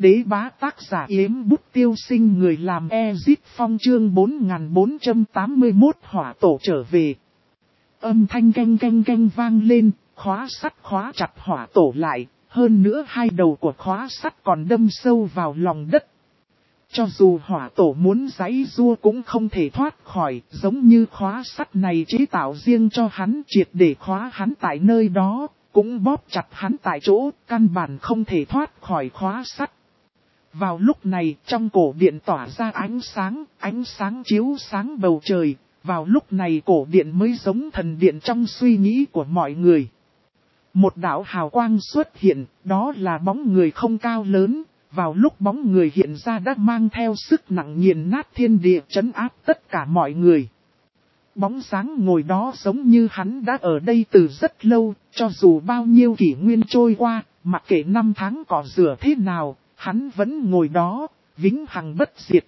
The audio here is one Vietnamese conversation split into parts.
đế bá tác giả Yếm Bút Tiêu Sinh, người làm Ezit Phong, chương 4481 hỏa tổ trở về. Âm thanh canh canh canh vang lên, khóa sắt khóa chặt hỏa tổ lại, hơn nữa hai đầu của khóa sắt còn đâm sâu vào lòng đất. Cho dù hỏa tổ muốn giãy giụa cũng không thể thoát khỏi, giống như khóa sắt này chế tạo riêng cho hắn, triệt để khóa hắn tại nơi đó, cũng bóp chặt hắn tại chỗ, căn bản không thể thoát khỏi khóa sắt. Vào lúc này, trong cổ điện tỏa ra ánh sáng chiếu sáng bầu trời, vào lúc này cổ điện mới giống thần điện trong suy nghĩ của mọi người. Một đạo hào quang xuất hiện, đó là bóng người không cao lớn. Vào lúc bóng người hiện ra đã mang theo sức nặng nghiền nát thiên địa, trấn áp tất cả mọi người. Bóng dáng ngồi đó giống như hắn đã ở đây từ rất lâu, cho dù bao nhiêu kỷ nguyên trôi qua, mặc kệ năm tháng cỏ rửa thế nào, hắn vẫn ngồi đó, vĩnh hằng bất diệt.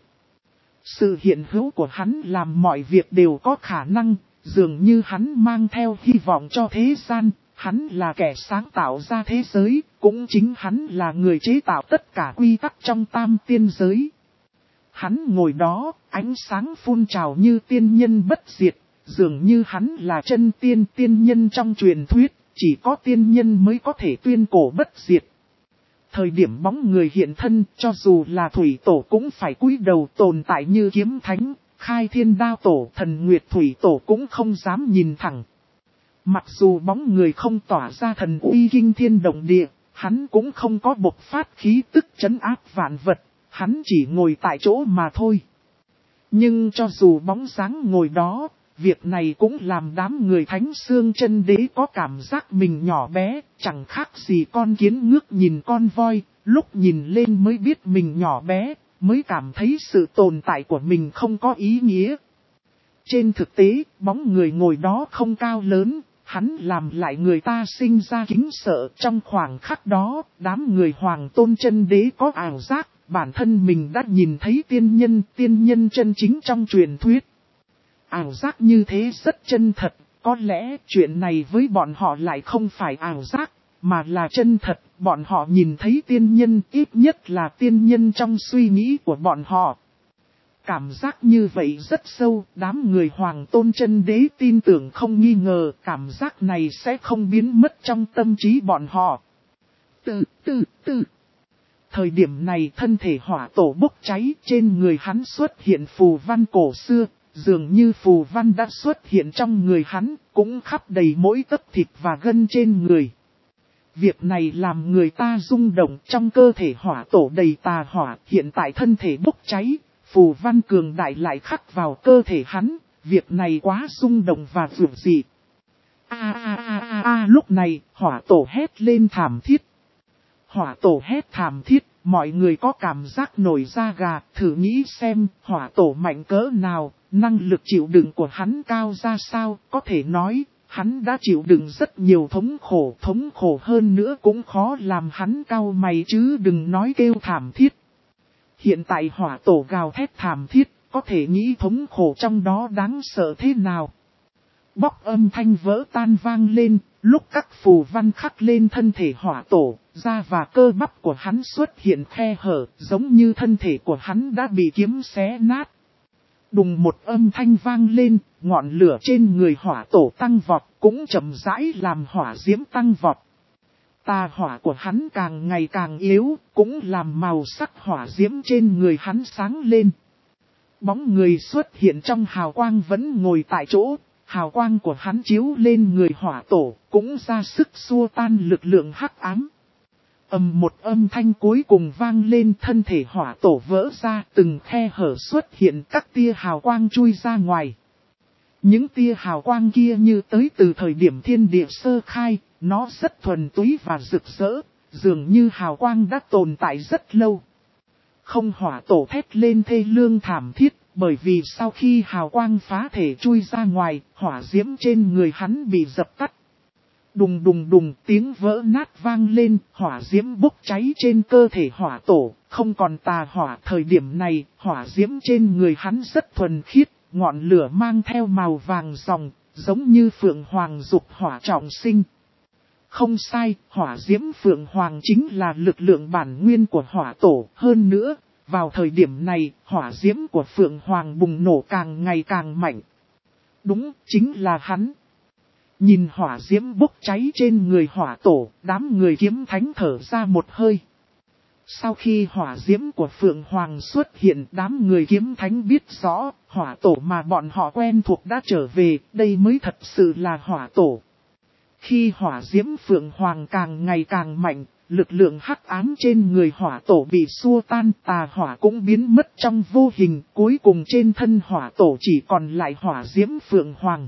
Sự hiện hữu của hắn làm mọi việc đều có khả năng, dường như hắn mang theo hy vọng cho thế gian. Hắn là kẻ sáng tạo ra thế giới, cũng chính hắn là người chế tạo tất cả quy tắc trong tam tiên giới. Hắn ngồi đó, ánh sáng phun trào như tiên nhân bất diệt, dường như hắn là chân tiên nhân trong truyền thuyết, chỉ có tiên nhân mới có thể tuyên cổ bất diệt. Thời điểm bóng người hiện thân, cho dù là thủy tổ cũng phải cúi đầu, tồn tại như kiếm thánh, khai thiên đao tổ, thần nguyệt thủy tổ cũng không dám nhìn thẳng. Mặc dù bóng người không tỏa ra thần uy kinh thiên động địa, hắn cũng không có bộc phát khí tức trấn áp vạn vật, hắn chỉ ngồi tại chỗ mà thôi. Nhưng cho dù bóng dáng ngồi đó, việc này cũng làm đám người Thánh Xương Chân Đế có cảm giác mình nhỏ bé, chẳng khác gì con kiến ngước nhìn con voi, lúc nhìn lên mới biết mình nhỏ bé, mới cảm thấy sự tồn tại của mình không có ý nghĩa. Trên thực tế, bóng người ngồi đó không cao lớn. Hắn làm lại người ta sinh ra kính sợ. Trong khoảng khắc đó, đám người Hoàng Tôn Chân Đế có ảo giác, bản thân mình đã nhìn thấy tiên nhân chân chính trong truyền thuyết. Ảo giác như thế rất chân thật, có lẽ chuyện này với bọn họ lại không phải ảo giác, mà là chân thật. Bọn họ nhìn thấy tiên nhân, ít nhất là tiên nhân trong suy nghĩ của bọn họ. Cảm giác như vậy rất sâu, đám người Hoàng Tôn Chân Đế tin tưởng không nghi ngờ, cảm giác này sẽ không biến mất trong tâm trí bọn họ. Thời điểm này thân thể hỏa tổ bốc cháy, trên người hắn xuất hiện phù văn cổ xưa, dường như phù văn đã xuất hiện trong người hắn, cũng khắp đầy mỗi tấc thịt và gân trên người. Việc này làm người ta rung động, trong cơ thể hỏa tổ đầy tà hỏa, hiện tại thân thể bốc cháy. Phù văn cường đại lại khắc vào cơ thể hắn, việc này quá rung động và vượt dị. Lúc này, hỏa tổ hét lên thảm thiết. Hỏa tổ hét thảm thiết, mọi người có cảm giác nổi da gà, thử nghĩ xem, hỏa tổ mạnh cỡ nào, năng lực chịu đựng của hắn cao ra sao, có thể nói, hắn đã chịu đựng rất nhiều thống khổ hơn nữa cũng khó làm hắn cau mày chứ đừng nói kêu thảm thiết. Hiện tại hỏa tổ gào thét thảm thiết, có thể nghĩ thống khổ trong đó đáng sợ thế nào. Bóc âm thanh vỡ tan vang lên, lúc các phù văn khắc lên thân thể hỏa tổ, da và cơ bắp của hắn xuất hiện khe hở, giống như thân thể của hắn đã bị kiếm xé nát. Đùng một âm thanh vang lên, ngọn lửa trên người hỏa tổ tăng vọt, cũng chậm rãi làm hỏa diễm tăng vọt. Tà hỏa của hắn càng ngày càng yếu, cũng làm màu sắc hỏa diễm trên người hắn sáng lên. Bóng người xuất hiện trong hào quang vẫn ngồi tại chỗ, hào quang của hắn chiếu lên người hỏa tổ, cũng ra sức xua tan lực lượng hắc ám. Một âm thanh cuối cùng vang lên, thân thể hỏa tổ vỡ ra, từng khe hở xuất hiện, các tia hào quang chui ra ngoài. Những tia hào quang kia như tới từ thời điểm thiên địa sơ khai, nó rất thuần túy và rực rỡ, dường như hào quang đã tồn tại rất lâu. Không, hỏa tổ thét lên thê lương thảm thiết, bởi vì sau khi hào quang phá thể chui ra ngoài, hỏa diễm trên người hắn bị dập tắt. Đùng đùng đùng, tiếng vỡ nát vang lên, hỏa diễm bốc cháy trên cơ thể hỏa tổ, không còn tà hỏa. Thời điểm này, hỏa diễm trên người hắn rất thuần khiết, ngọn lửa mang theo màu vàng ròng, giống như phượng hoàng dục hỏa trọng sinh. Không sai, hỏa diễm phượng hoàng chính là lực lượng bản nguyên của hỏa tổ. Hơn nữa, vào thời điểm này, hỏa diễm của phượng hoàng bùng nổ càng ngày càng mạnh. Đúng, chính là hắn. Nhìn hỏa diễm bốc cháy trên người hỏa tổ, đám người kiếm thánh thở ra một hơi. Sau khi hỏa diễm của Phượng Hoàng xuất hiện, đám người kiếm thánh biết rõ, hỏa tổ mà bọn họ quen thuộc đã trở về, đây mới thật sự là hỏa tổ. Khi hỏa diễm Phượng Hoàng càng ngày càng mạnh, lực lượng hắc ám trên người hỏa tổ bị xua tan, tà hỏa cũng biến mất trong vô hình, cuối cùng trên thân hỏa tổ chỉ còn lại hỏa diễm Phượng Hoàng.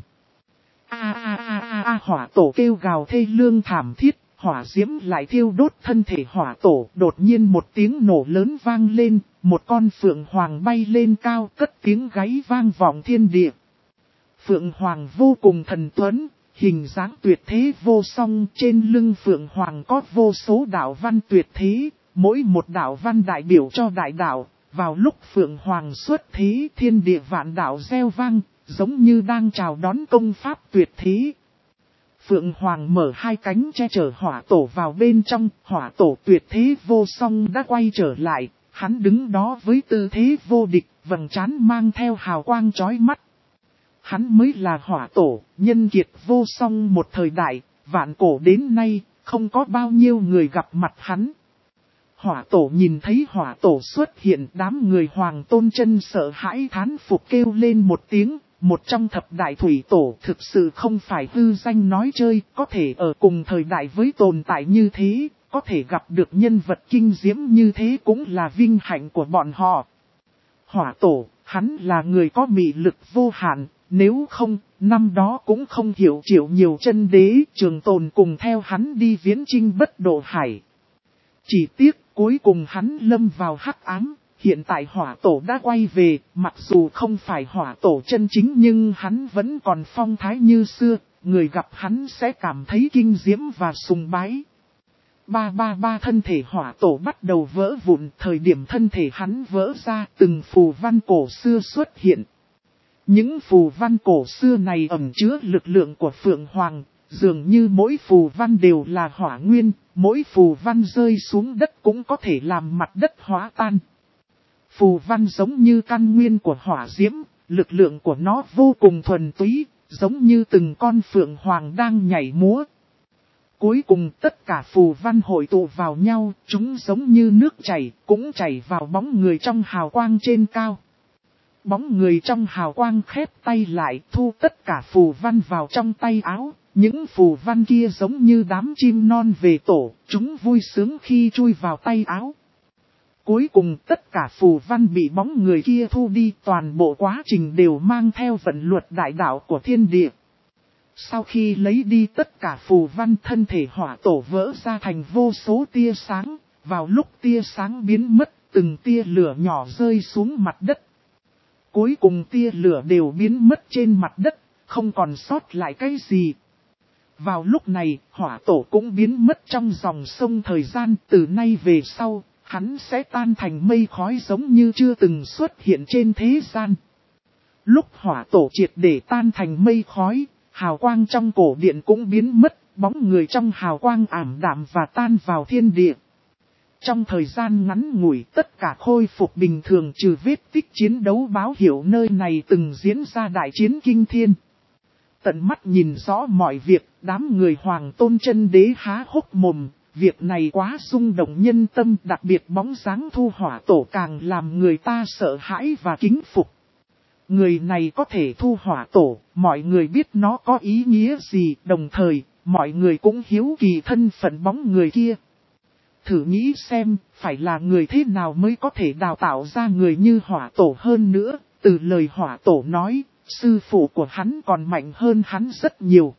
Hỏa tổ kêu gào thê lương thảm thiết, hỏa diễm lại thiêu đốt thân thể hỏa tổ, đột nhiên một tiếng nổ lớn vang lên, một con Phượng Hoàng bay lên cao, cất tiếng gáy vang vọng thiên địa. Phượng Hoàng vô cùng thần tuấn, hình dáng tuyệt thế vô song, trên lưng Phượng Hoàng có vô số đạo văn tuyệt thế, mỗi một đạo văn đại biểu cho đại đạo. Vào lúc Phượng Hoàng xuất thế, thiên địa vạn đạo reo vang, giống như đang chào đón công pháp tuyệt thế. Phượng Hoàng mở hai cánh che chở hỏa tổ vào bên trong, hỏa tổ tuyệt thế vô song đã quay trở lại, hắn đứng đó với tư thế vô địch, vầng trán mang theo hào quang chói mắt. Hắn mới là hỏa tổ, nhân kiệt vô song một thời đại, vạn cổ đến nay, không có bao nhiêu người gặp mặt hắn. Hỏa tổ nhìn thấy hỏa tổ xuất hiện, đám người Hoàng Tôn Chân sợ hãi thán phục kêu lên một tiếng. Một trong thập đại thủy tổ thực sự không phải hư danh nói chơi, có thể ở cùng thời đại với tồn tại như thế, có thể gặp được nhân vật kinh diễm như thế cũng là vinh hạnh của bọn họ. Hỏa tổ, hắn là người có mị lực vô hạn, nếu không, năm đó cũng không hiểu chịu nhiều chân đế, Trường Tồn cùng theo hắn đi viễn chinh bất độ hải. Chỉ tiếc, cuối cùng hắn lâm vào hắc ám. Hiện tại hỏa tổ đã quay về, mặc dù không phải hỏa tổ chân chính nhưng hắn vẫn còn phong thái như xưa, người gặp hắn sẽ cảm thấy kinh diễm và sùng bái. Thân thể hỏa tổ bắt đầu vỡ vụn, thời điểm thân thể hắn vỡ ra, từng phù văn cổ xưa xuất hiện. Những phù văn cổ xưa này ẩn chứa lực lượng của Phượng Hoàng, dường như mỗi phù văn đều là hỏa nguyên, mỗi phù văn rơi xuống đất cũng có thể làm mặt đất hóa tan. Phù văn giống như căn nguyên của hỏa diễm, lực lượng của nó vô cùng thuần túy, giống như từng con Phượng Hoàng đang nhảy múa. Cuối cùng tất cả phù văn hội tụ vào nhau, chúng giống như nước chảy, cũng chảy vào bóng người trong hào quang trên cao. Bóng người trong hào quang khép tay lại, thu tất cả phù văn vào trong tay áo. Những phù văn kia giống như đám chim non về tổ, chúng vui sướng khi chui vào tay áo. Cuối cùng tất cả phù văn bị bóng người kia thu đi, toàn bộ quá trình đều mang theo vận luật đại đạo của thiên địa. Sau khi lấy đi tất cả phù văn, thân thể hỏa tổ vỡ ra thành vô số tia sáng, vào lúc tia sáng biến mất, từng tia lửa nhỏ rơi xuống mặt đất. Cuối cùng tia lửa đều biến mất trên mặt đất, không còn sót lại cái gì. Vào lúc này, hỏa tổ cũng biến mất trong dòng sông thời gian, từ nay về sau. Hắn sẽ tan thành mây khói giống như chưa từng xuất hiện trên thế gian. Lúc hỏa tổ triệt để tan thành mây khói, hào quang trong cổ điện cũng biến mất, bóng người trong hào quang ảm đạm và tan vào thiên địa. Trong thời gian ngắn ngủi tất cả khôi phục bình thường trừ vết tích chiến đấu báo hiệu nơi này từng diễn ra đại chiến kinh thiên. Tận mắt nhìn rõ mọi việc, đám người Hoàng Tôn Chân Đế há hốc mồm. Việc này quá rung động nhân tâm, đặc biệt bóng dáng thu hỏa tổ càng làm người ta sợ hãi và kính phục. Người này có thể thu hỏa tổ, mọi người biết nó có ý nghĩa gì, đồng thời, mọi người cũng hiếu kỳ thân phận bóng người kia. Thử nghĩ xem, phải là người thế nào mới có thể đào tạo ra người như hỏa tổ hơn nữa, từ lời hỏa tổ nói, sư phụ của hắn còn mạnh hơn hắn rất nhiều.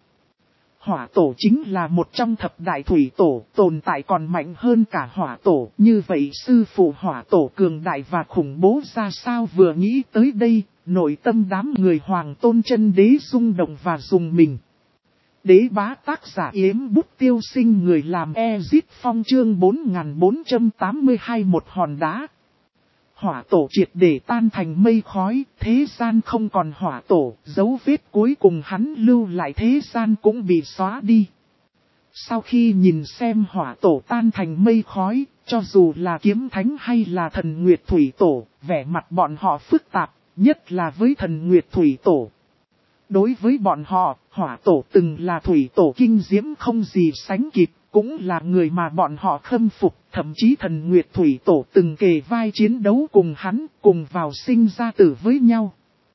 Hỏa tổ chính là một trong thập đại thủy tổ, tồn tại còn mạnh hơn cả hỏa tổ. Như vậy sư phụ hỏa tổ cường đại và khủng bố ra sao? Vừa nghĩ tới đây, nội tâm đám người Hoàng Tôn Chân Đế rung động và rùng mình. Đế bá tác giả Yếm Bút Tiêu Sinh, người làm Ezit Phong, chương 4482, một hòn đá. Hỏa tổ triệt để tan thành mây khói, thế gian không còn hỏa tổ, dấu vết cuối cùng hắn lưu lại thế gian cũng bị xóa đi. Sau khi nhìn xem hỏa tổ tan thành mây khói, cho dù là kiếm thánh hay là thần Nguyệt Thủy Tổ, vẻ mặt bọn họ phức tạp, nhất là với thần Nguyệt Thủy Tổ. Đối với bọn họ, hỏa tổ từng là thủy tổ kinh diễm không gì sánh kịp, cũng là người mà bọn họ khâm phục, thậm chí thần Nguyệt Thủy Tổ từng kề vai chiến đấu cùng hắn, cùng vào sinh ra tử với nhau.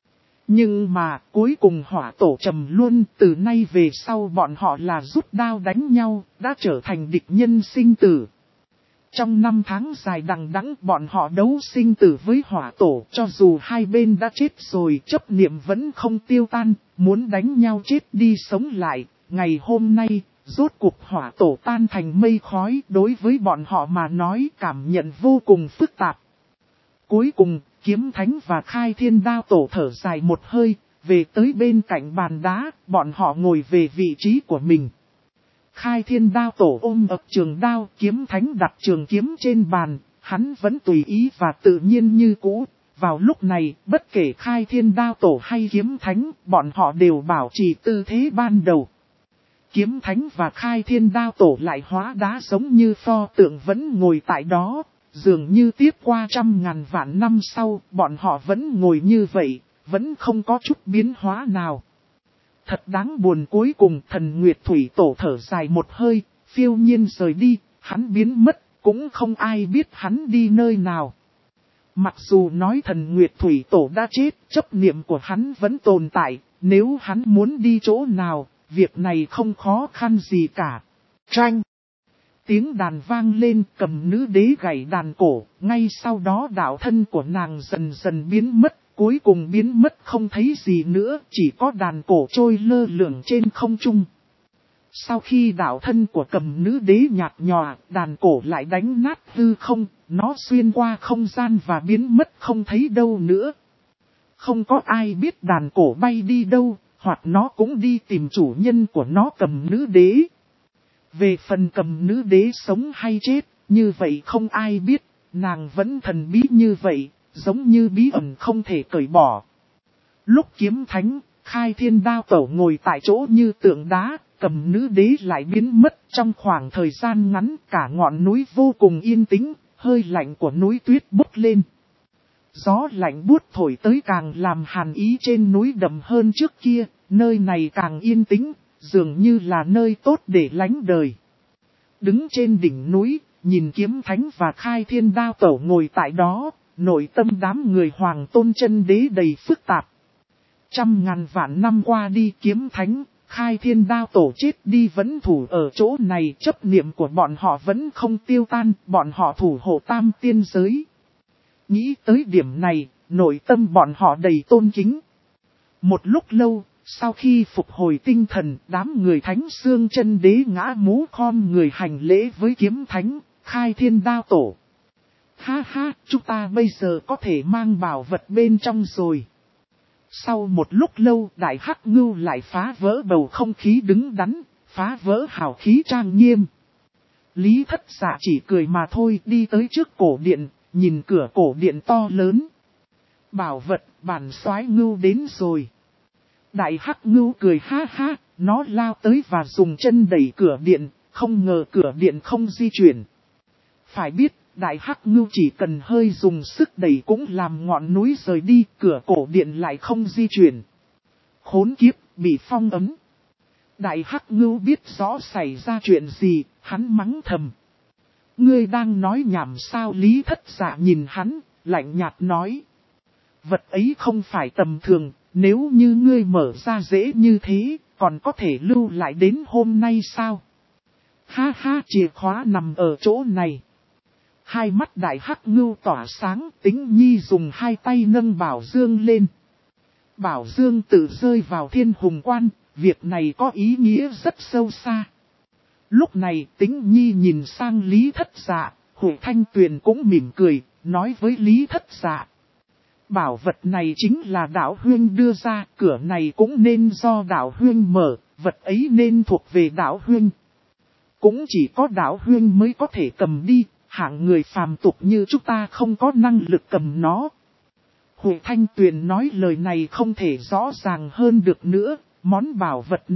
Nhưng mà, cuối cùng hỏa tổ trầm luôn, từ nay về sau bọn họ là rút đao đánh nhau, đã trở thành địch nhân sinh tử. Trong 5 tháng dài đằng đẵng bọn họ đấu sinh tử với hỏa tổ, cho dù hai bên đã chết rồi, chấp niệm vẫn không tiêu tan, muốn đánh nhau chết đi sống lại. Ngày hôm nay, rốt cuộc hỏa tổ tan thành mây khói, đối với bọn họ mà nói cảm nhận vô cùng phức tạp. Cuối cùng, kiếm thánh và khai thiên đao tổ thở dài một hơi, về tới bên cạnh bàn đá, bọn họ ngồi về vị trí của mình. Khai thiên đao tổ ôm ập trường đao, kiếm thánh đặt trường kiếm trên bàn, hắn vẫn tùy ý và tự nhiên như cũ. Vào lúc này, bất kể khai thiên đao tổ hay kiếm thánh, bọn họ đều bảo trì tư thế ban đầu. Kiếm thánh và khai thiên đao tổ lại hóa đá giống như pho tượng vẫn ngồi tại đó, dường như tiếp qua 100.000 vạn năm sau, bọn họ vẫn ngồi như vậy, vẫn không có chút biến hóa nào. Thật đáng buồn, cuối cùng thần Nguyệt Thủy Tổ thở dài một hơi, phiêu nhiên rời đi, hắn biến mất, cũng không ai biết hắn đi nơi nào. Mặc dù nói thần Nguyệt Thủy Tổ đã chết, chấp niệm của hắn vẫn tồn tại, nếu hắn muốn đi chỗ nào, việc này không khó khăn gì cả. Tranh! Tiếng đàn vang lên, cầm nữ đế gảy đàn cổ, ngay sau đó đạo thân của nàng dần dần biến mất. Cuối cùng biến mất không thấy gì nữa, chỉ có đàn cổ trôi lơ lửng trên không trung. Sau khi đạo thân của cầm nữ đế nhạt nhòa, đàn cổ lại đánh nát hư không, nó xuyên qua không gian và biến mất không thấy đâu nữa. Không có ai biết đàn cổ bay đi đâu, hoặc nó cũng đi tìm chủ nhân của nó cầm nữ đế. Về phần cầm nữ đế sống hay chết, như vậy không ai biết, nàng vẫn thần bí như vậy. Giống như bí ẩn không thể cởi bỏ. Lúc kiếm thánh, khai thiên đao tổ ngồi tại chỗ như tượng đá, cầm nữ đế lại biến mất trong khoảng thời gian ngắn, cả ngọn núi vô cùng yên tĩnh, hơi lạnh của núi tuyết bốc lên. Gió lạnh buốt thổi tới càng làm hàn ý trên núi đậm hơn trước kia, nơi này càng yên tĩnh, dường như là nơi tốt để lánh đời. Đứng trên đỉnh núi, nhìn kiếm thánh và khai thiên đao tổ ngồi tại đó. Nội tâm đám người Hoàng Tôn Chân Đế đầy phức tạp. 100.000 vạn năm qua đi, kiếm thánh, khai thiên đao tổ chết đi vẫn thủ ở chỗ này, chấp niệm của bọn họ vẫn không tiêu tan, bọn họ thủ hộ tam tiên giới. Nghĩ tới điểm này, nội tâm bọn họ đầy tôn kính. Một lúc lâu, sau khi phục hồi tinh thần, đám người Thánh Xương Chân Đế ngã mũ khom người hành lễ với kiếm thánh, khai thiên đao tổ. Ha ha, chúng ta bây giờ có thể mang bảo vật bên trong rồi. Sau một lúc lâu, Đại Hắc Ngưu lại phá vỡ bầu không khí đứng đắn, phá vỡ hào khí trang nghiêm. Lý Thất Dạ chỉ cười mà thôi, đi tới trước cổ điện, nhìn cửa cổ điện to lớn. Bảo vật, bản soái ngưu đến rồi. Đại Hắc Ngưu cười ha ha, nó lao tới và dùng chân đẩy cửa điện, không ngờ cửa điện không di chuyển. Phải biết, Đại Hắc Ngưu chỉ cần hơi dùng sức đẩy cũng làm ngọn núi rời đi, cửa cổ điện lại không di chuyển. Khốn kiếp, bị phong ấn. Đại Hắc Ngưu biết rõ xảy ra chuyện gì, hắn mắng thầm. Ngươi đang nói nhảm sao? Lý Thất Dạ nhìn hắn, lạnh nhạt nói. Vật ấy không phải tầm thường, nếu như ngươi mở ra dễ như thế, còn có thể lưu lại đến hôm nay sao? Ha ha, chìa khóa nằm ở chỗ này. Hai mắt Đại Hắc Ngưu tỏa sáng, Tĩnh Nhi dùng hai tay nâng Bảo Dương lên. Bảo Dương tự rơi vào Thiên Hùng Quan, việc này có ý nghĩa rất sâu xa. Lúc này Tĩnh Nhi nhìn sang Lý Thất Dạ, Hủy Thanh Tuyền cũng mỉm cười, nói với Lý Thất Dạ. Bảo vật này chính là Đạo Huyên đưa ra, cửa này cũng nên do Đạo Huyên mở, vật ấy nên thuộc về Đạo Huyên. Cũng chỉ có Đạo Huyên mới có thể cầm đi. Hạng người phàm tục như chúng ta không có năng lực cầm nó. Hủy Thanh Tuyền nói lời này không thể rõ ràng hơn được nữa. Món bảo vật này,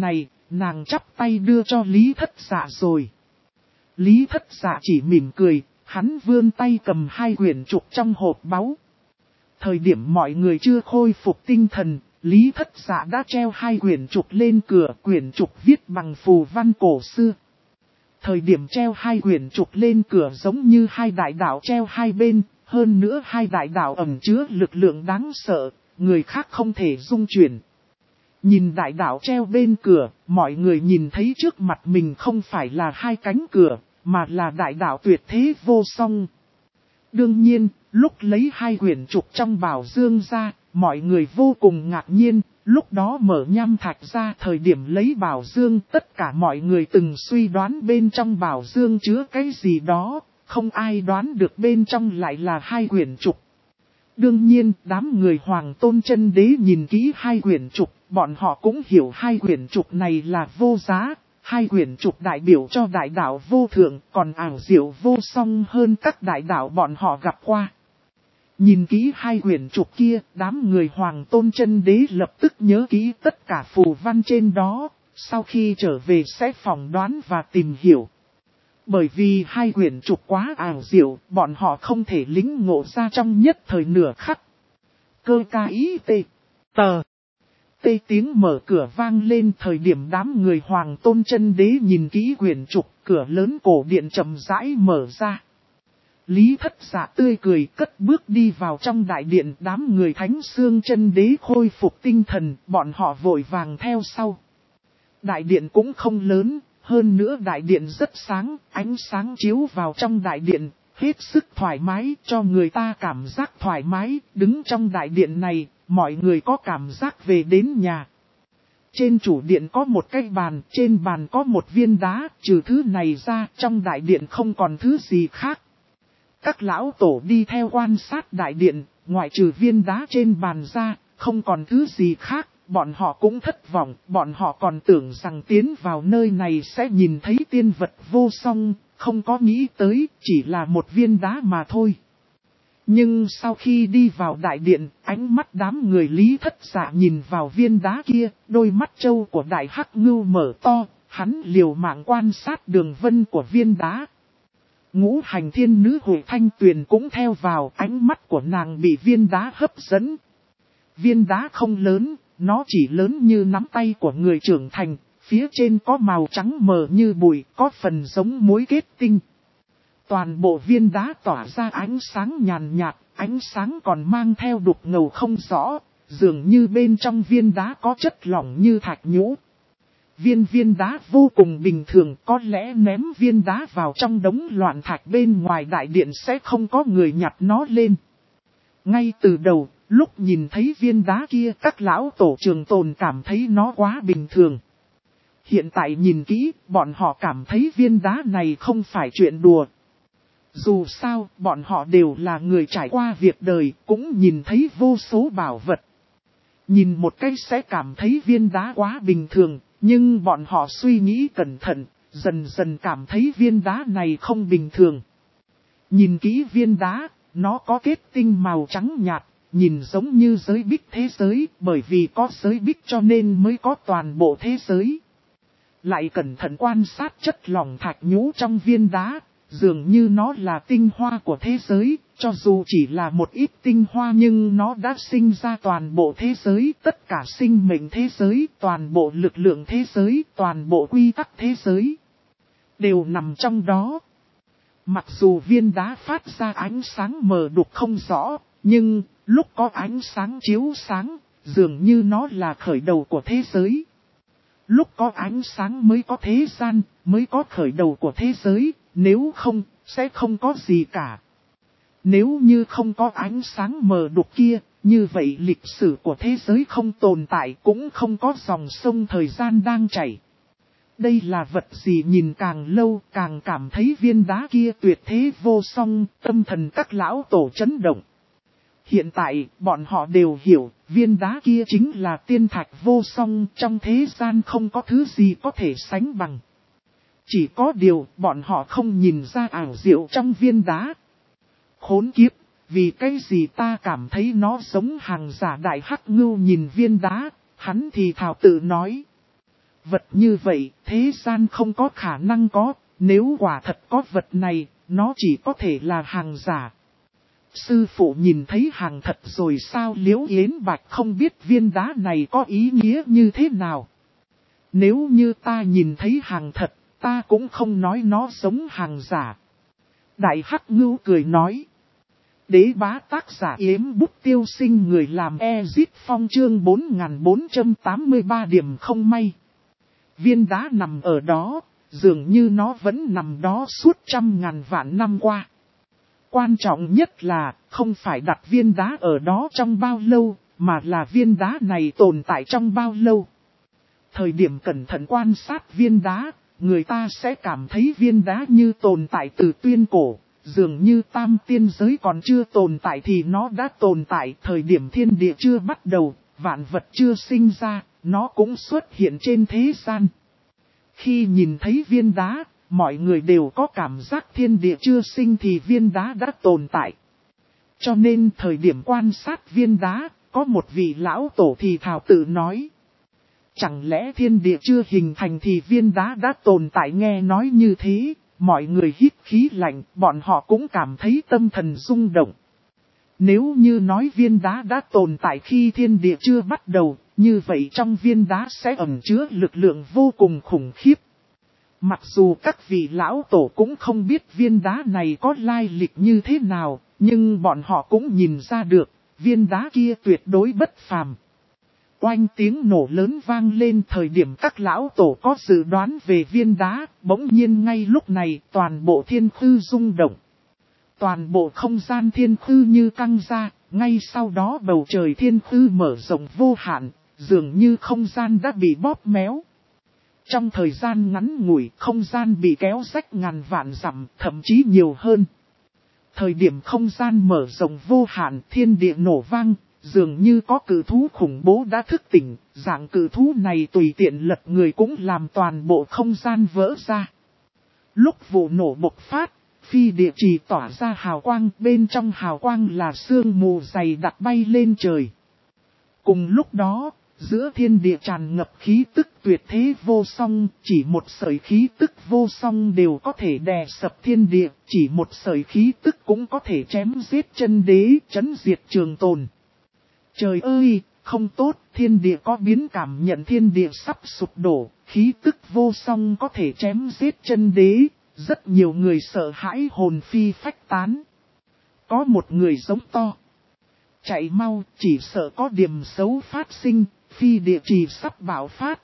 nàng chắp tay đưa cho Lý Thất Dạ rồi. Lý Thất Dạ chỉ mỉm cười, hắn vươn tay cầm 2 quyển trục trong hộp báu. Thời điểm mọi người chưa khôi phục tinh thần, Lý Thất Dạ đã treo 2 quyển trục lên cửa, quyển trục viết bằng phù văn cổ xưa. Thời điểm treo 2 quyển trục lên cửa giống như 2 đại đạo treo hai bên, hơn nữa 2 đại đạo ẩn chứa lực lượng đáng sợ, người khác không thể dung chuyển. Nhìn đại đạo treo bên cửa, mọi người nhìn thấy trước mặt mình không phải là 2 cánh cửa, mà là đại đạo tuyệt thế vô song. Đương nhiên, lúc lấy 2 quyển trục trong bảo dương ra, mọi người vô cùng ngạc nhiên, lúc đó mở nham thạch ra thời điểm lấy bảo dương, tất cả mọi người từng suy đoán bên trong bảo dương chứa cái gì đó, không ai đoán được bên trong lại là 2 quyển trục. Đương nhiên, đám người Hoàng Tôn Chân Đế nhìn kỹ 2 quyển trục, bọn họ cũng hiểu 2 quyển trục này là vô giá. 2 quyển trục đại biểu cho đại đạo vô thượng, còn ảo diệu vô song hơn các đại đạo bọn họ gặp qua. Nhìn kỹ 2 quyển trục kia, đám người Hoàng Tôn Chân Đế lập tức nhớ kỹ tất cả phù văn trên đó, sau khi trở về sẽ phỏng đoán và tìm hiểu. Bởi vì 2 quyển trục quá ảo diệu, bọn họ không thể lĩnh ngộ ra trong nhất thời nửa khắc. Cơ ca ý tê, tờ. Tê tiếng mở cửa vang lên thời điểm đám người Hoàng Tôn Chân Đế nhìn kỹ quyển trục, cửa lớn cổ điện chậm rãi mở ra. Lý Thất Dạ tươi cười cất bước đi vào trong đại điện, đám người Thánh Xương Chân Đế khôi phục tinh thần, bọn họ vội vàng theo sau. Đại điện cũng không lớn, hơn nữa đại điện rất sáng, ánh sáng chiếu vào trong đại điện, hết sức thoải mái cho người ta cảm giác thoải mái, đứng trong đại điện này, mọi người có cảm giác về đến nhà. Trên chủ điện có một cái bàn, trên bàn có một viên đá, trừ thứ này ra trong đại điện không còn thứ gì khác. Các lão tổ đi theo quan sát đại điện, ngoại trừ viên đá trên bàn ra, không còn thứ gì khác, bọn họ cũng thất vọng, bọn họ còn tưởng rằng tiến vào nơi này sẽ nhìn thấy tiên vật vô song, không có nghĩ tới, chỉ là một viên đá mà thôi. Nhưng sau khi đi vào đại điện, ánh mắt đám người Lý Thất Dạ nhìn vào viên đá kia, đôi mắt trâu của đại hắc ngưu mở to, hắn liều mạng quan sát đường vân của viên đá. Ngũ hành thiên nữ Hội Thanh Tuyền cũng theo vào, ánh mắt của nàng bị viên đá hấp dẫn. Viên đá không lớn, nó chỉ lớn như nắm tay của người trưởng thành, phía trên có màu trắng mờ như bụi, có phần giống muối kết tinh. Toàn bộ viên đá tỏa ra ánh sáng nhàn nhạt, ánh sáng còn mang theo đục ngầu không rõ, dường như bên trong viên đá có chất lỏng như thạch nhũ. Viên đá vô cùng bình thường, có lẽ ném viên đá vào trong đống loạn thạch bên ngoài đại điện sẽ không có người nhặt nó lên. Ngay từ đầu, lúc nhìn thấy viên đá kia các lão tổ trường tồn cảm thấy nó quá bình thường. Hiện tại nhìn kỹ, bọn họ cảm thấy viên đá này không phải chuyện đùa. Dù sao, bọn họ đều là người trải qua việc đời, cũng nhìn thấy vô số bảo vật. Nhìn một cái sẽ cảm thấy viên đá quá bình thường, nhưng bọn họ suy nghĩ cẩn thận, dần dần cảm thấy viên đá này không bình thường. Nhìn kỹ viên đá, nó có kết tinh màu trắng nhạt, nhìn giống như giới bích thế giới, bởi vì có giới bích cho nên mới có toàn bộ thế giới. Lại cẩn thận quan sát chất lỏng thạch nhũ trong viên đá, dường như nó là tinh hoa của thế giới, cho dù chỉ là một ít tinh hoa nhưng nó đã sinh ra toàn bộ thế giới, tất cả sinh mệnh thế giới, toàn bộ lực lượng thế giới, toàn bộ quy tắc thế giới, đều nằm trong đó. Mặc dù viên đá phát ra ánh sáng mờ đục không rõ, nhưng lúc có ánh sáng chiếu sáng, dường như nó là khởi đầu của thế giới. Lúc có ánh sáng mới có thế gian, mới có khởi đầu của thế giới, nếu không, sẽ không có gì cả. Nếu như không có ánh sáng mờ đục kia, như vậy lịch sử của thế giới không tồn tại, cũng không có dòng sông thời gian đang chảy. Đây là vật gì nhìn càng lâu càng cảm thấy viên đá kia tuyệt thế vô song, tâm thần các lão tổ chấn động. Hiện tại, bọn họ đều hiểu, viên đá kia chính là tiên thạch vô song, trong thế gian không có thứ gì có thể sánh bằng. Chỉ có điều, bọn họ không nhìn ra ảo diệu trong viên đá. Khốn kiếp, vì cái gì ta cảm thấy nó giống hàng giả đại hắc ngưu nhìn viên đá, hắn thì thào tự nói. Vật như vậy, thế gian không có khả năng có, nếu quả thật có vật này, nó chỉ có thể là hàng giả. Sư phụ nhìn thấy hàng thật rồi sao? Liễu Yến Bạch không biết viên đá này có ý nghĩa như thế nào. Nếu như ta nhìn thấy hàng thật, ta cũng không nói nó giống hàng giả. Đại Hắc Ngưu cười nói. Đế bá tác giả Yếm Bút Tiêu Sinh, người làm Ezit Phong, chương 4483 điểm không may. Viên đá nằm ở đó, dường như nó vẫn nằm đó suốt 100.000 vạn năm qua. Quan trọng nhất là, không phải đặt viên đá ở đó trong bao lâu, mà là viên đá này tồn tại trong bao lâu. Thời điểm cẩn thận quan sát viên đá, người ta sẽ cảm thấy viên đá như tồn tại từ tuyên cổ. Dường như tam tiên giới còn chưa tồn tại thì nó đã tồn tại. Thời điểm thiên địa chưa bắt đầu, vạn vật chưa sinh ra, nó cũng xuất hiện trên thế gian. Khi nhìn thấy viên đá, mọi người đều có cảm giác thiên địa chưa sinh thì viên đá đã tồn tại. Cho nên thời điểm quan sát viên đá, có một vị lão tổ thì thảo tự nói. Chẳng lẽ thiên địa chưa hình thành thì viên đá đã tồn tại? Nghe nói như thế, mọi người hít khí lạnh, bọn họ cũng cảm thấy tâm thần rung động. Nếu như nói viên đá đã tồn tại khi thiên địa chưa bắt đầu, như vậy trong viên đá sẽ ẩn chứa lực lượng vô cùng khủng khiếp. Mặc dù các vị lão tổ cũng không biết viên đá này có lai lịch như thế nào, nhưng bọn họ cũng nhìn ra được, viên đá kia tuyệt đối bất phàm. Oanh, tiếng nổ lớn vang lên. Thời điểm các lão tổ có dự đoán về viên đá, bỗng nhiên ngay lúc này toàn bộ thiên khư rung động. Toàn bộ không gian thiên khư như căng ra, ngay sau đó bầu trời thiên khư mở rộng vô hạn, dường như không gian đã bị bóp méo. Trong thời gian ngắn ngủi, không gian bị kéo rách ngàn vạn dặm, thậm chí nhiều hơn. Thời điểm không gian mở rộng vô hạn, thiên địa nổ vang, dường như có cự thú khủng bố đã thức tỉnh, dạng cự thú này tùy tiện lật người cũng làm toàn bộ không gian vỡ ra. Lúc vụ nổ bộc phát, phi địa trì tỏa ra hào quang, bên trong hào quang là sương mù dày đặc bay lên trời. Cùng lúc đó, giữa thiên địa tràn ngập khí tức tuyệt thế vô song, chỉ một sợi khí tức vô song đều có thể đè sập thiên địa, chỉ một sợi khí tức cũng có thể chém giết chân đế, chấn diệt trường tồn. Trời ơi, không tốt, thiên địa có biến, cảm nhận thiên địa sắp sụp đổ, khí tức vô song có thể chém giết chân đế, rất nhiều người sợ hãi hồn phi phách tán. Có một người giống to. Chạy mau, chỉ sợ có điểm xấu phát sinh, phi địa trì sắp bạo phát.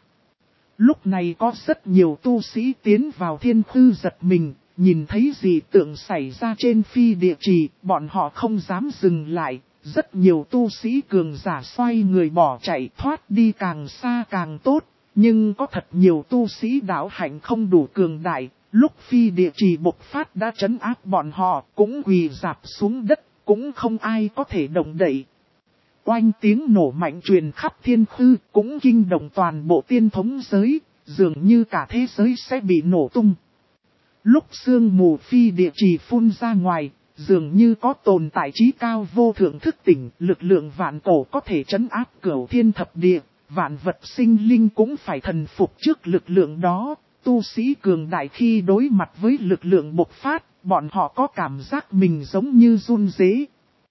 Lúc này có rất nhiều tu sĩ tiến vào thiên khư giật mình, nhìn thấy dị tượng xảy ra trên phi địa trì, bọn họ không dám dừng lại. Rất nhiều tu sĩ cường giả xoay người bỏ chạy, thoát đi càng xa càng tốt. Nhưng có thật nhiều tu sĩ đạo hạnh không đủ cường đại, lúc phi địa trì bộc phát đã trấn áp bọn họ, cũng quỳ rạp xuống đất, cũng không ai có thể động đậy. Oanh, tiếng nổ mạnh truyền khắp thiên khư, cũng kinh động toàn bộ tiên thống giới, dường như cả thế giới sẽ bị nổ tung. Lúc sương mù phi địa trì phun ra ngoài, dường như có tồn tại trí cao vô thượng thức tỉnh, lực lượng vạn cổ có thể trấn áp cửu thiên thập địa, vạn vật sinh linh cũng phải thần phục trước lực lượng đó. Tu sĩ cường đại khi đối mặt với lực lượng bộc phát, bọn họ có cảm giác mình giống như run rế.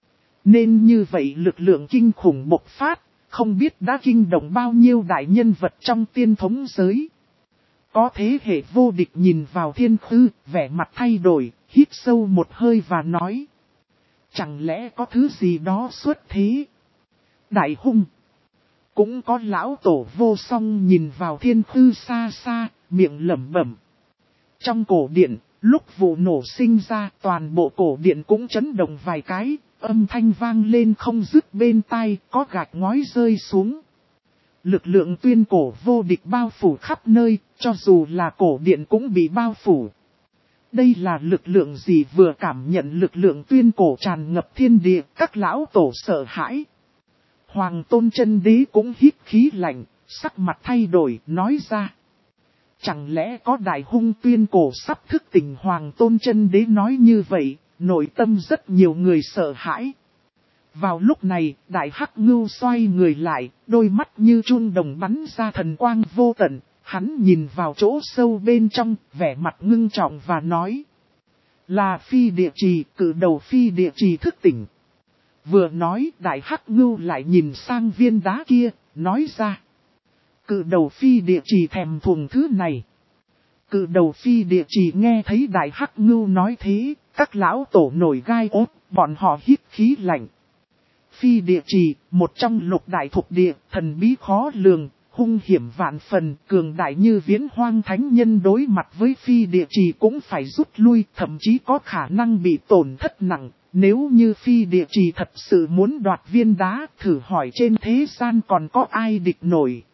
Nên như vậy lực lượng kinh khủng bộc phát, không biết đã kinh động bao nhiêu đại nhân vật trong tiên thống giới. Có thế hệ vô địch nhìn vào thiên khư, vẻ mặt thay đổi, hít sâu một hơi và nói. Chẳng lẽ có thứ gì đó xuất thế? Đại hung. Cũng có lão tổ vô song nhìn vào thiên khư xa xa, miệng lẩm bẩm. Trong cổ điện, lúc vụ nổ sinh ra, toàn bộ cổ điện cũng chấn động vài cái, âm thanh vang lên không dứt bên tai, có gạch ngói rơi xuống. Lực lượng tuyên cổ vô địch bao phủ khắp nơi, cho dù là cổ điện cũng bị bao phủ. Đây là lực lượng gì? Vừa cảm nhận lực lượng tuyên cổ tràn ngập thiên địa, các lão tổ sợ hãi. Hoàng Tôn Chân Đế cũng hít khí lạnh, sắc mặt thay đổi, nói ra. Chẳng lẽ có đại hung tuyên cổ sắp thức tỉnh? Hoàng Tôn Chân Đế nói như vậy, nội tâm rất nhiều người sợ hãi. Vào lúc này, Đại Hắc Ngưu xoay người lại, đôi mắt như chun đồng bắn ra thần quang vô tận, hắn nhìn vào chỗ sâu bên trong, vẻ mặt ngưng trọng và nói. Là phi địa trì, cử đầu phi địa trì thức tỉnh. Vừa nói, đại hắc ngưu lại nhìn sang viên đá kia, nói ra. Cự đầu phi địa trì thèm thuồng thứ này. Cự đầu phi địa trì nghe thấy đại hắc ngưu nói thế, các lão tổ nổi gai ốt, bọn họ hít khí lạnh. Phi địa trì, một trong lục đại thuộc địa, thần bí khó lường, hung hiểm vạn phần, cường đại như viễn hoang thánh nhân đối mặt với phi địa trì cũng phải rút lui, thậm chí có khả năng bị tổn thất nặng. Nếu như phi địa trì thật sự muốn đoạt viên đá, thử hỏi trên thế gian còn có ai địch nổi.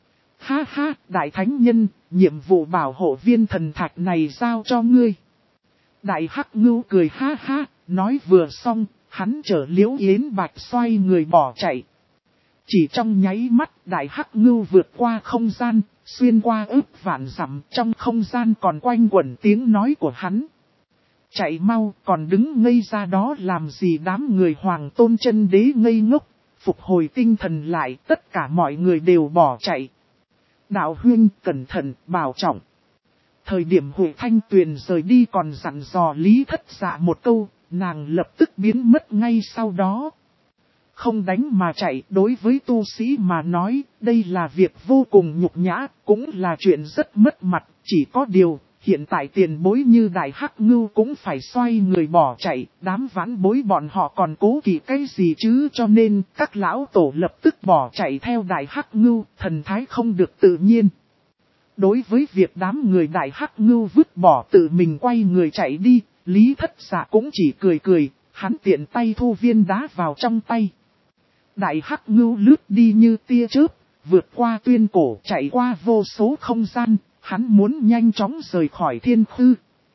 Ha ha, đại thánh nhân, nhiệm vụ bảo hộ viên thần thạch này giao cho ngươi. Đại hắc ngưu cười ha ha, nói vừa xong, hắn chở Liễu Yến Bạch xoay người bỏ chạy. Chỉ trong nháy mắt, đại hắc ngưu vượt qua không gian, xuyên qua ức vạn dặm, trong không gian còn quanh quẩn tiếng nói của hắn. Chạy mau, còn đứng ngây ra đó làm gì? Đám người Hoàng Tôn Chân Đế ngây ngốc, phục hồi tinh thần lại, tất cả mọi người đều bỏ chạy. Đạo huynh, cẩn thận, bảo trọng. Thời điểm Huệ Thanh Tuyền rời đi còn dặn dò Lý Thất Dạ một câu, nàng lập tức biến mất ngay sau đó. Không đánh mà chạy, đối với tu sĩ mà nói, đây là việc vô cùng nhục nhã, cũng là chuyện rất mất mặt, chỉ có điều, hiện tại tiền bối như đại hắc ngưu cũng phải xoay người bỏ chạy, đám vãn bối bọn họ còn cố kỵ cái gì chứ, cho nên các lão tổ lập tức bỏ chạy theo đại hắc ngưu, thần thái không được tự nhiên. Đối với việc đám người đại hắc ngưu vứt bỏ tự mình quay người chạy đi, Lý Thất Dạ cũng chỉ cười cười, hắn tiện tay thu viên đá vào trong tay. Đại hắc ngưu lướt đi như tia chớp, vượt qua tuyên cổ chạy qua vô số không gian, hắn muốn nhanh chóng rời khỏi thiên khư.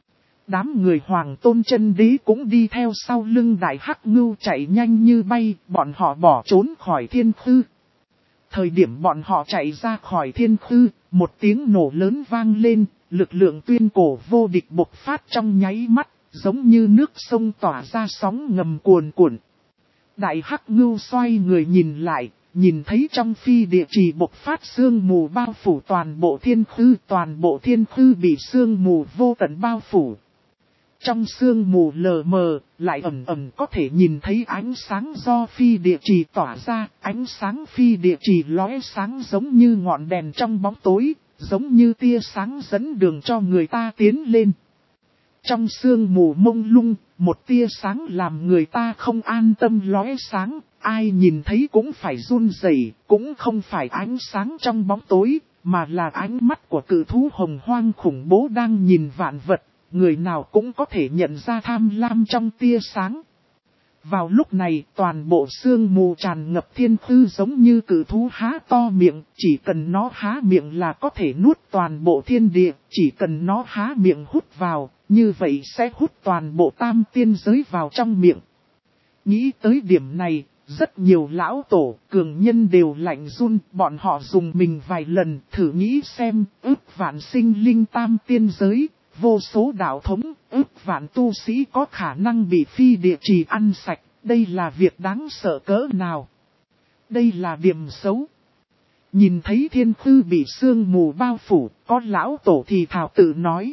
Đám người Hoàng Tôn Chân Đế cũng đi theo sau lưng đại hắc ngưu chạy nhanh như bay, bọn họ bỏ trốn khỏi thiên khư. Thời điểm bọn họ chạy ra khỏi thiên khư, một tiếng nổ lớn vang lên, lực lượng tuyên cổ vô địch bộc phát trong nháy mắt, giống như nước sông tỏa ra sóng ngầm cuồn cuộn. Đại hắc ngưu xoay người nhìn lại, nhìn thấy trong phi địa trì bộc phát sương mù bao phủ toàn bộ thiên khư bị sương mù vô tận bao phủ. Trong sương mù lờ mờ, lại ẩn ẩn có thể nhìn thấy ánh sáng do phi địa trì tỏa ra, ánh sáng phi địa trì lóe sáng giống như ngọn đèn trong bóng tối, giống như tia sáng dẫn đường cho người ta tiến lên. Trong sương mù mông lung, một tia sáng làm người ta không an tâm lóe sáng, ai nhìn thấy cũng phải run rẩy, cũng không phải ánh sáng trong bóng tối, mà là ánh mắt của cự thú hồng hoang khủng bố đang nhìn vạn vật, người nào cũng có thể nhận ra tham lam trong tia sáng. Vào lúc này, toàn bộ sương mù tràn ngập thiên khư giống như cự thú há to miệng, chỉ cần nó há miệng là có thể nuốt toàn bộ thiên địa, chỉ cần nó há miệng hút vào, như vậy sẽ hút toàn bộ tam tiên giới vào trong miệng. Nghĩ tới điểm này, rất nhiều lão tổ, cường nhân đều lạnh run, bọn họ dùng mình vài lần thử nghĩ xem, ước vạn sinh linh tam tiên giới. Vô số đạo thống, ước vạn tu sĩ có khả năng bị phi địa trì ăn sạch, đây là việc đáng sợ cỡ nào. Đây là điểm xấu. Nhìn thấy thiên khư bị sương mù bao phủ, có lão tổ thì thảo tự nói.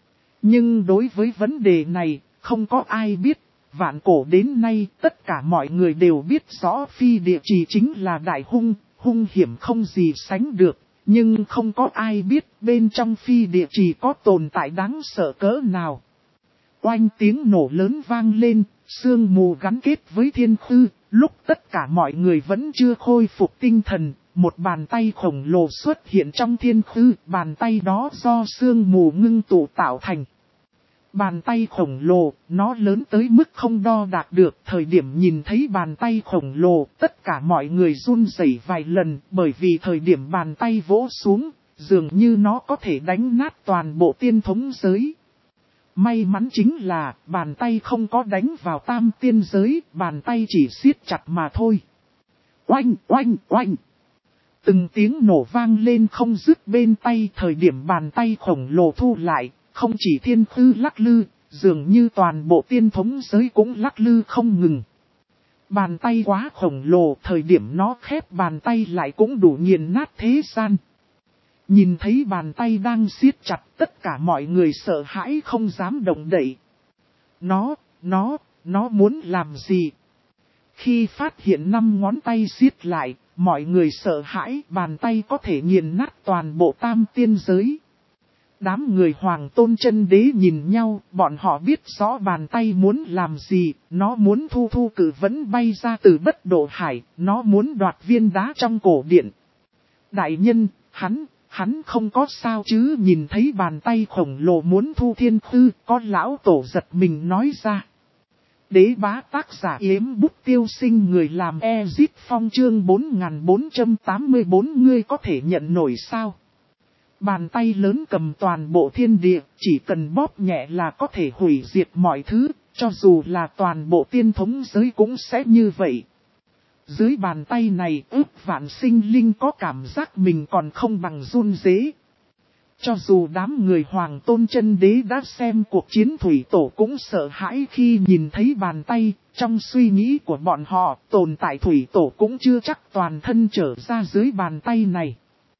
Nhưng đối với vấn đề này, không có ai biết, vạn cổ đến nay tất cả mọi người đều biết rõ phi địa trì chính là đại hung hiểm không gì sánh được. Nhưng không có ai biết bên trong phi địa trì có tồn tại đáng sợ cỡ nào. Oanh tiếng nổ lớn vang lên, sương mù gắn kết với thiên khư, lúc tất cả mọi người vẫn chưa khôi phục tinh thần, một bàn tay khổng lồ xuất hiện trong thiên khư, bàn tay đó do sương mù ngưng tụ tạo thành. Bàn tay khổng lồ, nó lớn tới mức không đo đạc được, thời điểm nhìn thấy bàn tay khổng lồ, tất cả mọi người run rẩy vài lần, bởi vì thời điểm bàn tay vỗ xuống, dường như nó có thể đánh nát toàn bộ tiên thống giới. May mắn chính là, bàn tay không có đánh vào tam tiên giới, bàn tay chỉ siết chặt mà thôi. Oanh, oanh, oanh! Từng tiếng nổ vang lên không dứt bên tay, thời điểm bàn tay khổng lồ thu lại. Không chỉ thiên khư lắc lư, dường như toàn bộ tiên thống giới cũng lắc lư không ngừng. Bàn tay quá khổng lồ, thời điểm nó khép bàn tay lại cũng đủ nghiền nát thế gian. Nhìn thấy bàn tay đang siết chặt, tất cả mọi người sợ hãi không dám động đậy. Nó muốn làm gì? Khi phát hiện 5 ngón tay siết lại, mọi người sợ hãi, bàn tay có thể nghiền nát toàn bộ tam tiên giới. Đám người Hoàng Tôn Chân Đế nhìn nhau, bọn họ biết rõ bàn tay muốn làm gì, nó muốn thu cử vẫn bay ra từ Bất Độ Hải, nó muốn đoạt viên đá trong cổ điện. Đại nhân, hắn không có sao chứ? Nhìn thấy bàn tay khổng lồ muốn thu thiên tư, có lão tổ giật mình nói ra. Đế bá tác giả Yếm Bút Tiêu Sinh, người làm Ezit Phong chương 4484, ngươi có thể nhận nổi sao? Bàn tay lớn cầm toàn bộ thiên địa, chỉ cần bóp nhẹ là có thể hủy diệt mọi thứ, cho dù là toàn bộ tiên thống giới cũng sẽ như vậy. Dưới bàn tay này ước vạn sinh linh có cảm giác mình còn không bằng run rế. Cho dù đám người Hoàng Tôn Chân Đế đã xem cuộc chiến thủy tổ cũng sợ hãi khi nhìn thấy bàn tay, trong suy nghĩ của bọn họ tồn tại thủy tổ cũng chưa chắc toàn thân trở ra dưới bàn tay này.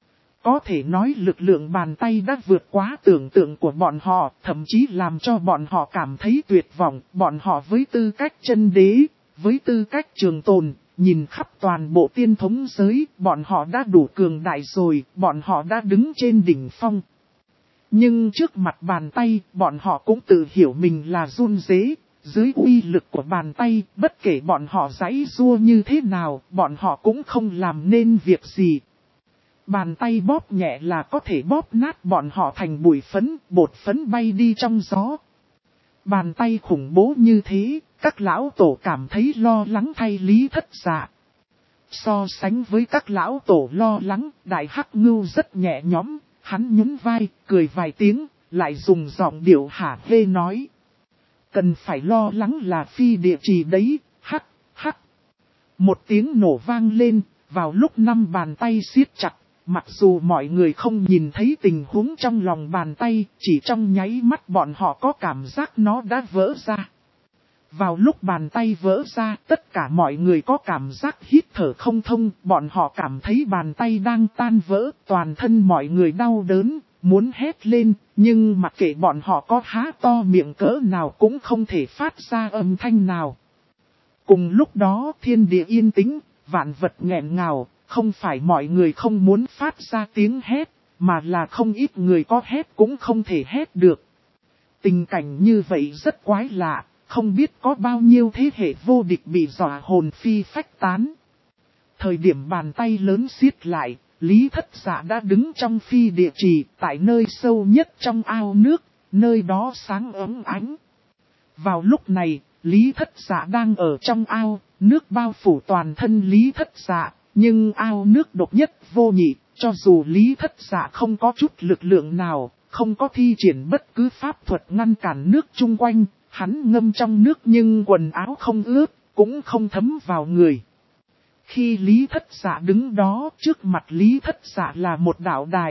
Có thể nói lực lượng bàn tay đã vượt quá tưởng tượng của bọn họ, thậm chí làm cho bọn họ cảm thấy tuyệt vọng. Bọn họ với tư cách chân đế, với tư cách trường tồn, nhìn khắp toàn bộ tiên thống giới, bọn họ đã đủ cường đại rồi, bọn họ đã đứng trên đỉnh phong. Nhưng trước mặt bàn tay, bọn họ cũng tự hiểu mình là run rế. Dưới uy lực của bàn tay, bất kể bọn họ giãy giụa như thế nào, bọn họ cũng không làm nên việc gì. Bàn tay bóp nhẹ là có thể bóp nát bọn họ thành bụi phấn, bột phấn bay đi trong gió. Bàn tay khủng bố như thế, các lão tổ cảm thấy lo lắng thay Lý Thất Dạ. So sánh với các lão tổ lo lắng, Đại Hắc Ngưu rất nhẹ nhõm, hắn nhún vai, cười vài tiếng, lại dùng giọng điệu hả hê nói. Cần phải lo lắng là phi địa chỉ đấy, hắc, hắc. Một tiếng nổ vang lên, vào lúc 5 bàn tay siết chặt. Mặc dù mọi người không nhìn thấy tình huống trong lòng bàn tay, chỉ trong nháy mắt bọn họ có cảm giác nó đã vỡ ra. Vào lúc bàn tay vỡ ra, tất cả mọi người có cảm giác hít thở không thông, bọn họ cảm thấy bàn tay đang tan vỡ, toàn thân mọi người đau đớn, muốn hét lên, nhưng mặc kệ bọn họ có há to miệng cỡ nào cũng không thể phát ra âm thanh nào. Cùng lúc đó thiên địa yên tĩnh, vạn vật nghẹn ngào. Không phải mọi người không muốn phát ra tiếng hét, mà là không ít người có hét cũng không thể hét được. Tình cảnh như vậy rất quái lạ, không biết có bao nhiêu thế hệ vô địch bị dọa hồn phi phách tán. Thời điểm bàn tay lớn siết lại, Lý Thất Dạ đã đứng trong phi địa trì, tại nơi sâu nhất trong ao nước, nơi đó sáng ấm ánh. Vào lúc này, Lý Thất Dạ đang ở trong ao, nước bao phủ toàn thân Lý Thất Dạ. Nhưng ao nước độc nhất vô nhị, cho dù Lý Thất Dạ không có chút lực lượng nào, không có thi triển bất cứ pháp thuật ngăn cản nước chung quanh, hắn ngâm trong nước nhưng quần áo không ướt, cũng không thấm vào người. Khi Lý Thất Dạ đứng đó, trước mặt Lý Thất Dạ là một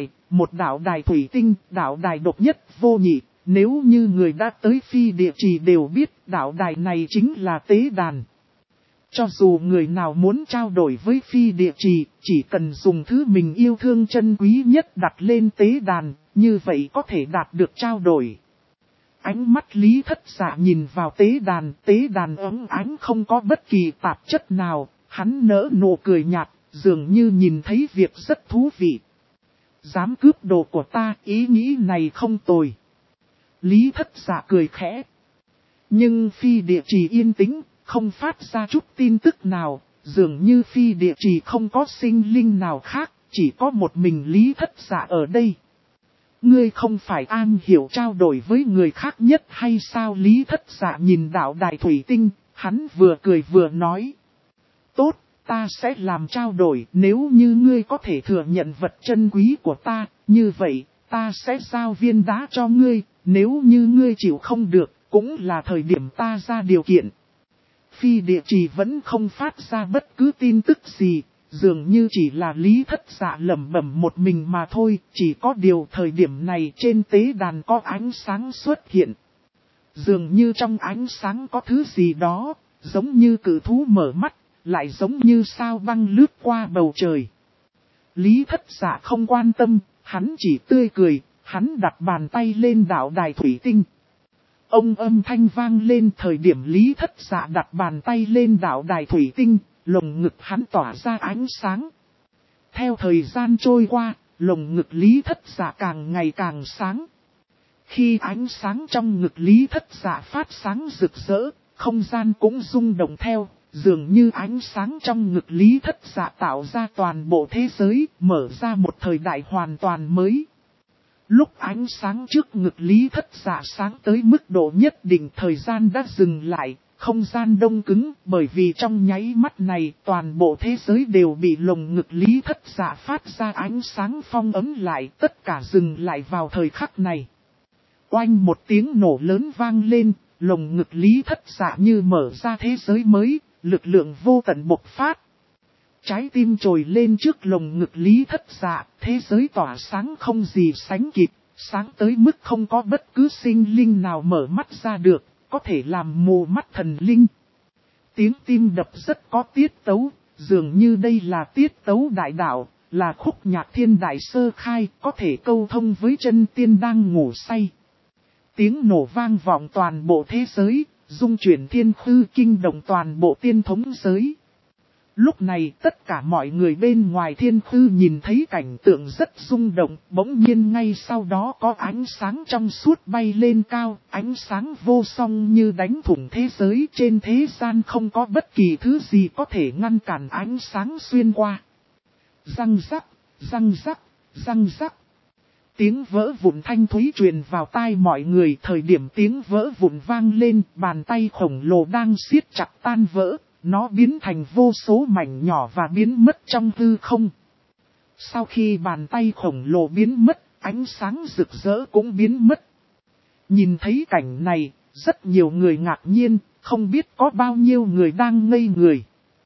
đạo đài thủy tinh, đạo đài độc nhất vô nhị. Nếu như người đã tới phi địa trì đều biết đạo đài này chính là tế đàn. Cho dù người nào muốn trao đổi với phi địa trì, chỉ cần dùng thứ mình yêu thương chân quý nhất đặt lên tế đàn, như vậy có thể đạt được trao đổi. Ánh mắt Lý Thất Dạ nhìn vào tế đàn ấm ánh không có bất kỳ tạp chất nào, hắn nở nụ cười nhạt, dường như nhìn thấy việc rất thú vị. Dám cướp đồ của ta, ý nghĩ này không tồi. Lý Thất Dạ cười khẽ. Nhưng phi địa trì yên tĩnh. Không phát ra chút tin tức nào, dường như phi địa trì không có sinh linh nào khác, chỉ có một mình Lý Thất Dạ ở đây. Ngươi không phải am hiểu trao đổi với người khác nhất hay sao? Lý Thất Dạ nhìn đạo đài thủy tinh, hắn vừa cười vừa nói. Tốt, ta sẽ làm trao đổi, nếu như ngươi có thể thừa nhận vật chân quý của ta, như vậy, ta sẽ giao viên đá cho ngươi, nếu như ngươi chịu không được, cũng là thời điểm ta ra điều kiện. Phi địa trì vẫn không phát ra bất cứ tin tức gì, dường như chỉ là Lý Thất Dạ lẩm bẩm một mình mà thôi, chỉ có điều thời điểm này trên tế đàn có ánh sáng xuất hiện. Dường như trong ánh sáng có thứ gì đó, giống như cự thú mở mắt, lại giống như sao băng lướt qua bầu trời. Lý Thất Dạ không quan tâm, Hắn chỉ tươi cười, hắn đặt bàn tay lên đạo đài thủy tinh. Ông âm thanh vang lên thời điểm Lý Thất Dạ đặt bàn tay lên đạo đài thủy tinh, lồng ngực hắn tỏa ra ánh sáng. Theo thời gian trôi qua, lồng ngực Lý Thất Dạ càng ngày càng sáng. Khi ánh sáng trong ngực Lý Thất Dạ phát sáng rực rỡ, không gian cũng rung động theo, dường như ánh sáng trong ngực Lý Thất Dạ tạo ra toàn bộ thế giới, mở ra một thời đại hoàn toàn mới. Lúc ánh sáng trước ngực Lý Thất Dạ sáng tới mức độ nhất định, thời gian đã dừng lại, không gian đông cứng, bởi vì trong nháy mắt này toàn bộ thế giới đều bị lồng ngực Lý Thất Dạ phát ra ánh sáng phong ấm lại, tất cả dừng lại vào thời khắc này. Oanh một tiếng nổ lớn vang lên, lồng ngực Lý Thất Dạ như mở ra thế giới mới, lực lượng vô tận bộc phát. Trái tim trồi lên trước lồng ngực Lý Thất Dạ, thế giới tỏa sáng không gì sánh kịp, sáng tới mức không có bất cứ sinh linh nào mở mắt ra được, có thể làm mù mắt thần linh. Tiếng tim đập rất có tiết tấu, dường như đây là tiết tấu đại đạo, là khúc nhạc thiên đại sơ khai, có thể câu thông với chân tiên đang ngủ say. Tiếng nổ vang vọng toàn bộ thế giới, dung chuyển thiên khư kinh động toàn bộ tiên thống giới. Lúc này tất cả mọi người bên ngoài thiên khư nhìn thấy cảnh tượng rất rung động, bỗng nhiên ngay sau đó có ánh sáng trong suốt bay lên cao, ánh sáng vô song như đánh thủng thế giới, trên thế gian không có bất kỳ thứ gì có thể ngăn cản ánh sáng xuyên qua. Răng rắc, răng rắc, răng rắc. Tiếng vỡ vụn thanh thúy truyền vào tai mọi người, thời điểm tiếng vỡ vụn vang lên, bàn tay khổng lồ đang siết chặt tan vỡ. Nó biến thành vô số mảnh nhỏ và biến mất trong hư không. Sau khi bàn tay khổng lồ biến mất, ánh sáng rực rỡ cũng biến mất. Nhìn thấy cảnh này, rất nhiều người ngạc nhiên, không biết có bao nhiêu người đang ngây người.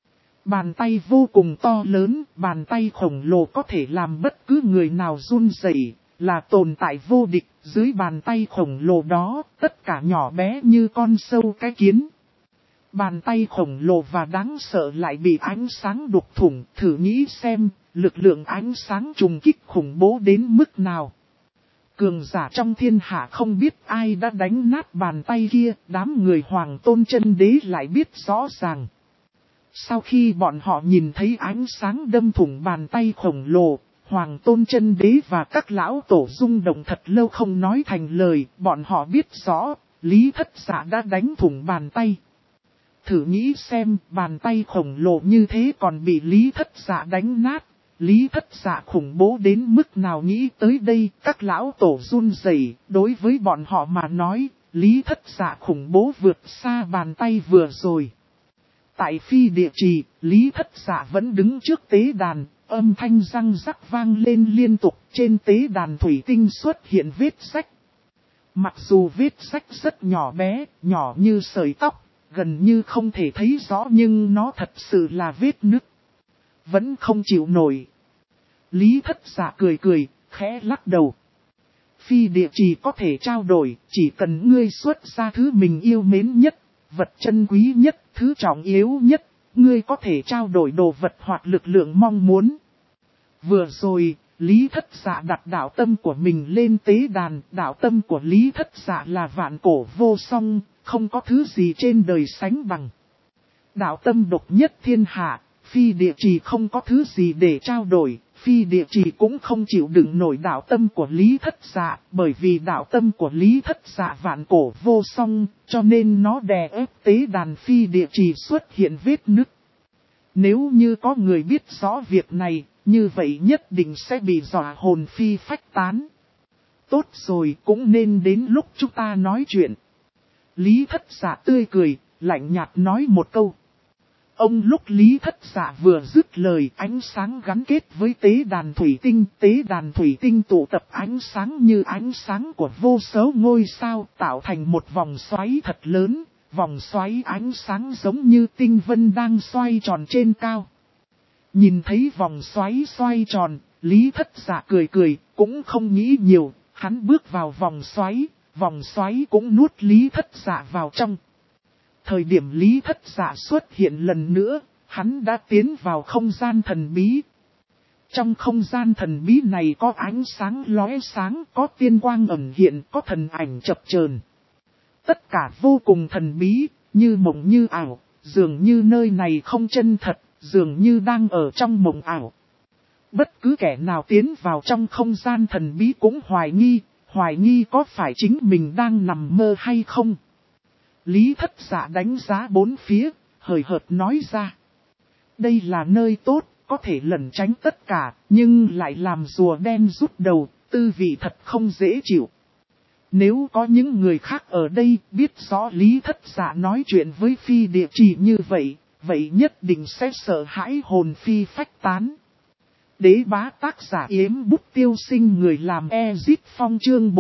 Bàn tay vô cùng to lớn, bàn tay khổng lồ có thể làm bất cứ người nào run rẩy, là tồn tại vô địch. Dưới bàn tay khổng lồ đó, tất cả nhỏ bé như con sâu cái kiến. Bàn tay khổng lồ và đáng sợ lại bị ánh sáng đục thủng, thử nghĩ xem, lực lượng ánh sáng trùng kích khủng bố đến mức nào. Cường giả trong thiên hạ không biết ai đã đánh nát bàn tay kia, đám người Hoàng Tôn Chân Đế lại biết rõ ràng. Sau khi bọn họ nhìn thấy ánh sáng đâm thủng bàn tay khổng lồ, Hoàng Tôn Chân Đế và các lão tổ rung động thật lâu không nói thành lời, bọn họ biết rõ, Lý Thất Dạ đã đánh thủng bàn tay. Thử nghĩ xem, bàn tay khổng lồ như thế còn bị Lý Thất Dạ đánh nát. Lý Thất Dạ khủng bố đến mức nào, nghĩ tới đây, các lão tổ run rẩy. Đối với bọn họ mà nói, Lý Thất Dạ khủng bố vượt xa bàn tay vừa rồi. Tại phi địa trì, Lý Thất Dạ vẫn đứng trước tế đàn, âm thanh răng rắc vang lên liên tục, trên tế đàn thủy tinh xuất hiện vết rách. Mặc dù vết rách rất nhỏ bé, nhỏ như sợi tóc, gần như không thể thấy rõ, nhưng nó thật sự là vết nứt. Vẫn không chịu nổi. Lý Thất Dạ cười cười, khẽ lắc đầu. Phi địa chỉ có thể trao đổi, chỉ cần ngươi xuất ra thứ mình yêu mến nhất, vật chân quý nhất, thứ trọng yếu nhất, ngươi có thể trao đổi đồ vật hoặc lực lượng mong muốn. Vừa rồi, Lý Thất Dạ đặt đạo tâm của mình lên tế đàn, đạo tâm của Lý Thất Dạ là vạn cổ vô song, không có thứ gì trên đời sánh bằng. Đạo tâm độc nhất thiên hạ, phi địa chỉ không có thứ gì để trao đổi, phi địa chỉ cũng không chịu đựng nổi đạo tâm của Lý Thất Dạ, bởi vì đạo tâm của Lý Thất Dạ vạn cổ vô song, cho nên nó đè ép tế đàn phi địa chỉ xuất hiện vết nứt. Nếu như có người biết rõ việc này, như vậy nhất định sẽ bị dọa hồn phi phách tán. Tốt rồi, cũng nên đến lúc chúng ta nói chuyện. Lý Thất Dạ tươi cười, lạnh nhạt nói một câu. Ông lúc Lý Thất Dạ vừa dứt lời, ánh sáng gắn kết với tế đàn thủy tinh tụ tập ánh sáng như ánh sáng của vô số ngôi sao, tạo thành một vòng xoáy thật lớn, vòng xoáy ánh sáng giống như tinh vân đang xoay tròn trên cao. Nhìn thấy vòng xoáy xoay tròn, Lý Thất Dạ cười cười, cũng không nghĩ nhiều, hắn bước vào vòng xoáy cũng nuốt Lý Thất Dạ vào trong. Thời điểm Lý Thất Dạ xuất hiện lần nữa, hắn đã tiến vào không gian thần bí. Trong không gian thần bí này có ánh sáng lóe sáng, có tiên quang ẩn hiện, có thần ảnh chập chờn. Tất cả vô cùng thần bí, như mộng như ảo, dường như nơi này không chân thật, dường như đang ở trong mộng ảo. Bất cứ kẻ nào tiến vào trong không gian thần bí cũng hoài nghi có phải chính mình đang nằm mơ hay không. Lý Thất Dạ đánh giá bốn phía, hời hợt nói ra. Đây là nơi tốt, có thể lẩn tránh tất cả, nhưng lại làm rùa đen rút đầu, tư vị thật không dễ chịu. Nếu có những người khác ở đây biết rõ Lý Thất Dạ nói chuyện với Phi Địa Chỉ như vậy, vậy nhất định sẽ sợ hãi hồn phi phách tán. Đế bá tác giả Yếm Bút Tiêu Sinh, người làm Ezit Phong chương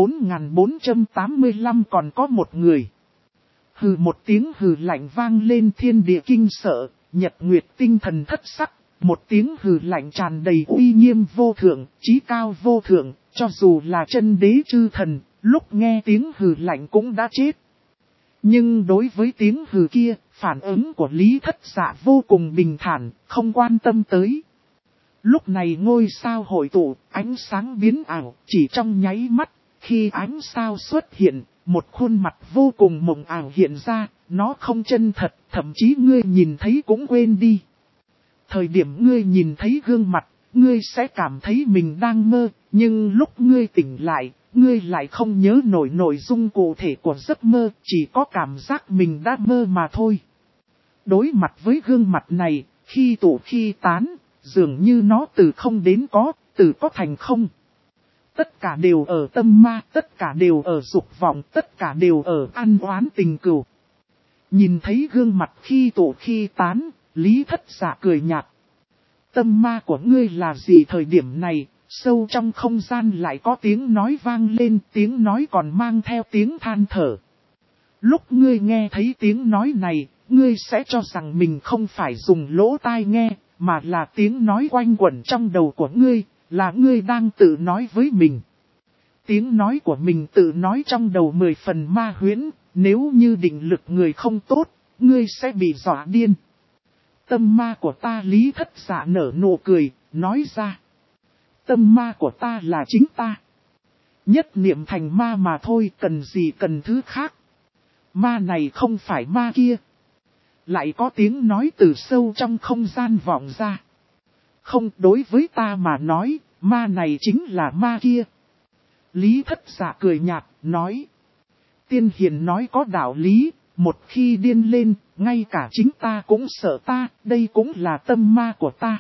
4485. Còn có một người. Hừ, một tiếng hừ lạnh vang lên, thiên địa kinh sợ, nhật nguyệt tinh thần thất sắc. Một tiếng hừ lạnh tràn đầy uy nghiêm vô thượng, chí cao vô thượng, cho dù là chân đế chư thần, lúc nghe tiếng hừ lạnh cũng đã chết. Nhưng đối với tiếng hừ kia, phản ứng của Lý Thất Dạ vô cùng bình thản, không quan tâm tới. Lúc này ngôi sao hội tụ, ánh sáng biến ảo, chỉ trong nháy mắt, khi ánh sao xuất hiện, một khuôn mặt vô cùng mộng ảo hiện ra, nó không chân thật, thậm chí ngươi nhìn thấy cũng quên đi. Thời điểm ngươi nhìn thấy gương mặt, ngươi sẽ cảm thấy mình đang mơ, nhưng lúc ngươi tỉnh lại, ngươi lại không nhớ nổi nội dung cụ thể của giấc mơ, chỉ có cảm giác mình đã mơ mà thôi. Đối mặt với gương mặt này, khi tụ khi tán, dường như nó từ không đến có, từ có thành không. Tất cả đều ở tâm ma, tất cả đều ở dục vọng, tất cả đều ở ăn oán tình cừu. Nhìn thấy gương mặt khi tụ khi tán, Lý Thất Dạ cười nhạt. Tâm ma của ngươi là gì? Thời điểm này, sâu trong không gian lại có tiếng nói vang lên, tiếng nói còn mang theo tiếng than thở. Lúc ngươi nghe thấy tiếng nói này, ngươi sẽ cho rằng mình không phải dùng lỗ tai nghe, mà là tiếng nói quanh quẩn trong đầu của ngươi, là ngươi đang tự nói với mình. Tiếng nói của mình tự nói trong đầu 10 phần ma huyễn, nếu như định lực người không tốt, ngươi sẽ bị dọa điên. Tâm ma của ta, Lý Thất Dạ nở nụ cười, nói ra. Tâm ma của ta là chính ta. Nhất niệm thành ma mà thôi, cần gì cần thứ khác. Ma này không phải ma kia. Lại có tiếng nói từ sâu trong không gian vọng ra. Không, đối với ta mà nói, ma này chính là ma kia. Lý Thất Dạ cười nhạt, nói. Tiên hiền nói có đạo lý, một khi điên lên, ngay cả chính ta cũng sợ ta, đây cũng là tâm ma của ta.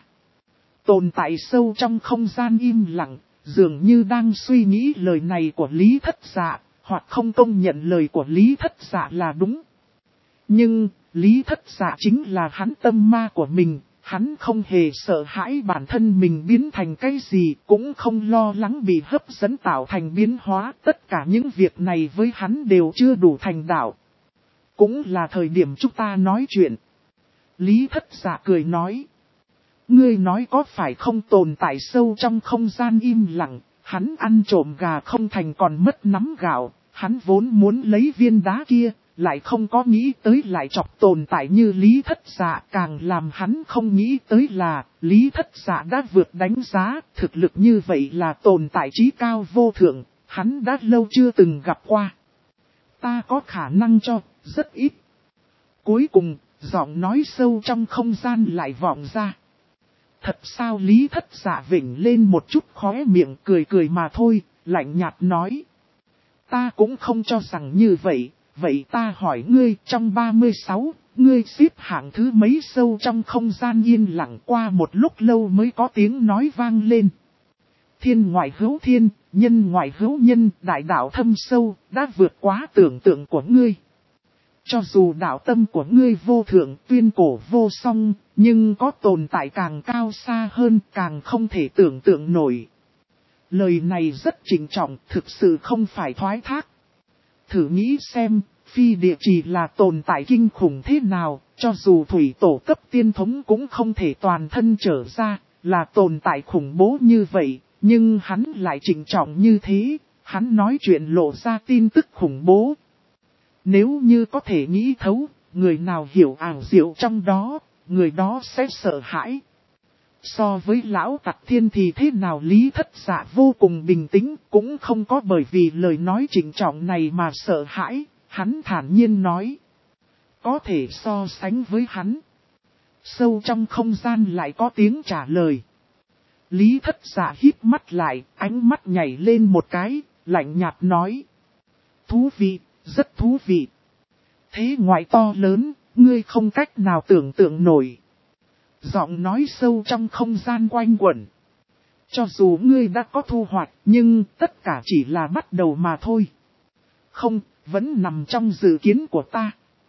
Tồn tại sâu trong không gian im lặng, dường như đang suy nghĩ lời này của Lý Thất Dạ, hoặc không công nhận lời của Lý Thất Dạ là đúng. Nhưng, Lý Thất Dạ chính là hắn tâm ma của mình, hắn không hề sợ hãi bản thân mình biến thành cái gì, cũng không lo lắng bị hấp dẫn tạo thành biến hóa. Tất cả những việc này với hắn đều chưa đủ thành đạo. Cũng là thời điểm chúng ta nói chuyện. Lý Thất Dạ cười nói. Ngươi nói có phải không, tồn tại sâu trong không gian im lặng, hắn ăn trộm gà không thành còn mất nắm gạo, hắn vốn muốn lấy viên đá kia, lại không có nghĩ tới lại chọc tồn tại như Lý Thất Dạ. Càng làm hắn không nghĩ tới là, Lý Thất Dạ đã vượt đánh giá, thực lực như vậy là tồn tại trí cao vô thượng, hắn đã lâu chưa từng gặp qua. Ta có khả năng cho, rất ít. Cuối cùng, giọng nói sâu trong không gian lại vọng ra. Thật sao? Lý Thất Dạ vểnh lên một chút khóe miệng, cười cười mà thôi, lạnh nhạt nói. Ta cũng không cho rằng như vậy, vậy ta hỏi ngươi, trong 36, ngươi xếp hạng thứ mấy? Sâu trong không gian yên lặng, qua một lúc lâu mới có tiếng nói vang lên. Thiên ngoại hữu thiên, nhân ngoại hữu nhân, đại đạo thâm sâu, đã vượt quá tưởng tượng của ngươi. Cho dù đạo tâm của ngươi vô thượng, tuyên cổ vô song, nhưng có tồn tại càng cao xa hơn, càng không thể tưởng tượng nổi. Lời này rất trịnh trọng, thực sự không phải thoái thác. Thử nghĩ xem, Phi Địa Chỉ là tồn tại kinh khủng thế nào, cho dù thủy tổ cấp tiên thống cũng không thể toàn thân trở ra, là tồn tại khủng bố như vậy, nhưng hắn lại trịnh trọng như thế, hắn nói chuyện lộ ra tin tức khủng bố. Nếu như có thể nghĩ thấu, người nào hiểu ảo diệu trong đó, người đó sẽ sợ hãi. So với lão tặc thiên thì thế nào Lý Thất Dạ vô cùng bình tĩnh, cũng không có bởi vì lời nói trịnh trọng này mà sợ hãi, hắn thản nhiên nói. Có thể so sánh với hắn. Sâu trong không gian lại có tiếng trả lời. Lý Thất Dạ híp mắt lại, ánh mắt nhảy lên một cái, lạnh nhạt nói. Thú vị, rất thú vị. Thế ngoại to lớn, ngươi không cách nào tưởng tượng nổi. Giọng nói sâu trong không gian quanh quẩn. Cho dù ngươi đã có thu hoạch, nhưng tất cả chỉ là bắt đầu mà thôi. Không, vẫn nằm trong dự kiến của ta.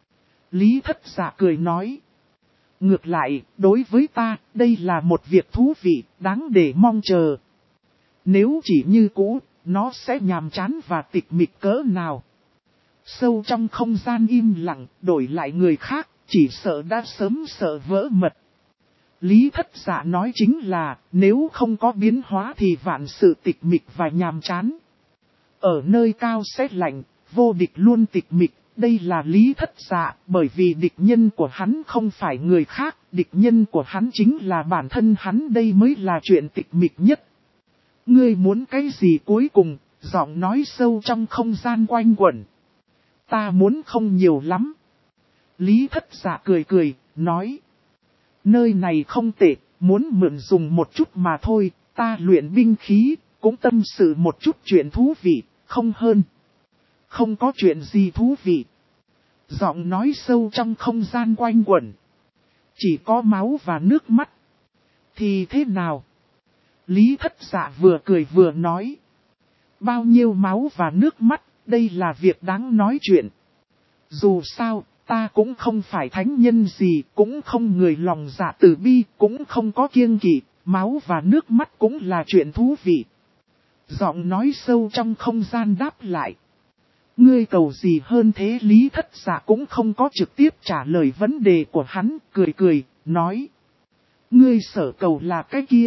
Lý Thất Dạ cười nói. Ngược lại, đối với ta, đây là một việc thú vị, đáng để mong chờ. Nếu chỉ như cũ, nó sẽ nhàm chán và tịch mịch cỡ nào. Sâu trong không gian im lặng, đổi lại người khác, chỉ sợ đã sớm sợ vỡ mật. Lý Thất Dạ nói chính là, nếu không có biến hóa thì vạn sự tịch mịch và nhàm chán. Ở nơi cao sẽ lạnh, vô địch luôn tịch mịch, đây là Lý Thất Dạ, bởi vì địch nhân của hắn không phải người khác, địch nhân của hắn chính là bản thân hắn, đây mới là chuyện tịch mịch nhất. Ngươi muốn cái gì cuối cùng, giọng nói sâu trong không gian quanh quẩn. Ta muốn không nhiều lắm. Lý Thất Dạ cười cười, nói. Nơi này không tệ, muốn mượn dùng một chút mà thôi, ta luyện binh khí, cũng tâm sự một chút chuyện thú vị, không hơn. Không có chuyện gì thú vị. Giọng nói sâu trong không gian quanh quẩn. Chỉ có máu và nước mắt. Thì thế nào? Lý Thất Dạ vừa cười vừa nói. Bao nhiêu máu và nước mắt, đây là việc đáng nói chuyện. Dù sao, ta cũng không phải thánh nhân gì, cũng không người lòng dạ từ bi, cũng không có kiêng kỵ, máu và nước mắt cũng là chuyện thú vị. Giọng nói sâu trong không gian đáp lại. Ngươi cầu gì hơn thế? Lý Thất Dạ cũng không có trực tiếp trả lời vấn đề của hắn, cười cười, nói. Ngươi sở cầu là cái kia.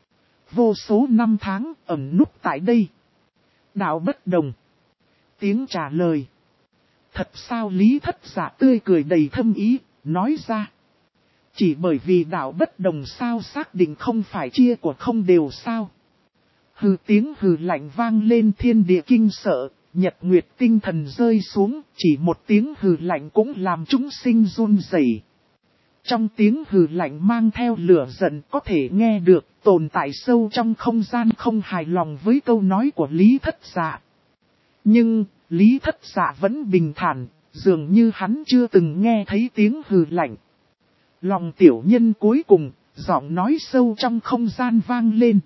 Vô số năm tháng ẩn núp tại đây. Đạo bất đồng. Tiếng trả lời. Thật sao? Lý Thất Dạ tươi cười đầy thâm ý, nói ra. Chỉ bởi vì đạo bất đồng sao xác định không phải chia của không đều sao. Hừ, tiếng hừ lạnh vang lên, thiên địa kinh sợ, nhật nguyệt tinh thần rơi xuống, chỉ một tiếng hừ lạnh cũng làm chúng sinh run rẩy. Trong tiếng hừ lạnh mang theo lửa giận có thể nghe được, tồn tại sâu trong không gian không hài lòng với câu nói của Lý Thất Dạ. Nhưng, Lý Thất Dạ vẫn bình thản, dường như hắn chưa từng nghe thấy tiếng hừ lạnh. Lòng tiểu nhân cuối cùng, giọng nói sâu trong không gian vang lên.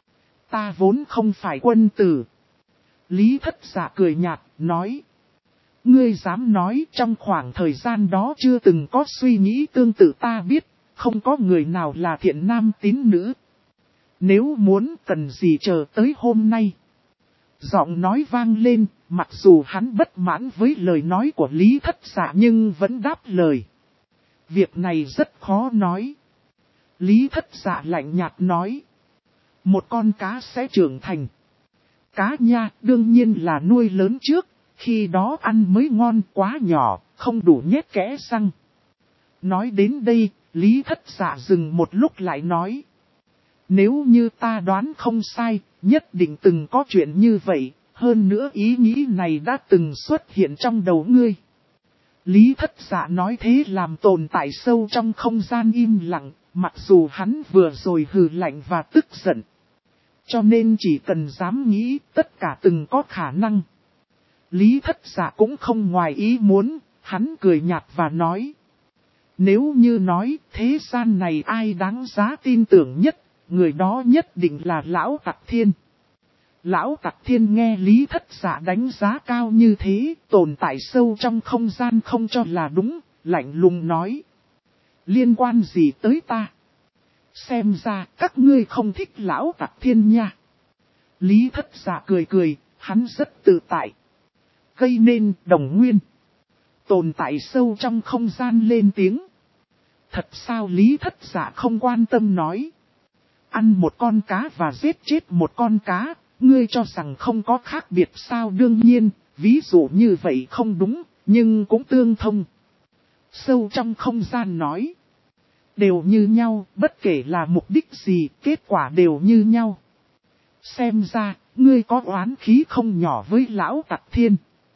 Ta vốn không phải quân tử. Lý Thất Dạ cười nhạt, nói. Ngươi dám nói trong khoảng thời gian đó chưa từng có suy nghĩ tương tự, ta biết, không có người nào là thiện nam tín nữ. Nếu muốn cần gì chờ tới hôm nay. Giọng nói vang lên, mặc dù hắn bất mãn với lời nói của Lý Thất Dạ nhưng vẫn đáp lời. Việc này rất khó nói. Lý Thất Dạ lạnh nhạt nói. Một con cá sẽ trưởng thành. Cá nha đương nhiên là nuôi lớn trước, khi đó ăn mới ngon, quá nhỏ, không đủ nhét kẽ răng. Nói đến đây, Lý Thất Dạ dừng một lúc lại nói. Nếu như ta đoán không sai, nhất định từng có chuyện như vậy, hơn nữa ý nghĩ này đã từng xuất hiện trong đầu ngươi. Lý Thất Dạ nói thế làm tồn tại sâu trong không gian im lặng, mặc dù hắn vừa rồi hừ lạnh và tức giận. Cho nên chỉ cần dám nghĩ, tất cả từng có khả năng. Lý Thất Dạ cũng không ngoài ý muốn, hắn cười nhạt và nói. Nếu như nói thế gian này ai đáng giá tin tưởng nhất, người đó nhất định là Lão Tặc Thiên. Lão Tặc Thiên nghe Lý Thất Dạ đánh giá cao như thế, tồn tại sâu trong không gian không cho là đúng, lạnh lùng nói. Liên quan gì tới ta? Xem ra các ngươi không thích Lão Tặc Thiên nha. Lý Thất Dạ cười cười, hắn rất tự tại. Gây nên đồng nguyên. Tồn tại sâu trong không gian lên tiếng. Thật sao? Lý Thất Dạ không quan tâm nói. Ăn một con cá và giết chết một con cá, ngươi cho rằng không có khác biệt sao? Đương nhiên, ví dụ như vậy không đúng, nhưng cũng tương thông. Sâu trong không gian nói. Đều như nhau, bất kể là mục đích gì, kết quả đều như nhau. Xem ra, ngươi có oán khí không nhỏ với lão Tặc Thiên.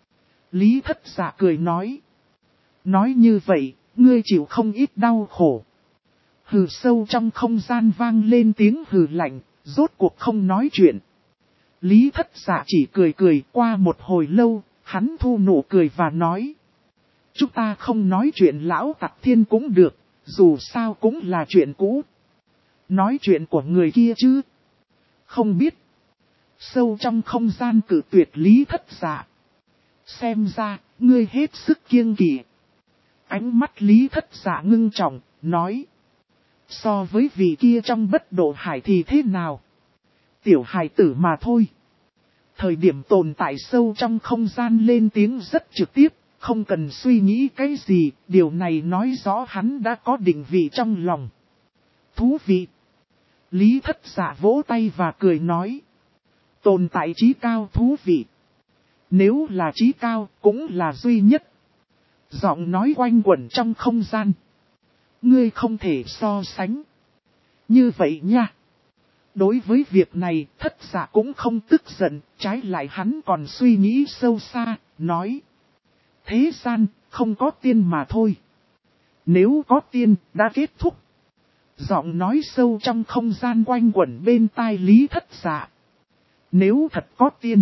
Lý Thất Dạ cười nói. Nói như vậy, ngươi chịu không ít đau khổ. Hừ, sâu trong không gian vang lên tiếng hừ lạnh, rốt cuộc không nói chuyện. Lý Thất Dạ chỉ cười cười. Qua một hồi lâu, hắn thu nụ cười và nói. Chúng ta không nói chuyện lão Tặc Thiên cũng được, dù sao cũng là chuyện cũ. Nói chuyện của người kia chứ. Không biết. Sâu trong không gian cự tuyệt Lý Thất Dạ. Xem ra, ngươi hết sức kiêng kỵ. Ánh mắt Lý Thất Dạ ngưng trọng, nói. So với vị kia trong Bất Độ Hải thì thế nào? Tiểu hài tử mà thôi. Thời điểm tồn tại sâu trong không gian lên tiếng rất trực tiếp, không cần suy nghĩ cái gì, điều này nói rõ hắn đã có định vị trong lòng. Thú vị. Lý Thất Dạ vỗ tay và cười nói. Tồn tại trí cao thú vị. Nếu là trí cao, cũng là duy nhất. Giọng nói quanh quẩn trong không gian. Ngươi không thể so sánh. Như vậy nha. Đối với việc này, Thất Dạ cũng không tức giận, trái lại hắn còn suy nghĩ sâu xa, nói. Thế gian, không có tiên mà thôi. Nếu có tiên, đã kết thúc. Giọng nói sâu trong không gian quanh quẩn bên tai Lý Thất Dạ. Nếu thật có tiên.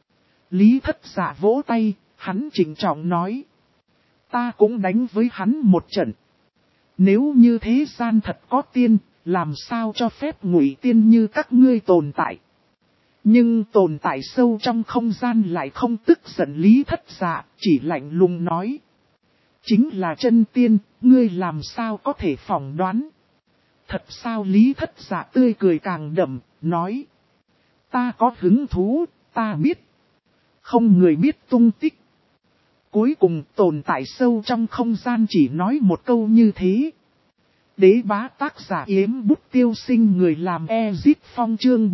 Lý Thất Dạ vỗ tay, hắn trịnh trọng nói. Ta cũng đánh với hắn một trận. Nếu như thế gian thật có tiên, làm sao cho phép ngụy tiên như các ngươi tồn tại. Nhưng tồn tại sâu trong không gian lại không tức giận Lý Thất Dạ, chỉ lạnh lùng nói. Chính là chân tiên, ngươi làm sao có thể phỏng đoán. Thật sao Lý Thất Dạ tươi cười càng đậm, nói. Ta có hứng thú, ta biết. Không người biết tung tích. Cuối cùng tồn tại sâu trong không gian chỉ nói một câu như thế. Đế bá tác giả Yếm Bút Tiêu Sinh người làm Ezit Phong chương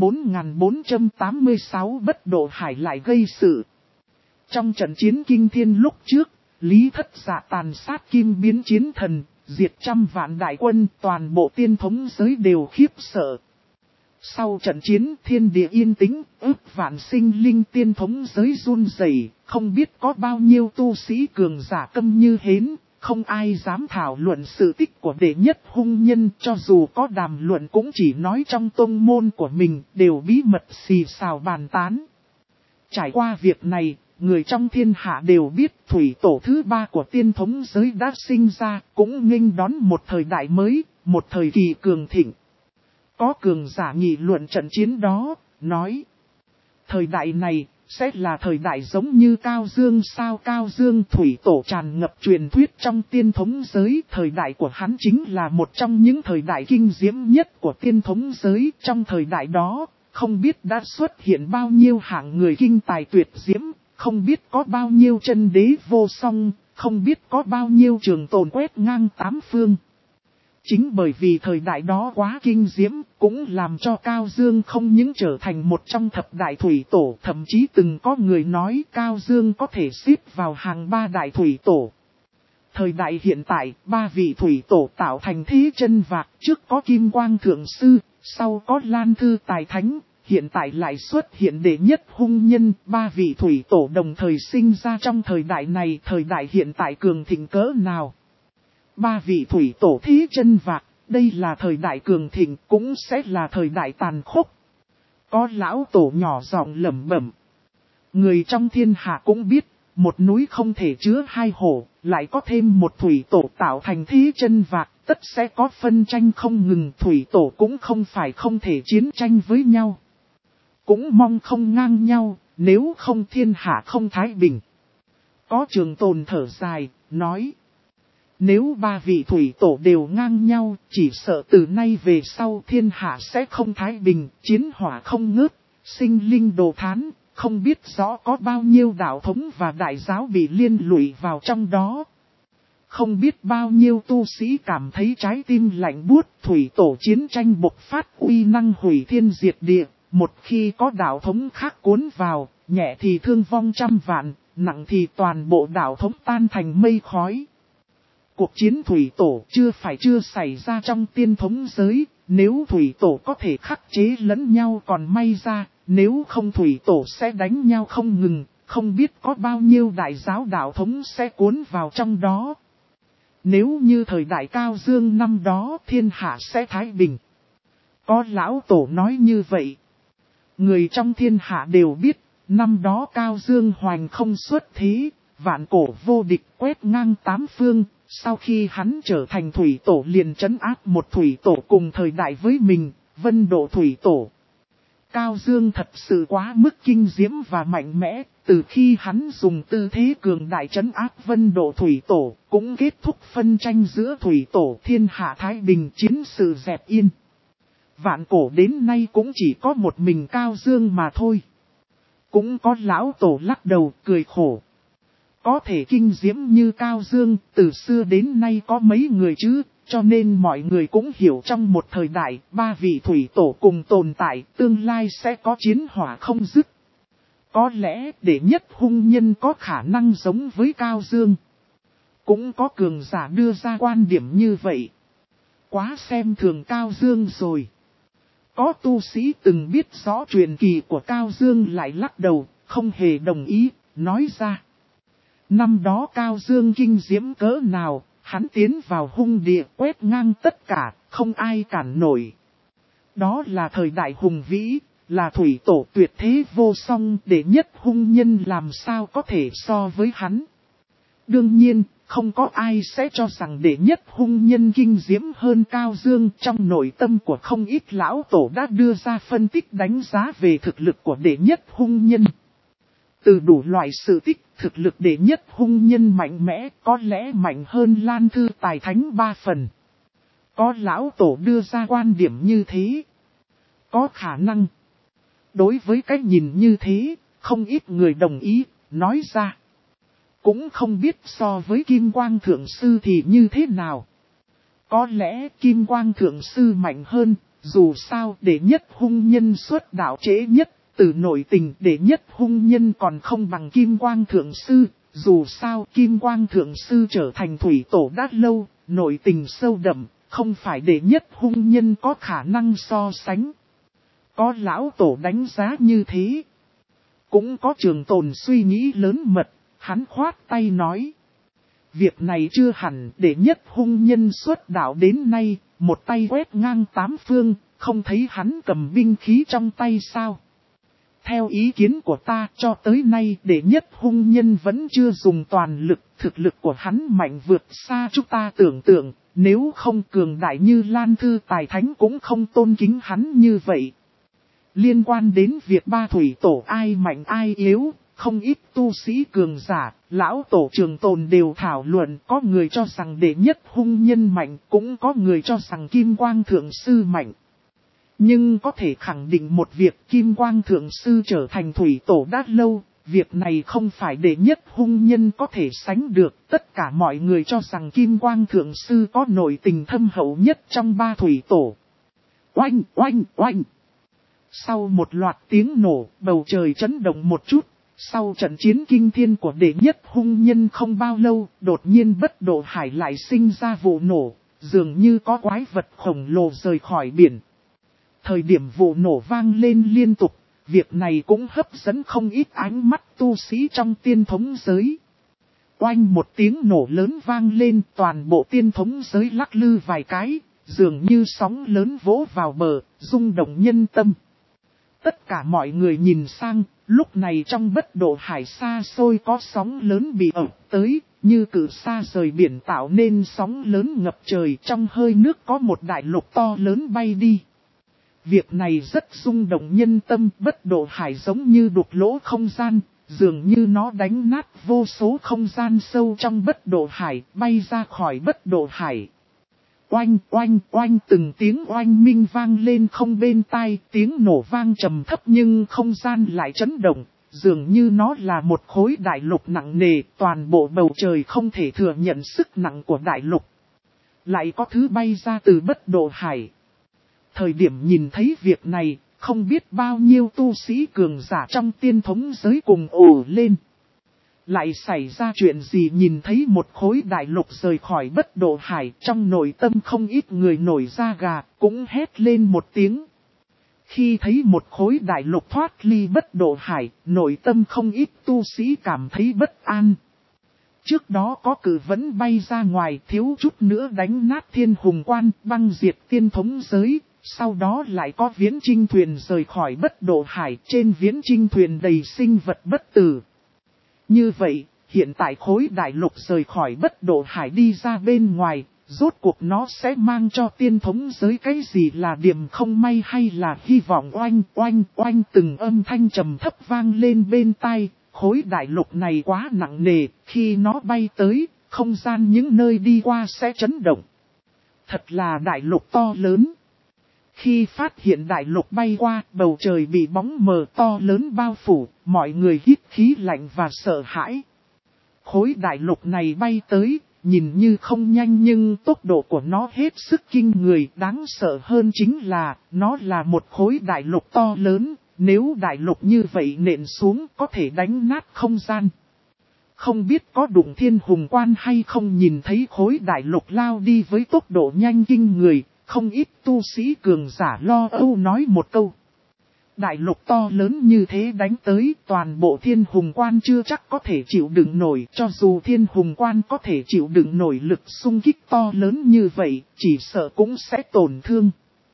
4486 Bất Độ Hải lại gây sự. Trong trận chiến kinh thiên lúc trước, Lý Thất Dạ tàn sát kim biến chiến thần, diệt trăm vạn đại quân, toàn bộ tiên thống giới đều khiếp sợ. Sau trận chiến thiên địa yên tĩnh, ước vạn sinh linh tiên thống giới run rẩy, không biết có bao nhiêu tu sĩ cường giả câm như hến, không ai dám thảo luận sự tích của đệ nhất hung nhân, cho dù có đàm luận cũng chỉ nói trong tông môn của mình, đều bí mật xì xào bàn tán. Trải qua việc này, người trong thiên hạ đều biết thủy tổ thứ 3 của tiên thống giới đã sinh ra, cũng nghênh đón một thời đại mới, một thời kỳ cường thịnh. Có cường giả nghị luận trận chiến đó, nói. Thời đại này, sẽ là thời đại giống như Cao Dương sao Cao Dương thủy tổ tràn ngập truyền thuyết trong tiên thống giới. Thời đại của hắn chính là một trong những thời đại kinh diễm nhất của tiên thống giới. Trong thời đại đó, không biết đã xuất hiện bao nhiêu hạng người kinh tài tuyệt diễm, không biết có bao nhiêu chân đế vô song, không biết có bao nhiêu trường tồn quét ngang tám phương. Chính bởi vì thời đại đó quá kinh diễm, cũng làm cho Cao Dương không những trở thành một trong thập đại thủy tổ, thậm chí từng có người nói Cao Dương có thể xếp vào hàng 3 đại thủy tổ. Thời đại hiện tại, 3 vị thủy tổ tạo thành thế chân vạc, trước có Kim Quang Thượng Sư, sau có Lan Thư Tài Thánh, hiện tại lại xuất hiện đệ nhất hung nhân, 3 vị thủy tổ đồng thời sinh ra trong thời đại này, thời đại hiện tại cường thịnh cỡ nào. 3 vị thủy tổ thế chân vạc, đây là thời đại cường thịnh, cũng sẽ là thời đại tàn khốc. Có lão tổ nhỏ giọng lẩm bẩm. Người trong thiên hạ cũng biết, một núi không thể chứa 2 hổ, lại có thêm một thủy tổ tạo thành thế chân vạc, tất sẽ có phân tranh không ngừng. Thủy tổ cũng không phải không thể chiến tranh với nhau. Cũng mong không ngang nhau, nếu không thiên hạ không thái bình. Có Trường Tồn thở dài, nói. Nếu 3 vị thủy tổ đều ngang nhau, chỉ sợ từ nay về sau thiên hạ sẽ không thái bình, chiến hỏa không ngớt, sinh linh đồ thán, không biết rõ có bao nhiêu đạo thống và đại giáo bị liên lụy vào trong đó. Không biết bao nhiêu tu sĩ cảm thấy trái tim lạnh buốt, thủy tổ chiến tranh bộc phát uy năng hủy thiên diệt địa, một khi có đạo thống khác cuốn vào, nhẹ thì thương vong trăm vạn, nặng thì toàn bộ đạo thống tan thành mây khói. cuộc chiến thủy tổ chưa xảy ra trong tiên thống giới, nếu thủy tổ có thể khắc chế lẫn nhau còn may ra, nếu không thủy tổ sẽ đánh nhau không ngừng, không biết có bao nhiêu đại giáo đạo thống sẽ cuốn vào trong đó. Nếu như thời đại Cao Dương năm đó thiên hạ sẽ thái bình. Có lão tổ nói như vậy. Người trong thiên hạ đều biết, năm đó Cao Dương hoành không xuất thế, vạn cổ vô địch quét ngang tám phương, sau khi hắn trở thành thủy tổ liền trấn áp một thủy tổ cùng thời đại với mình, Vân Độ thủy tổ. Cao Dương thật sự quá mức kinh diễm và mạnh mẽ, từ khi hắn dùng tư thế cường đại trấn áp Vân Độ thủy tổ, cũng kết thúc phân tranh giữa thủy tổ thiên hạ thái bình chiến sự dẹp yên. Vạn cổ đến nay cũng chỉ có một mình Cao Dương mà thôi. Cũng có lão tổ lắc đầu cười khổ. Có thể kinh diễm như Cao Dương, từ xưa đến nay có mấy người chứ, cho nên mọi người cũng hiểu trong một thời đại, ba vị thủy tổ cùng tồn tại, tương lai sẽ có chiến hỏa không dứt. Có lẽ đệ nhất hung nhân có khả năng giống với Cao Dương. Cũng có cường giả đưa ra quan điểm như vậy. Quá xem thường Cao Dương rồi. Có tu sĩ từng biết rõ truyền kỳ của Cao Dương lại lắc đầu, không hề đồng ý, nói ra. Năm đó Cao Dương kinh diễm cỡ nào, hắn tiến vào hung địa quét ngang tất cả, không ai cản nổi. Đó là thời đại hùng vĩ, là thủy tổ tuyệt thế vô song, đệ nhất hung nhân làm sao có thể so với hắn. Đương nhiên, không có ai sẽ cho rằng đệ nhất hung nhân kinh diễm hơn Cao Dương. Trong nội tâm của không ít lão tổ đã đưa ra phân tích đánh giá về thực lực của đệ nhất hung nhân. Từ đủ loại sự tích, thực lực đệ nhất hung nhân mạnh mẽ có lẽ mạnh hơn Lan Thư Tài Thánh 3 phần. Có lão tổ đưa ra quan điểm như thế. Có khả năng. Đối với cách nhìn như thế, không ít người đồng ý, nói ra. Cũng không biết so với Kim Quang Thượng Sư thì như thế nào. Có lẽ Kim Quang Thượng Sư mạnh hơn, dù sao đệ nhất hung nhân xuất đạo trễ nhất, từ nội tình đệ nhất hung nhân còn không bằng Kim Quang Thượng Sư, dù sao Kim Quang Thượng Sư trở thành thủy tổ đã lâu, nội tình sâu đậm, không phải đệ nhất hung nhân có khả năng so sánh. Có lão tổ đánh giá như thế. Cũng có Trường Tồn suy nghĩ lớn mật. Hắn khoát tay nói. Việc này chưa hẳn, đệ nhất hung nhân xuất đạo đến nay, một tay quét ngang tám phương, không thấy hắn cầm binh khí trong tay sao. Theo ý kiến của ta, cho tới nay đệ nhất hung nhân vẫn chưa dùng toàn lực, thực lực của hắn mạnh vượt xa chúng ta tưởng tượng, nếu không cường đại như Lan Thư Tài Thánh cũng không tôn kính hắn như vậy. Liên quan đến việc ba thủy tổ ai mạnh ai yếu, không ít tu sĩ cường giả, lão tổ Trường Tồn đều thảo luận, có người cho rằng đệ nhất hung nhân mạnh, cũng có người cho rằng Kim Quang Thượng Sư mạnh. Nhưng có thể khẳng định một việc, Kim Quang Thượng Sư trở thành thủy tổ đã lâu, việc này không phải đệ nhất hung nhân có thể sánh được, tất cả mọi người cho rằng Kim Quang Thượng Sư có nội tình thâm hậu nhất trong ba thủy tổ. Oanh, oanh, oanh! Sau một loạt tiếng nổ, bầu trời chấn động một chút. Sau trận chiến kinh thiên của đệ nhất hung nhân không bao lâu, đột nhiên Bất Độ Hải lại sinh ra vụ nổ, dường như có quái vật khổng lồ rời khỏi biển. Thời điểm vụ nổ vang lên liên tục, việc này cũng hấp dẫn không ít ánh mắt tu sĩ trong tiên thống giới. Oanh một tiếng nổ lớn vang lên, toàn bộ tiên thống giới lắc lư vài cái, dường như sóng lớn vỗ vào bờ, rung động nhân tâm. Tất cả mọi người nhìn sang, lúc này trong Bất Độ Hải xa xôi có sóng lớn bị ập tới, như cự sa rời biển tạo nên sóng lớn ngập trời, trong hơi nước có một đại lục to lớn bay đi. Việc này rất rung động nhân tâm, Bất Độ Hải giống như đục lỗ không gian, dường như nó đánh nát vô số không gian sâu trong Bất Độ Hải, bay ra khỏi Bất Độ Hải. Oanh, oanh, oanh, từng tiếng oanh minh vang lên không bên tai, tiếng nổ vang trầm thấp nhưng không gian lại chấn động, dường như nó là một khối đại lục nặng nề, toàn bộ bầu trời không thể thừa nhận sức nặng của đại lục. Lại có thứ bay ra từ Bất Độ Hải. Thời điểm nhìn thấy việc này, không biết bao nhiêu tu sĩ cường giả trong tiên thống giới cùng ồ lên. Lại xảy ra chuyện gì nhìn thấy một khối đại lục rời khỏi bất độ hải, trong nội tâm không ít người nổi da gà, cũng hét lên một tiếng. Khi thấy một khối đại lục thoát ly bất độ hải, nội tâm không ít tu sĩ cảm thấy bất an. Trước đó có cử vẫn bay ra ngoài, thiếu chút nữa đánh nát Thiên Hùng Quan, băng diệt tiên thống giới. Sau đó lại có viễn chinh thuyền rời khỏi bất độ hải, trên viễn chinh thuyền đầy sinh vật bất tử. Như vậy, hiện tại khối đại lục rời khỏi bất độ hải đi ra bên ngoài, rốt cuộc nó sẽ mang cho tiên thống giới cái gì là điểm không may hay là hy vọng. Oanh oanh oanh, từng âm thanh trầm thấp vang lên bên tai. Khối đại lục này quá nặng nề, khi nó bay tới, không gian những nơi đi qua sẽ chấn động. Thật là đại lục to lớn. Khi phát hiện đại lục bay qua, bầu trời bị bóng mờ to lớn bao phủ, mọi người hít khí lạnh và sợ hãi. Khối đại lục này bay tới, nhìn như không nhanh nhưng tốc độ của nó hết sức kinh người. Đáng sợ hơn chính là, nó là một khối đại lục to lớn, nếu đại lục như vậy nện xuống có thể đánh nát không gian. Không biết có đụng Thiên Hùng Quan hay không, nhìn thấy khối đại lục lao đi với tốc độ nhanh kinh người. Không ít tu sĩ cường giả lo âu nói một câu. Đại lục to lớn như thế đánh tới, toàn bộ Thiên Hùng Quan chưa chắc có thể chịu đựng nổi. Cho dù Thiên Hùng Quan có thể chịu đựng nổi lực xung kích to lớn như vậy, chỉ sợ cũng sẽ tổn thương.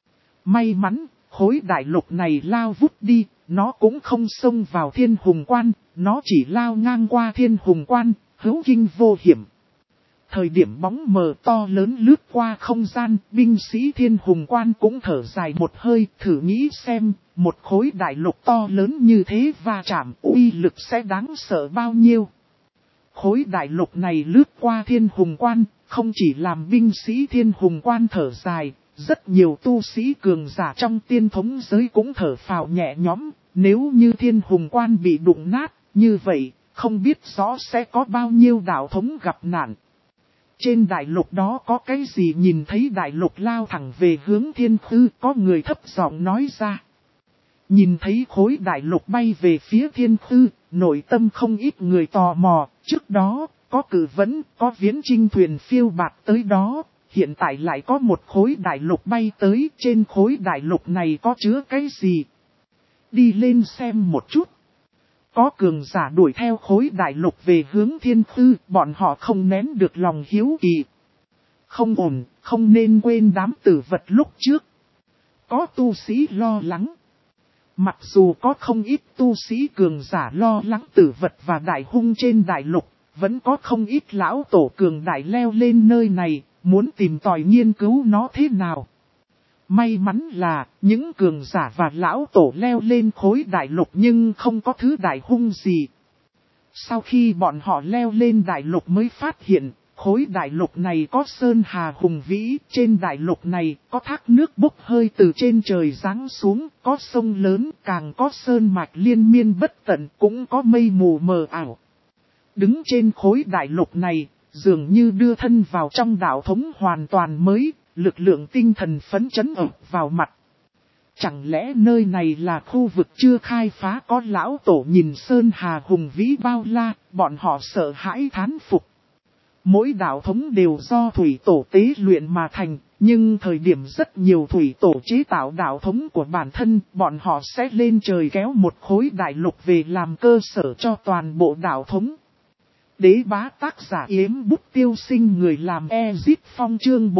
May mắn, khối đại lục này lao vút đi, nó cũng không xông vào Thiên Hùng Quan, nó chỉ lao ngang qua Thiên Hùng Quan, hữu kinh vô hiểm. Thời điểm bóng mờ to lớn lướt qua không gian, binh sĩ Thiên Hùng Quan cũng thở dài một hơi, thử nghĩ xem, một khối đại lục to lớn như thế va chạm uy lực sẽ đáng sợ bao nhiêu. Khối đại lục này lướt qua Thiên Hùng Quan, không chỉ làm binh sĩ Thiên Hùng Quan thở dài, rất nhiều tu sĩ cường giả trong tiên thống giới cũng thở phào nhẹ nhõm, nếu như Thiên Hùng Quan bị đụng nát, như vậy, không biết rõ sẽ có bao nhiêu đạo thống gặp nạn. Trên đại lục đó có cái gì, nhìn thấy đại lục lao thẳng về hướng Thiên Khư, có người thấp giọng nói ra. Nhìn thấy khối đại lục bay về phía Thiên Khư, nội tâm không ít người tò mò, trước đó, có cử vẫn, có viễn chinh thuyền phiêu bạt tới đó, hiện tại lại có một khối đại lục bay tới, trên khối đại lục này có chứa cái gì? Đi lên xem một chút. Có cường giả đuổi theo khối đại lục về hướng Thiên Khư, bọn họ không nén được lòng hiếu kỳ. Không ổn, không nên quên đám tử vật lúc trước. Có tu sĩ lo lắng. Mặc dù có không ít tu sĩ cường giả lo lắng tử vật và đại hung trên đại lục, vẫn có không ít lão tổ cường đại leo lên nơi này, muốn tìm tòi nghiên cứu nó thế nào. May mắn là, những cường giả và lão tổ leo lên khối đại lục nhưng không có thứ đại hung gì. Sau khi bọn họ leo lên đại lục mới phát hiện, khối đại lục này có sơn hà hùng vĩ, trên đại lục này có thác nước bốc hơi từ trên trời giáng xuống, có sông lớn, càng có sơn mạch liên miên bất tận, cũng có mây mù mờ ảo. Đứng trên khối đại lục này, dường như đưa thân vào trong đạo thống hoàn toàn mới, lực lượng tinh thần phấn chấn ập vào mặt. Chẳng lẽ nơi này là khu vực chưa khai phá, có lão tổ nhìn sơn hà hùng vĩ bao la, bọn họ sợ hãi thán phục. Mỗi đạo thống đều do thủy tổ tế luyện mà thành, nhưng thời điểm rất nhiều thủy tổ chế tạo đạo thống của bản thân, bọn họ sẽ lên trời kéo một khối đại lục về làm cơ sở cho toàn bộ đạo thống. Đế bá tác giả Yếm Bút Tiêu Sinh, người làm Ezit Phong, chương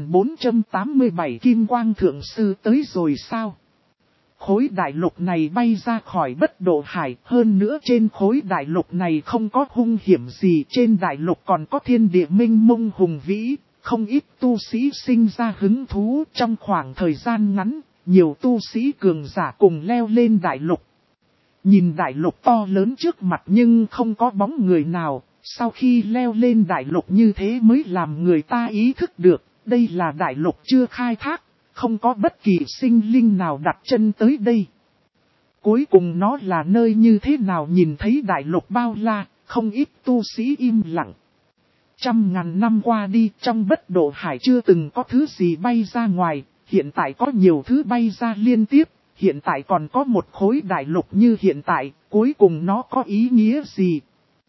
4487 Kim Quang Thượng Sư tới rồi sao? Khối đại lục này bay ra khỏi bất độ hải, hơn nữa trên khối đại lục này không có hung hiểm gì, trên đại lục còn có thiên địa minh mông hùng vĩ, không ít tu sĩ sinh ra hứng thú. Trong khoảng thời gian ngắn, nhiều tu sĩ cường giả cùng leo lên đại lục. Nhìn đại lục to lớn trước mặt nhưng không có bóng người nào, sau khi leo lên đại lục như thế mới làm người ta ý thức được, đây là đại lục chưa khai thác, không có bất kỳ sinh linh nào đặt chân tới đây. Cuối cùng nó là nơi như thế nào, nhìn thấy đại lục bao la, không ít tu sĩ im lặng. Trăm ngàn năm qua đi, trong bất độ hải chưa từng có thứ gì bay ra ngoài, hiện tại có nhiều thứ bay ra liên tiếp. Hiện tại còn có một khối đại lục như hiện tại, cuối cùng nó có ý nghĩa gì?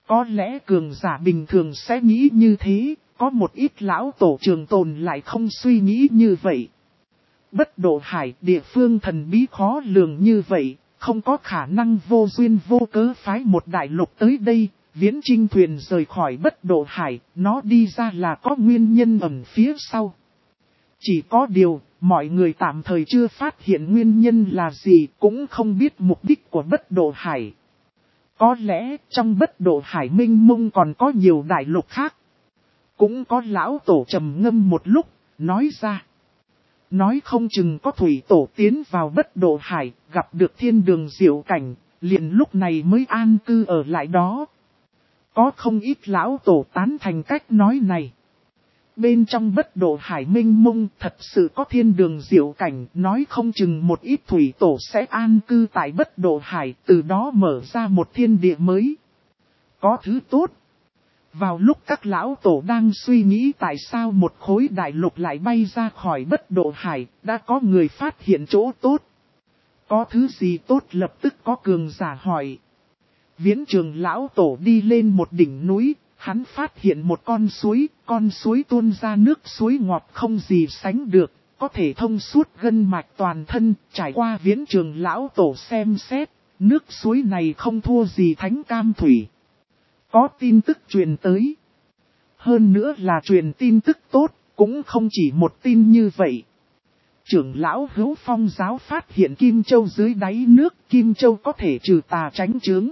Có lẽ cường giả bình thường sẽ nghĩ như thế, có một ít lão tổ trường tồn lại không suy nghĩ như vậy. Bất độ hải, địa phương thần bí khó lường như vậy, không có khả năng vô duyên vô cớ phái một đại lục tới đây, viễn trinh thuyền rời khỏi bất độ hải, nó đi ra là có nguyên nhân ẩn phía sau. Chỉ có điều, mọi người tạm thời chưa phát hiện nguyên nhân là gì, cũng không biết mục đích của bất độ hải. Có lẽ trong bất độ hải minh mông còn có nhiều đại lục khác. Cũng có lão tổ trầm ngâm một lúc, nói ra. Nói không chừng có thủy tổ tiến vào bất độ hải, gặp được thiên đường diệu cảnh, liền lúc này mới an cư ở lại đó. Có không ít lão tổ tán thành cách nói này. Bên trong bất độ hải minh mông thật sự có thiên đường diệu cảnh, nói không chừng một ít thủy tổ sẽ an cư tại bất độ hải, từ đó mở ra một thiên địa mới. Có thứ tốt. Vào lúc các lão tổ đang suy nghĩ tại sao một khối đại lục lại bay ra khỏi bất độ hải, đã có người phát hiện chỗ tốt. Có thứ gì tốt lập tức có cường giả hỏi. Viễn trường lão tổ đi lên một đỉnh núi, hắn phát hiện một con suối tuôn ra nước suối ngọt không gì sánh được, có thể thông suốt gân mạch toàn thân, trải qua viễn trường lão tổ xem xét, nước suối này không thua gì thánh cam thủy. Có tin tức truyền tới. Hơn nữa là truyền tin tức tốt, cũng không chỉ một tin như vậy. Trưởng lão Hữu Phong giáo phát hiện Kim Châu dưới đáy nước, Kim Châu có thể trừ tà tránh chướng.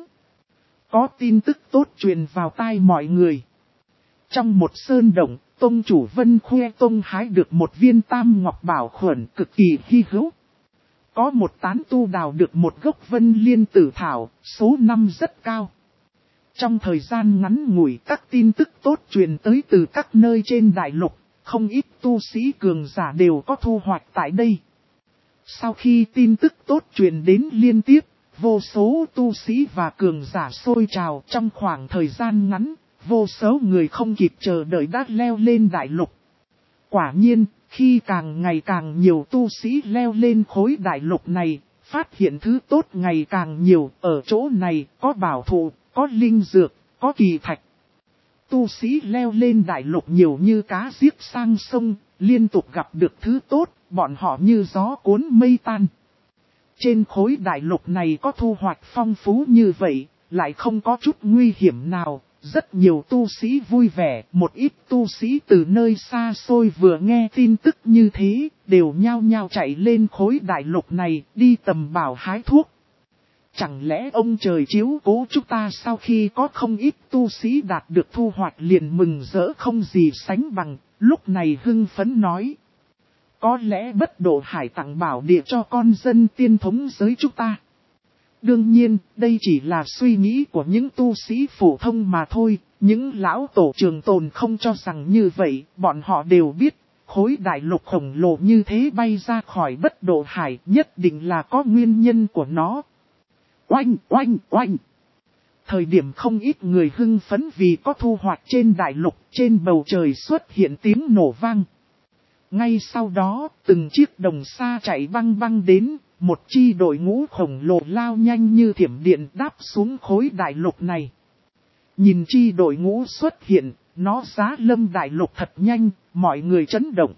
Có tin tức tốt truyền vào tai mọi người. Trong một sơn động, tông chủ Vân Khuê Tông hái được một viên tam ngọc bảo khuẩn cực kỳ hy hữu. Có một tán tu đào được một gốc vân liên tử thảo, số năm rất cao. Trong thời gian ngắn ngủi các tin tức tốt truyền tới từ các nơi trên đại lục, không ít tu sĩ cường giả đều có thu hoạch tại đây. Sau khi tin tức tốt truyền đến liên tiếp, vô số tu sĩ và cường giả sôi trào trong khoảng thời gian ngắn, vô số người không kịp chờ đợi đã leo lên đại lục. Quả nhiên, khi càng ngày càng nhiều tu sĩ leo lên khối đại lục này, phát hiện thứ tốt ngày càng nhiều, ở chỗ này có bảo thụ, có linh dược, có kỳ thạch. Tu sĩ leo lên đại lục nhiều như cá giết sang sông, liên tục gặp được thứ tốt, bọn họ như gió cuốn mây tan. Trên khối đại lục này có thu hoạch phong phú như vậy, lại không có chút nguy hiểm nào, rất nhiều tu sĩ vui vẻ, một ít tu sĩ từ nơi xa xôi vừa nghe tin tức như thế, đều nhao nhao chạy lên khối đại lục này, đi tầm bảo hái thuốc. Chẳng lẽ ông trời chiếu cố chúng ta sau khi có không ít tu sĩ đạt được thu hoạch liền mừng rỡ không gì sánh bằng, lúc này hưng phấn nói. Có lẽ bất độ hải tặng bảo địa cho con dân tiên thống giới chúng ta. Đương nhiên, đây chỉ là suy nghĩ của những tu sĩ phổ thông mà thôi, những lão tổ trường tồn không cho rằng như vậy, bọn họ đều biết, khối đại lục khổng lồ như thế bay ra khỏi bất độ hải nhất định là có nguyên nhân của nó. Oanh, oanh, oanh. Thời điểm không ít người hưng phấn vì có thu hoạch trên đại lục, trên bầu trời xuất hiện tiếng nổ vang. Ngay sau đó, từng chiếc đồng xa chạy băng băng đến, một chi đội ngũ khổng lồ lao nhanh như thiểm điện đáp xuống khối đại lục này. Nhìn chi đội ngũ xuất hiện, nó giá lâm đại lục thật nhanh, mọi người chấn động.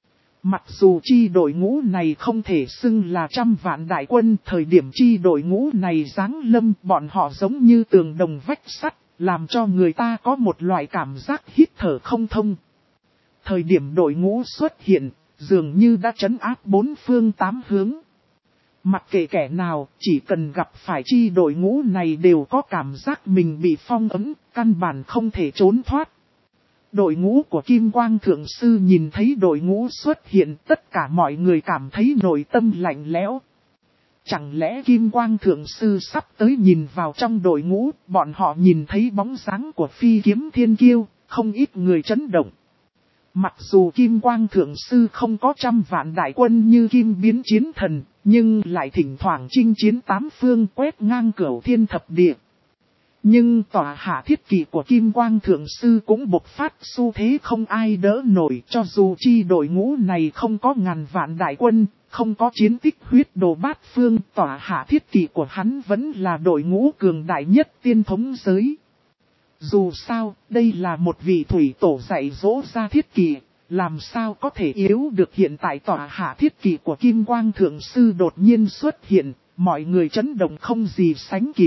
Mặc dù chi đội ngũ này không thể xưng là 100 vạn đại quân, thời điểm chi đội ngũ này giáng lâm bọn họ giống như tường đồng vách sắt, làm cho người ta có một loại cảm giác hít thở không thông. Thời điểm đội ngũ xuất hiện, dường như đã trấn áp bốn phương tám hướng. Mặc kệ kẻ nào, chỉ cần gặp phải chi đội ngũ này đều có cảm giác mình bị phong ấn, căn bản không thể trốn thoát. Đội ngũ của Kim Quang Thượng Sư nhìn thấy đội ngũ xuất hiện, tất cả mọi người cảm thấy nội tâm lạnh lẽo. Chẳng lẽ Kim Quang Thượng Sư sắp tới nhìn vào trong đội ngũ, bọn họ nhìn thấy bóng dáng của Phi Kiếm Thiên Kiêu, không ít người chấn động. Mặc dù Kim Quang Thượng Sư không có 100 vạn đại quân như Kim Biến Chiến Thần, nhưng lại thỉnh thoảng chinh chiến 8 phương quét ngang cửu thiên thập địa. Nhưng tòa hạ thiết kỵ của Kim Quang Thượng Sư cũng bộc phát xu thế không ai đỡ nổi, cho dù chi đội ngũ này không có ngàn vạn đại quân, không có chiến tích huyết đồ bát phương, tòa hạ thiết kỵ của hắn vẫn là đội ngũ cường đại nhất tiên thống giới. Dù sao, đây là một vị thủy tổ dạy dỗ ra thiết kỷ, làm sao có thể yếu được hiện tại tọa hạ thiết kỷ của Kim Quang Thượng Sư đột nhiên xuất hiện, mọi người chấn động không gì sánh kịp.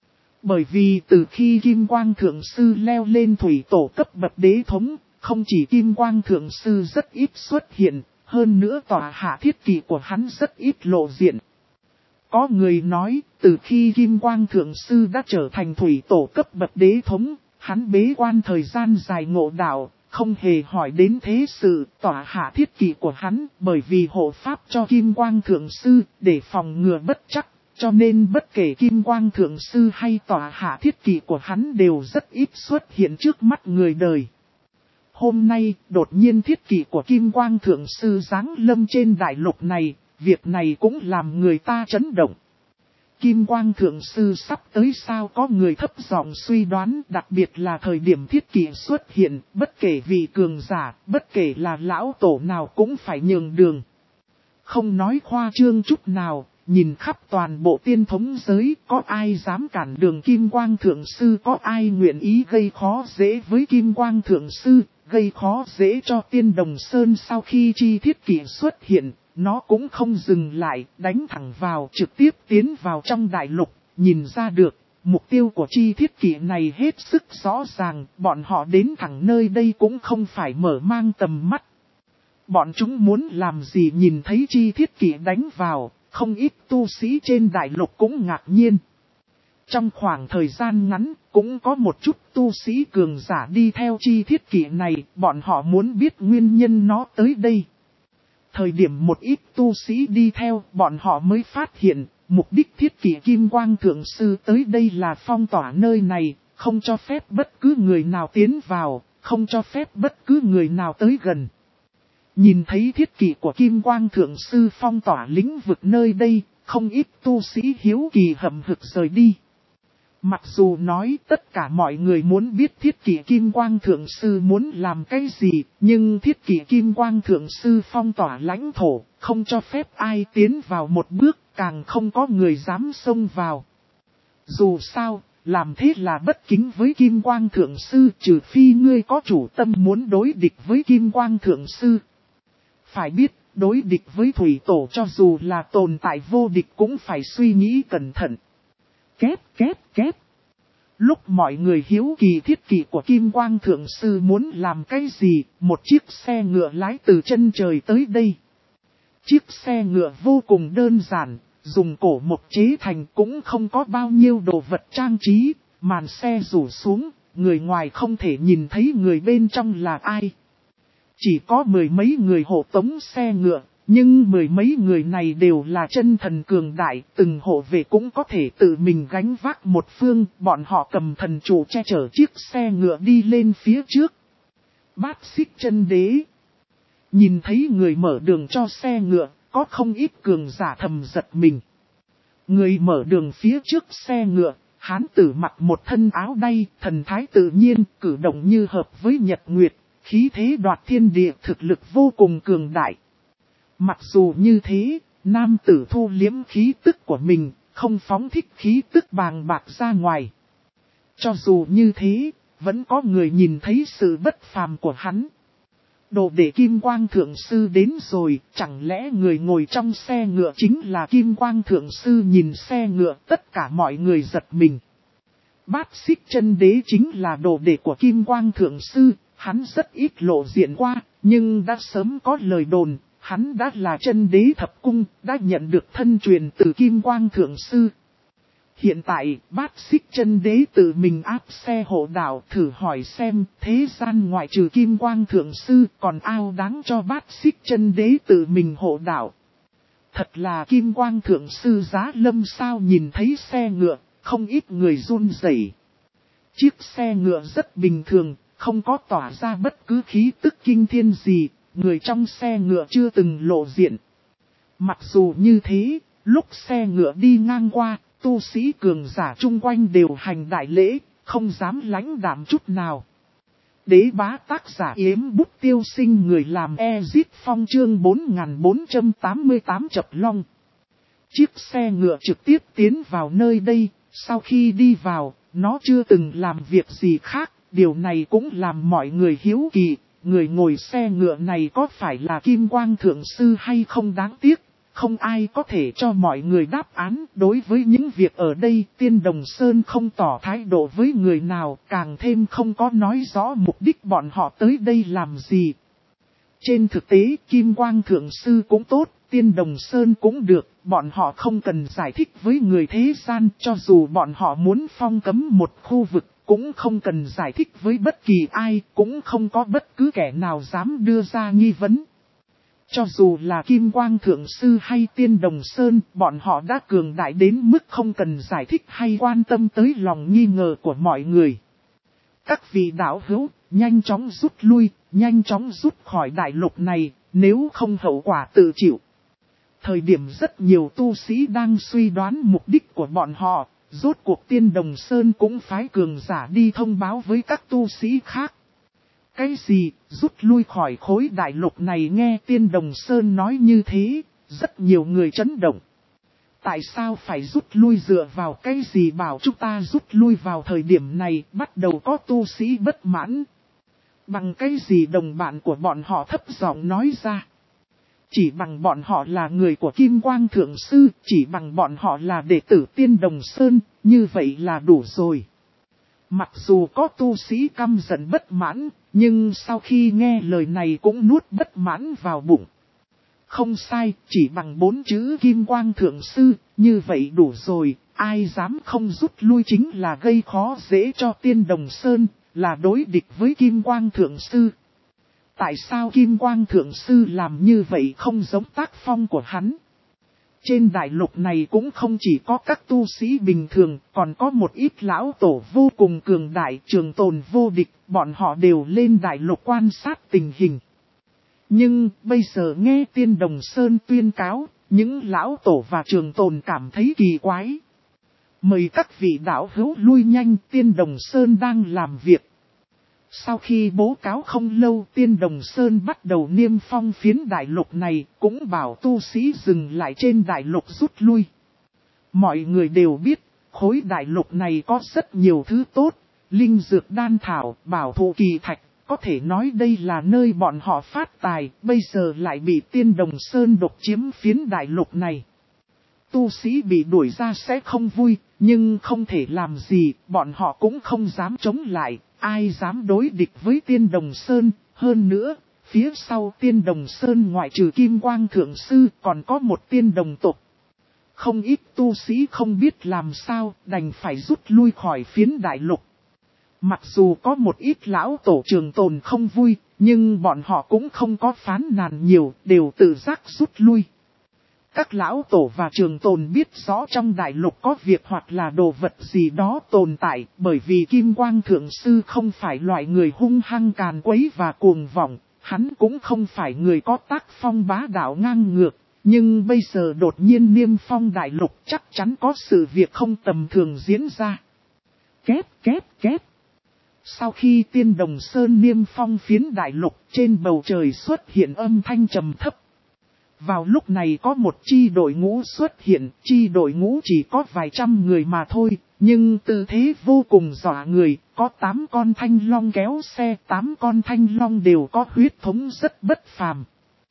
Bởi vì từ khi Kim Quang Thượng Sư leo lên thủy tổ cấp bậc đế thống, không chỉ Kim Quang Thượng Sư rất ít xuất hiện, hơn nữa tọa hạ thiết kỷ của hắn rất ít lộ diện. Có người nói, từ khi Kim Quang Thượng Sư đã trở thành thủy tổ cấp bậc đế thống, hắn bế quan thời gian dài ngộ đạo, không hề hỏi đến thế sự tọa hạ thiết kỷ của hắn, bởi vì hộ pháp cho Kim Quang Thượng Sư, để phòng ngừa bất chắc, cho nên bất kể Kim Quang Thượng Sư hay tọa hạ thiết kỷ của hắn đều rất ít xuất hiện trước mắt người đời. Hôm nay, đột nhiên thiết kỷ của Kim Quang Thượng Sư giáng lâm trên đại lục này, việc này cũng làm người ta chấn động. Kim Quang Thượng Sư sắp tới sao, có người thấp giọng suy đoán, đặc biệt là thời điểm thiết kỷ xuất hiện, bất kể vị cường giả, bất kể là lão tổ nào cũng phải nhường đường. Không nói khoa trương chút nào, nhìn khắp toàn bộ tiên thống giới, có ai dám cản đường Kim Quang Thượng Sư, có ai nguyện ý gây khó dễ với Kim Quang Thượng Sư, gây khó dễ cho Tiên Đồng Sơn. Sau khi chi thiết kỷ xuất hiện, nó cũng không dừng lại, đánh thẳng vào, trực tiếp tiến vào trong đại lục, nhìn ra được, mục tiêu của chi thiết kỷ này hết sức rõ ràng, bọn họ đến thẳng nơi đây cũng không phải mở mang tầm mắt. Bọn chúng muốn làm gì nhìn thấy chi thiết kỷ đánh vào, không ít tu sĩ trên đại lục cũng ngạc nhiên. Trong khoảng thời gian ngắn, cũng có một chút tu sĩ cường giả đi theo chi thiết kỷ này, bọn họ muốn biết nguyên nhân nó tới đây. Thời điểm một ít tu sĩ đi theo, bọn họ mới phát hiện, mục đích thiết kỷ Kim Quang Thượng Sư tới đây là phong tỏa nơi này, không cho phép bất cứ người nào tiến vào, không cho phép bất cứ người nào tới gần. Nhìn thấy thiết kỷ của Kim Quang Thượng Sư phong tỏa lĩnh vực nơi đây, không ít tu sĩ hiếu kỳ hậm hực rời đi. Mặc dù nói tất cả mọi người muốn biết thiết kỷ Kim Quang Thượng Sư muốn làm cái gì, nhưng thiết kỷ Kim Quang Thượng Sư phong tỏa lãnh thổ, không cho phép ai tiến vào một bước, càng không có người dám xông vào. Dù sao, làm thế là bất kính với Kim Quang Thượng Sư, trừ phi ngươi có chủ tâm muốn đối địch với Kim Quang Thượng Sư. Phải biết, đối địch với thủy tổ cho dù là tồn tại vô địch cũng phải suy nghĩ cẩn thận. Két. Lúc mọi người hiếu kỳ thiết kỷ của Kim Quang Thượng Sư muốn làm cái gì, một chiếc xe ngựa lái từ chân trời tới đây. Chiếc xe ngựa vô cùng đơn giản, dùng cổ mộc chế thành, cũng không có bao nhiêu đồ vật trang trí, màn xe rủ xuống, người ngoài không thể nhìn thấy người bên trong là ai. Chỉ có mười mấy người hộ tống xe ngựa, nhưng mười mấy người này đều là chân thần cường đại, từng hộ vệ cũng có thể tự mình gánh vác một phương, bọn họ cầm thần trụ che chở chiếc xe ngựa đi lên phía trước. Bát Xích Chân Đế nhìn thấy người mở đường cho xe ngựa, có không ít cường giả thầm giật mình. Người mở đường phía trước xe ngựa, hán tử mặc một thân áo đay, thần thái tự nhiên, cử động như hợp với nhật nguyệt, khí thế đoạt thiên địa, thực lực vô cùng cường đại. Mặc dù như thế, nam tử thu liếm khí tức của mình, không phóng thích khí tức bàng bạc ra ngoài. Cho dù như thế, vẫn có người nhìn thấy sự bất phàm của hắn. Đồ đệ Kim Quang Thượng Sư đến rồi, chẳng lẽ người ngồi trong xe ngựa chính là Kim Quang Thượng Sư? Nhìn xe ngựa, tất cả mọi người giật mình. Bát Xích Chân Đế chính là đồ đệ của Kim Quang Thượng Sư, hắn rất ít lộ diện qua, nhưng đã sớm có lời đồn, hắn đã là chân đế thập cung, đã nhận được thân truyền từ Kim Quang Thượng Sư. Hiện tại, Bát Xích Chân Đế tự mình áp xe hộ đạo, thử hỏi xem, thế gian ngoại trừ Kim Quang Thượng Sư, còn ao đáng cho Bát Xích Chân Đế tự mình hộ đạo. Thật là Kim Quang Thượng Sư giá lâm sao? Nhìn thấy xe ngựa, không ít người run rẩy. Chiếc xe ngựa rất bình thường, không có tỏa ra bất cứ khí tức kinh thiên gì, người trong xe ngựa chưa từng lộ diện. Mặc dù như thế, lúc xe ngựa đi ngang qua, tu sĩ cường giả chung quanh đều hành đại lễ, không dám lãnh đạm chút nào. Đế bá tác giả Yếm Bút Tiêu Sinh, người làm Ezit Phong, chương 4488 Chập Long. Chiếc xe ngựa trực tiếp tiến vào nơi đây, sau khi đi vào, nó chưa từng làm việc gì khác, điều này cũng làm mọi người hiếu kỳ, người ngồi xe ngựa này có phải là Kim Quang Thượng Sư hay không. Đáng tiếc, không ai có thể cho mọi người đáp án. Đối với những việc ở đây, Tiên Đồng Sơn không tỏ thái độ với người nào, càng thêm không có nói rõ mục đích bọn họ tới đây làm gì. Trên thực tế, Kim Quang Thượng Sư cũng tốt, Tiên Đồng Sơn cũng được, bọn họ không cần giải thích với người thế gian, cho dù bọn họ muốn phong cấm một khu vực, cũng không cần giải thích với bất kỳ ai, cũng không có bất cứ kẻ nào dám đưa ra nghi vấn. Cho dù là Kim Quang Thượng Sư hay Tiên Đồng Sơn, bọn họ đã cường đại đến mức không cần giải thích hay quan tâm tới lòng nghi ngờ của mọi người. Các vị đạo hữu, nhanh chóng rút lui, nhanh chóng rút khỏi đại lục này, nếu không hậu quả tự chịu. Thời điểm rất nhiều tu sĩ đang suy đoán mục đích của bọn họ, rốt cuộc Tiên Đồng Sơn cũng phái cường giả đi thông báo với các tu sĩ khác. Cái gì, rút lui khỏi khối đại lục này? Nghe Tiên Đồng Sơn nói như thế, rất nhiều người chấn động. Tại sao phải rút lui, dựa vào cái gì bảo chúng ta rút lui vào thời điểm này? Bắt đầu có tu sĩ bất mãn. Bằng cái gì? Đồng bạn của bọn họ thấp giọng nói ra. Chỉ bằng bọn họ là người của Kim Quang Thượng Sư, chỉ bằng bọn họ là đệ tử Tiên Đồng Sơn, như vậy là đủ rồi. Mặc dù có tu sĩ căm giận bất mãn, nhưng sau khi nghe lời này cũng nuốt bất mãn vào bụng. Không sai, chỉ bằng 4 chữ Kim Quang Thượng Sư, như vậy đủ rồi, ai dám không rút lui chính là gây khó dễ cho Tiên Đồng Sơn, là đối địch với Kim Quang Thượng Sư. Tại sao Kim Quang Thượng Sư làm như vậy không giống tác phong của hắn? Trên đại lục này cũng không chỉ có các tu sĩ bình thường, còn có một ít lão tổ vô cùng cường đại, trường tồn vô địch, bọn họ đều lên đại lục quan sát tình hình. Nhưng bây giờ nghe Tiên Đồng Sơn tuyên cáo, những lão tổ và trường tồn cảm thấy kỳ quái. Mời các vị đạo hữu lui nhanh, Tiên Đồng Sơn đang làm việc. Sau khi bố cáo không lâu, Tiên Đồng Sơn bắt đầu niêm phong phiến đại lục này, cũng bảo tu sĩ dừng lại trên đại lục rút lui. Mọi người đều biết, khối đại lục này có rất nhiều thứ tốt, linh dược đan thảo, bảo thụ kỳ thạch, có thể nói đây là nơi bọn họ phát tài, bây giờ lại bị Tiên Đồng Sơn độc chiếm phiến đại lục này. Tu sĩ bị đuổi ra sẽ không vui, nhưng không thể làm gì, bọn họ cũng không dám chống lại. Ai dám đối địch với Tiên Đồng Sơn? Hơn nữa, phía sau Tiên Đồng Sơn ngoại trừ Kim Quang Thượng Sư còn có một tiên đồng tộc. Không ít tu sĩ không biết làm sao, đành phải rút lui khỏi phiến đại lục. Mặc dù có một ít lão tổ trường tồn không vui, nhưng bọn họ cũng không có phán nàn nhiều, đều tự giác rút lui. Các lão tổ và trường tồn biết rõ trong đại lục có việc hoặc là đồ vật gì đó tồn tại, bởi vì Kim Quang Thượng Sư không phải loại người hung hăng càn quấy và cuồng vọng, hắn cũng không phải người có tác phong bá đạo ngang ngược, nhưng bây giờ đột nhiên niêm phong đại lục chắc chắn có sự việc không tầm thường diễn ra. Két két két. Sau khi Tiên Đồng Sơn niêm phong phiến đại lục, trên bầu trời xuất hiện âm thanh trầm thấp. Vào lúc này có một chi đội ngũ xuất hiện, chi đội ngũ chỉ có vài trăm người mà thôi, nhưng tư thế vô cùng dọa người, có 8 con thanh long kéo xe, 8 con thanh long đều có huyết thống rất bất phàm.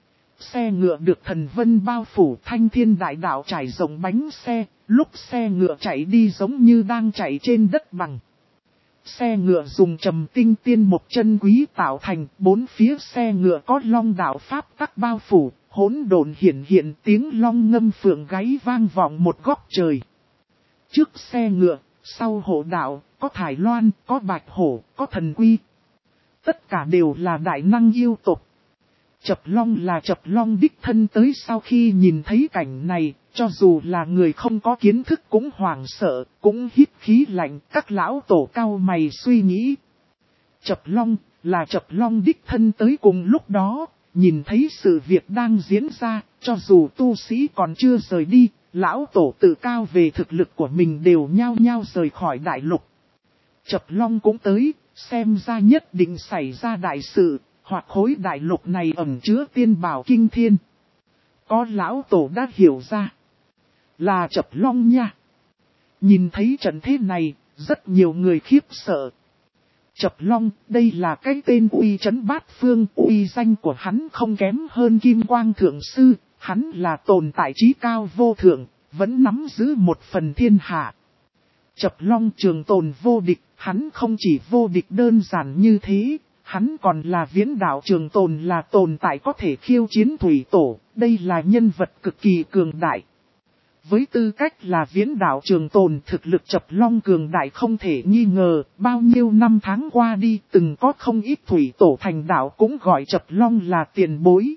Xe ngựa được thần vân bao phủ, thanh thiên đại đạo trải rộng bánh xe, lúc xe ngựa chạy đi giống như đang chạy trên đất bằng. Xe ngựa dùng trầm tinh tiên một chân quý tạo thành, 4 phía xe ngựa có long đạo pháp tắc bao phủ. Hỗn độn hiện hiện, tiếng long ngâm phượng gáy vang vọng một góc trời. Trước xe ngựa, sau hộ đạo, có thải loan, có bạch hổ, có thần quy. Tất cả đều là đại năng yêu tộc. Chập Long là Chập Long đích thân tới, sau khi nhìn thấy cảnh này, cho dù là người không có kiến thức cũng hoảng sợ, cũng hít khí lạnh. Các lão tổ cao mày suy nghĩ. Chập Long là Chập Long đích thân tới cùng lúc đó. Nhìn thấy sự việc đang diễn ra, cho dù tu sĩ còn chưa rời đi, lão tổ tự cao về thực lực của mình đều nhao nhao rời khỏi đại lục. Chập Long cũng tới, xem ra nhất định xảy ra đại sự, hoặc khối đại lục này ẩn chứa tiên bảo kinh thiên. Có lão tổ đã hiểu ra, là Chập Long nha. Nhìn thấy trận thế này, rất nhiều người khiếp sợ. Chập Long, đây là cái tên uy trấn bát phương, uy danh của hắn không kém hơn Kim Quang Thượng Sư, hắn là tồn tại trí cao vô thượng, vẫn nắm giữ một phần thiên hạ. Chập Long trường tồn vô địch, hắn không chỉ vô địch đơn giản như thế, hắn còn là viễn đạo trường tồn, là tồn tại có thể khiêu chiến thủy tổ, đây là nhân vật cực kỳ cường đại. Với tư cách là viễn đạo trường tồn, thực lực Chập Long cường đại không thể nghi ngờ, bao nhiêu năm tháng qua đi từng có không ít thủy tổ thành đạo cũng gọi Chập Long là tiền bối.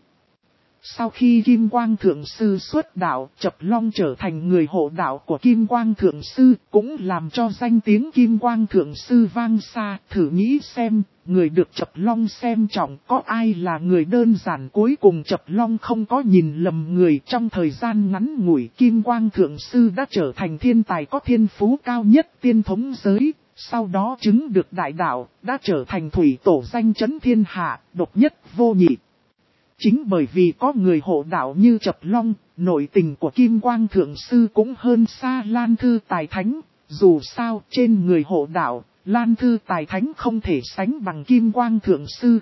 Sau khi Kim Quang Thượng Sư xuất đạo, Chập Long trở thành người hộ đạo của Kim Quang Thượng Sư, cũng làm cho danh tiếng Kim Quang Thượng Sư vang xa. Thử nghĩ xem, người được Chập Long xem trọng có ai là người đơn giản. Cuối cùng Chập Long không có nhìn lầm người, trong thời gian ngắn ngủi Kim Quang Thượng Sư đã trở thành thiên tài có thiên phú cao nhất tiên thống giới. Sau đó chứng được đại đạo, đã trở thành thủy tổ danh chấn thiên hạ, độc nhất vô nhị. Chính bởi vì có người hộ đạo như Chập Long, nội tình của Kim Quang Thượng Sư cũng hơn xa Lan Thư Tài Thánh. Dù sao trên người hộ đạo, Lan Thư Tài Thánh không thể sánh bằng Kim Quang Thượng Sư.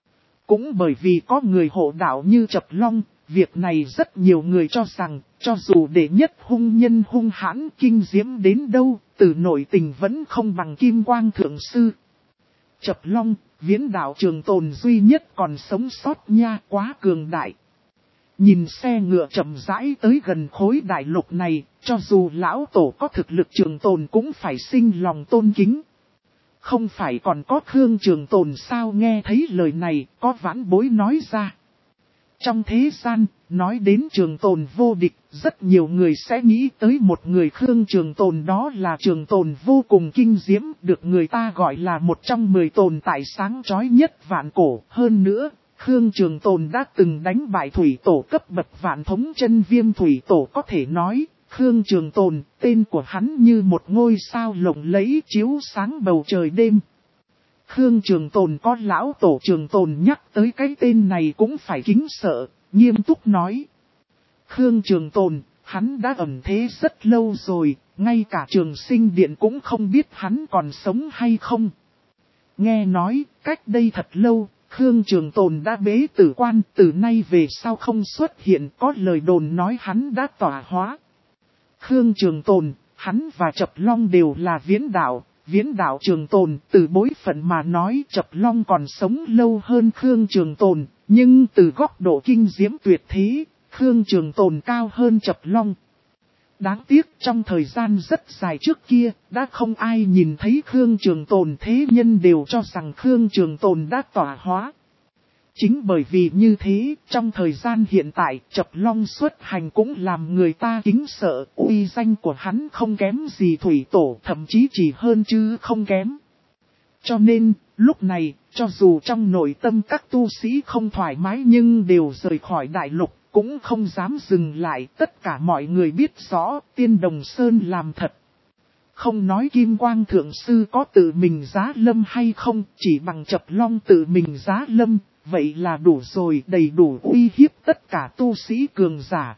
Cũng bởi vì có người hộ đạo như Chập Long, việc này rất nhiều người cho rằng, cho dù đệ nhất hung nhân hung hãn kinh diễm đến đâu, từ nội tình vẫn không bằng Kim Quang Thượng Sư. Chập Long, viễn đạo trường tồn duy nhất còn sống sót nha, quá cường đại. Nhìn xe ngựa chậm rãi tới gần khối đại lục này, cho dù lão tổ có thực lực trường tồn cũng phải sinh lòng tôn kính. Không phải còn có Khương Trường Tồn sao? Nghe thấy lời này, có vãn bối nói ra. Trong thế gian, nói đến Trường Tồn vô địch, rất nhiều người sẽ nghĩ tới một người Khương Trường Tồn, đó là Trường Tồn vô cùng kinh diễm, được người ta gọi là một trong 10 tồn tại sáng chói nhất vạn cổ. Hơn nữa, Khương Trường Tồn đã từng đánh bại thủy tổ cấp bậc vạn thống chân Viêm thủy tổ, có thể nói. Khương Trường Tồn, tên của hắn như một ngôi sao lộng lẫy chiếu sáng bầu trời đêm. Khương Trường Tồn có lão tổ Trường Tồn nhắc tới cái tên này cũng phải kính sợ, nghiêm túc nói. Khương Trường Tồn, hắn đã ẩn thế rất lâu rồi, ngay cả Trường Sinh Điện cũng không biết hắn còn sống hay không. Nghe nói, cách đây thật lâu, Khương Trường Tồn đã bế tử quan, từ nay về sau không xuất hiện, có lời đồn nói hắn đã tỏa hóa. Khương Trường Tồn, hắn và Chập Long đều là viễn đạo Trường Tồn, từ bối phận mà nói Chập Long còn sống lâu hơn Khương Trường Tồn, nhưng từ góc độ kinh diễm tuyệt thế, Khương Trường Tồn cao hơn Chập Long. Đáng tiếc trong thời gian rất dài trước kia, đã không ai nhìn thấy Khương Trường Tồn, thế nhân đều cho rằng Khương Trường Tồn đã tỏa hóa. Chính bởi vì như thế, trong thời gian hiện tại, Chập Long xuất hành cũng làm người ta kính sợ, uy danh của hắn không kém gì thủy tổ, thậm chí chỉ hơn chứ không kém. Cho nên, lúc này, cho dù trong nội tâm các tu sĩ không thoải mái nhưng đều rời khỏi đại lục, cũng không dám dừng lại, tất cả mọi người biết rõ, Tiên Đồng Sơn làm thật. Không nói Kim Quang Thượng Sư có tự mình giá lâm hay không, chỉ bằng Chập Long tự mình giá lâm. Vậy là đủ rồi, đầy đủ uy hiếp tất cả tu sĩ cường giả.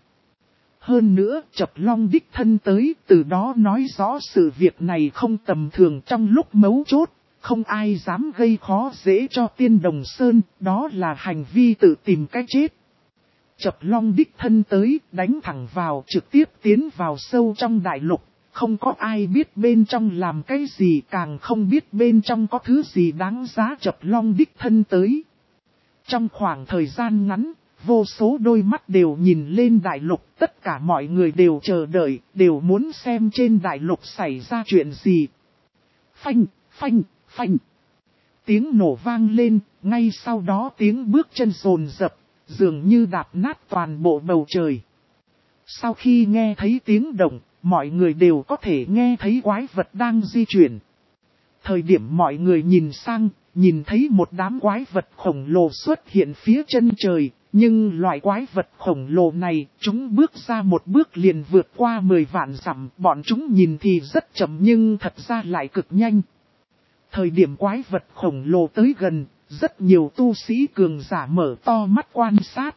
Hơn nữa, Chập Long đích thân tới, từ đó nói rõ sự việc này không tầm thường. Trong lúc mấu chốt, không ai dám gây khó dễ cho Tiên Đồng Sơn, đó là hành vi tự tìm cái chết. Chập Long đích thân tới, đánh thẳng vào, trực tiếp tiến vào sâu trong đại lục. Không có ai biết bên trong làm cái gì, càng không biết bên trong có thứ gì đáng giá. Chập Long đích thân tới. Trong khoảng thời gian ngắn, vô số đôi mắt đều nhìn lên đại lục, tất cả mọi người đều chờ đợi, đều muốn xem trên đại lục xảy ra chuyện gì. Phanh, phanh, phanh. Tiếng nổ vang lên, ngay sau đó tiếng bước chân rồn rập, dường như đạp nát toàn bộ bầu trời. Sau khi nghe thấy tiếng động, mọi người đều có thể nghe thấy quái vật đang di chuyển. Thời điểm mọi người nhìn sang, nhìn thấy một đám quái vật khổng lồ xuất hiện phía chân trời, nhưng loại quái vật khổng lồ này, chúng bước ra một bước liền vượt qua 10 vạn dặm, bọn chúng nhìn thì rất chậm nhưng thật ra lại cực nhanh. Thời điểm quái vật khổng lồ tới gần, rất nhiều tu sĩ cường giả mở to mắt quan sát.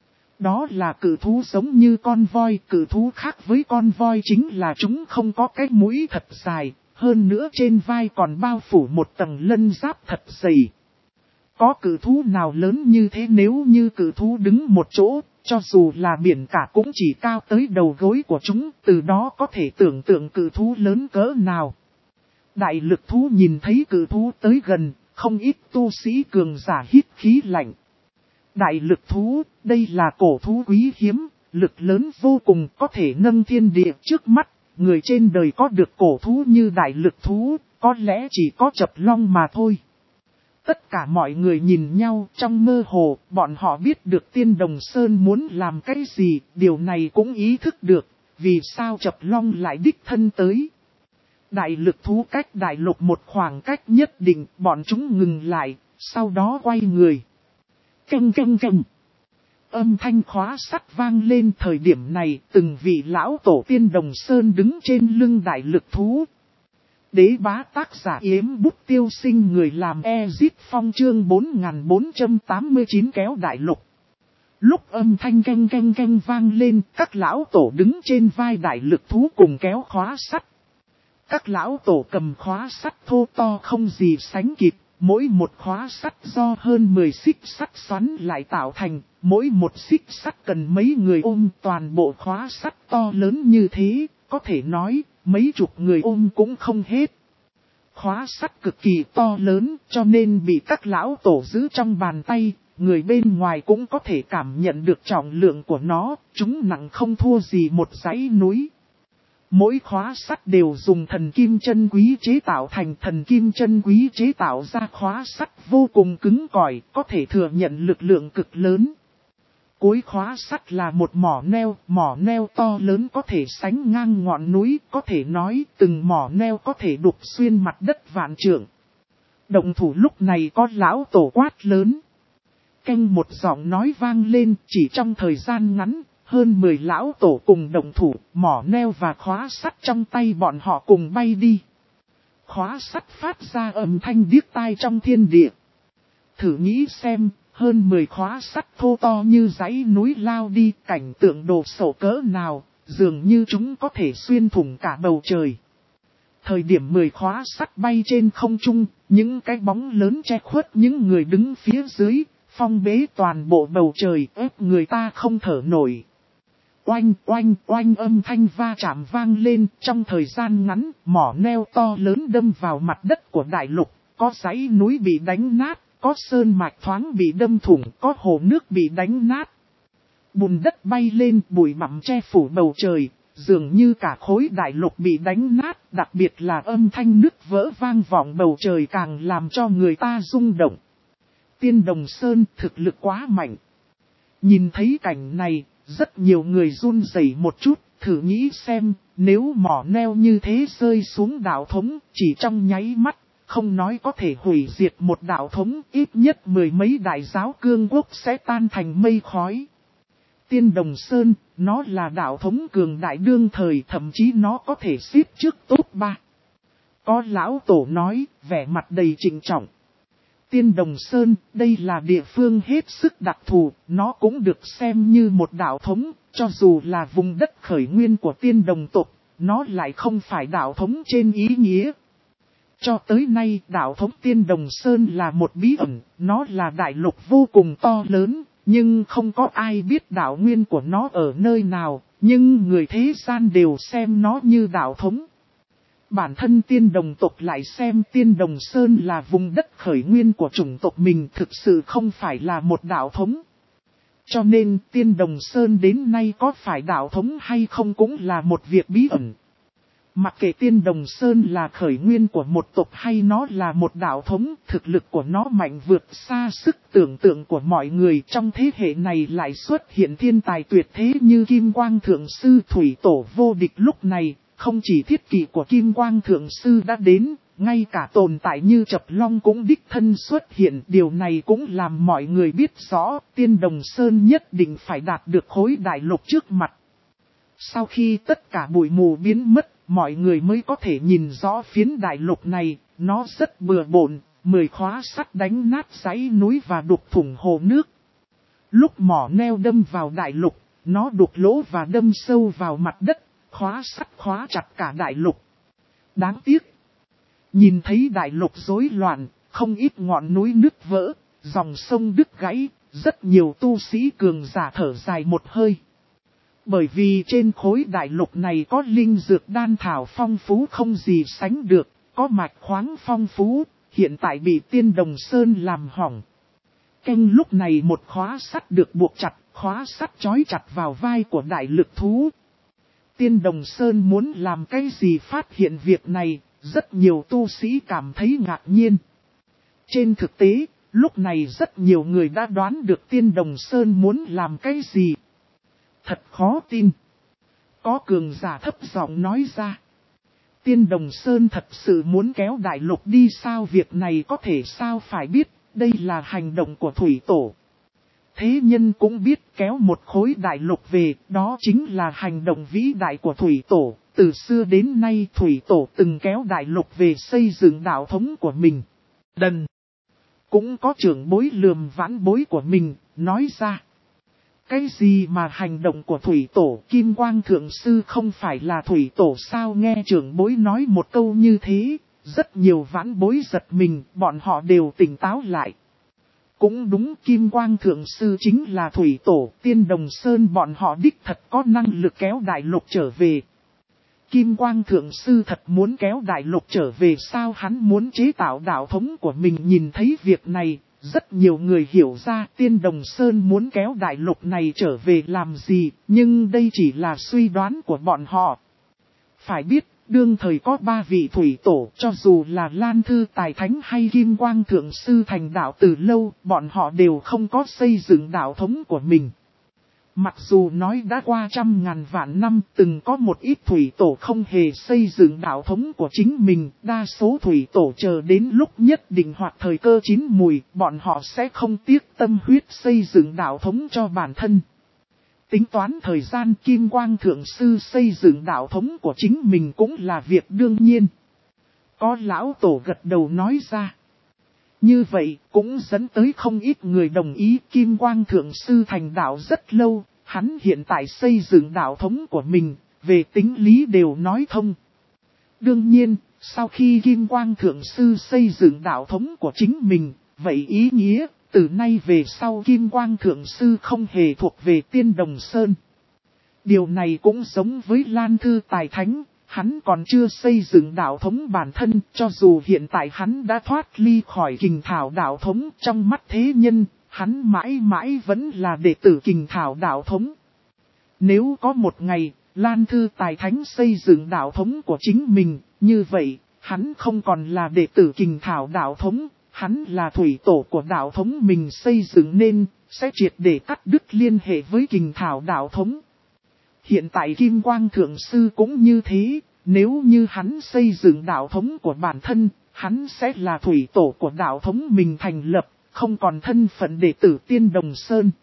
Đó là cự thú giống như con voi, cự thú khác với con voi chính là chúng không có cái mũi thật dài. hơn nữa trên vai còn bao phủ một tầng lân giáp thật dày. Có cự thú nào lớn như thế, nếu như cự thú đứng một chỗ, cho dù là biển cả cũng chỉ cao tới đầu gối của chúng, từ đó có thể tưởng tượng cự thú lớn cỡ nào. Đại lực thú nhìn thấy cự thú tới gần, không ít tu sĩ cường giả hít khí lạnh. Đại lực thú, đây là cổ thú quý hiếm, lực lớn vô cùng, có thể nâng thiên địa trước mắt. Người trên đời có được cổ thú như đại lực thú, có lẽ chỉ có Chập Long mà thôi. Tất cả mọi người nhìn nhau trong mơ hồ, bọn họ biết được Tiên Đồng Sơn muốn làm cái gì, điều này cũng ý thức được, vì sao Chập Long lại đích thân tới. Đại lực thú cách đại lục một khoảng cách nhất định, bọn chúng ngừng lại, sau đó quay người. Canh canh canh. Âm thanh khóa sắt vang lên, thời điểm này, từng vị lão tổ Tiên Đồng Sơn đứng trên lưng đại lực thú. Đế bá tác giả Yếm Bút Tiêu Sinh, người làm Ezit Phong, chương 4489 kéo đại lục. Lúc âm thanh canh canh canh vang lên, các lão tổ đứng trên vai đại lực thú cùng kéo khóa sắt. Các lão tổ cầm khóa sắt thô to không gì sánh kịp, mỗi một khóa sắt do hơn 10 xích sắt xoắn lại tạo thành, mỗi một xích sắt cần mấy người ôm, toàn bộ khóa sắt to lớn như thế, có thể nói, mấy chục người ôm cũng không hết. Khóa sắt cực kỳ to lớn, cho nên bị các lão tổ giữ trong bàn tay, người bên ngoài cũng có thể cảm nhận được trọng lượng của nó, chúng nặng không thua gì một dãy núi. Mỗi khóa sắt đều dùng thần kim chân quý chế tạo thành, thần kim chân quý chế tạo ra khóa sắt vô cùng cứng cỏi, có thể thừa nhận lực lượng cực lớn. Cuối khóa sắt là một mỏ neo to lớn có thể sánh ngang ngọn núi, có thể nói từng mỏ neo có thể đục xuyên mặt đất vạn trượng. Động thủ lúc này có lão tổ quát lớn. Canh một giọng nói vang lên, chỉ trong thời gian ngắn, hơn 10 lão tổ cùng động thủ, mỏ neo và khóa sắt trong tay bọn họ cùng bay đi. Khóa sắt phát ra âm thanh điếc tai trong thiên địa. Thử nghĩ xem, hơn 10 khóa sắt thô to như dãy núi lao đi, cảnh tượng đồ sộ cỡ nào, dường như chúng có thể xuyên thủng cả bầu trời. Thời điểm 10 khóa sắt bay trên không trung, những cái bóng lớn che khuất những người đứng phía dưới, phong bế toàn bộ bầu trời, ép người ta không thở nổi. Oanh oanh oanh, âm thanh va chạm vang lên, trong thời gian ngắn, mỏ neo to lớn đâm vào mặt đất của đại lục, có dãy núi bị đánh nát, có sơn mạch thoáng bị đâm thủng, có hồ nước bị đánh nát. Bùn đất bay lên, bụi bặm che phủ bầu trời, dường như cả khối đại lục bị đánh nát, đặc biệt là âm thanh nứt vỡ vang vọng bầu trời càng làm cho người ta rung động. Tiên Đồng Sơn thực lực quá mạnh. Nhìn thấy cảnh này, rất nhiều người run rẩy một chút, thử nghĩ xem, nếu mỏ neo như thế rơi xuống đạo thống, chỉ trong nháy mắt, không nói có thể hủy diệt một đạo thống, ít nhất 10 mấy đại giáo cương quốc sẽ tan thành mây khói. Tiên Đồng Sơn, nó là đạo thống cường đại đương thời, thậm chí nó có thể xếp trước top 3. Có lão tổ nói, vẻ mặt đầy trịnh trọng. Tiên Đồng Sơn, đây là địa phương hết sức đặc thù, nó cũng được xem như một đạo thống, cho dù là vùng đất khởi nguyên của tiên đồng tộc, nó lại không phải đạo thống trên ý nghĩa. Cho tới nay, đạo thống Tiên Đồng Sơn là một bí ẩn, nó là đại lục vô cùng to lớn, nhưng không có ai biết đạo nguyên của nó ở nơi nào, nhưng người thế gian đều xem nó như đạo thống. Bản thân tiên đồng tộc lại xem Tiên Đồng Sơn là vùng đất khởi nguyên của chủng tộc mình, thực sự không phải là một đạo thống. Cho nên Tiên Đồng Sơn đến nay có phải đạo thống hay không cũng là một việc bí ẩn. Mặc kệ Tiên Đồng Sơn là khởi nguyên của một tộc hay nó là một đạo thống, thực lực của nó mạnh vượt xa sức tưởng tượng của mọi người. Trong thế hệ này lại xuất hiện thiên tài tuyệt thế như Kim Quang Thượng Sư Thủy Tổ vô địch. Lúc này, không chỉ thiết kỷ của Kim Quang Thượng Sư đã đến, ngay cả tồn tại như Chập Long cũng đích thân xuất hiện. Điều này cũng làm mọi người biết rõ, Tiên Đồng Sơn nhất định phải đạt được khối đại lục trước mặt. Sau khi tất cả bụi mù biến mất, mọi người mới có thể nhìn rõ phiến đại lục này, nó rất bừa bộn, 10 khóa sắt đánh nát dãy núi và đục thủng hồ nước. Lúc mỏ neo đâm vào đại lục, nó đục lỗ và đâm sâu vào mặt đất, khóa sắt khóa chặt cả đại lục. Đáng tiếc, Nhìn thấy đại lục rối loạn, không ít ngọn núi nứt vỡ, dòng sông đứt gãy, rất nhiều tu sĩ cường giả thở dài một hơi. Bởi vì trên khối đại lục này có linh dược đan thảo phong phú không gì sánh được, có mạch khoáng phong phú, hiện tại bị Tiên Đồng Sơn làm hỏng. Canh lúc này một khóa sắt được buộc chặt, khóa sắt trói chặt vào vai của đại lực thú. Tiên Đồng Sơn muốn làm cái gì phát hiện việc này, rất nhiều tu sĩ cảm thấy ngạc nhiên. Trên thực tế, lúc này rất nhiều người đã đoán được Tiên Đồng Sơn muốn làm cái gì. Thật khó tin. Có cường giả thấp giọng nói ra. Tiên Đồng Sơn thật sự muốn kéo đại lục đi sao, việc này có thể sao phải biết, đây là hành động của Thủy Tổ. Thế nhân cũng biết kéo một khối đại lục về, đó chính là hành động vĩ đại của Thủy Tổ. Từ xưa đến nay Thủy Tổ từng kéo đại lục về xây dựng đạo thống của mình. Đần. Cũng có trưởng bối lườm vãn bối của mình, nói ra. Cái gì mà hành động của Thủy Tổ, Kim Quang Thượng Sư không phải là Thủy Tổ sao? Nghe trưởng bối nói một câu như thế, rất nhiều vãn bối giật mình, bọn họ đều tỉnh táo lại. Cũng đúng, Kim Quang Thượng Sư chính là Thủy Tổ, Tiên Đồng Sơn bọn họ đích thật có năng lực kéo đại lục trở về. Kim Quang Thượng Sư thật muốn kéo đại lục trở về sao? Hắn muốn chế tạo đạo thống của mình. Nhìn thấy việc này, rất nhiều người hiểu ra Tiên Đồng Sơn muốn kéo đại lục này trở về làm gì, nhưng đây chỉ là suy đoán của bọn họ. Phải biết, đương thời có 3 vị Thủy Tổ, cho dù là Lan Thư Tài Thánh hay Kim Quang Thượng Sư thành đạo từ lâu, bọn họ đều không có xây dựng đạo thống của mình. Mặc dù nói đã qua 100.000 vạn năm, từng có một ít Thủy Tổ không hề xây dựng đạo thống của chính mình, đa số Thủy Tổ chờ đến lúc nhất định hoặc thời cơ chín mùi, bọn họ sẽ không tiếc tâm huyết xây dựng đạo thống cho bản thân. Tính toán thời gian, Kim Quang Thượng Sư xây dựng đạo thống của chính mình cũng là việc đương nhiên. Có lão tổ gật đầu nói ra. Như vậy cũng dẫn tới không ít người đồng ý. Kim Quang Thượng Sư thành đạo rất lâu, hắn hiện tại xây dựng đạo thống của mình, về tính lý đều nói thông. Đương nhiên, sau khi Kim Quang Thượng Sư xây dựng đạo thống của chính mình, vậy ý nghĩa, từ nay về sau Kim Quang Thượng Sư không hề thuộc về Tiên Đồng Sơn. Điều này cũng giống với Lan Thư Tài Thánh. Hắn còn chưa xây dựng đạo thống bản thân, cho dù hiện tại hắn đã thoát ly khỏi Kình Thảo đạo thống, trong mắt thế nhân, hắn mãi mãi vẫn là đệ tử Kình Thảo đạo thống. Nếu có một ngày, Lan Thư Tài Thánh xây dựng đạo thống của chính mình, như vậy, hắn không còn là đệ tử Kình Thảo đạo thống, hắn là Thủy Tổ của đạo thống mình xây dựng nên, sẽ triệt để cắt đứt liên hệ với Kình Thảo đạo thống. Hiện tại Kim Quang Thượng Sư cũng như thế, nếu như hắn xây dựng đạo thống của bản thân, hắn sẽ là Thủy Tổ của đạo thống mình thành lập, không còn thân phận đệ tử Tiên Đồng Sơn.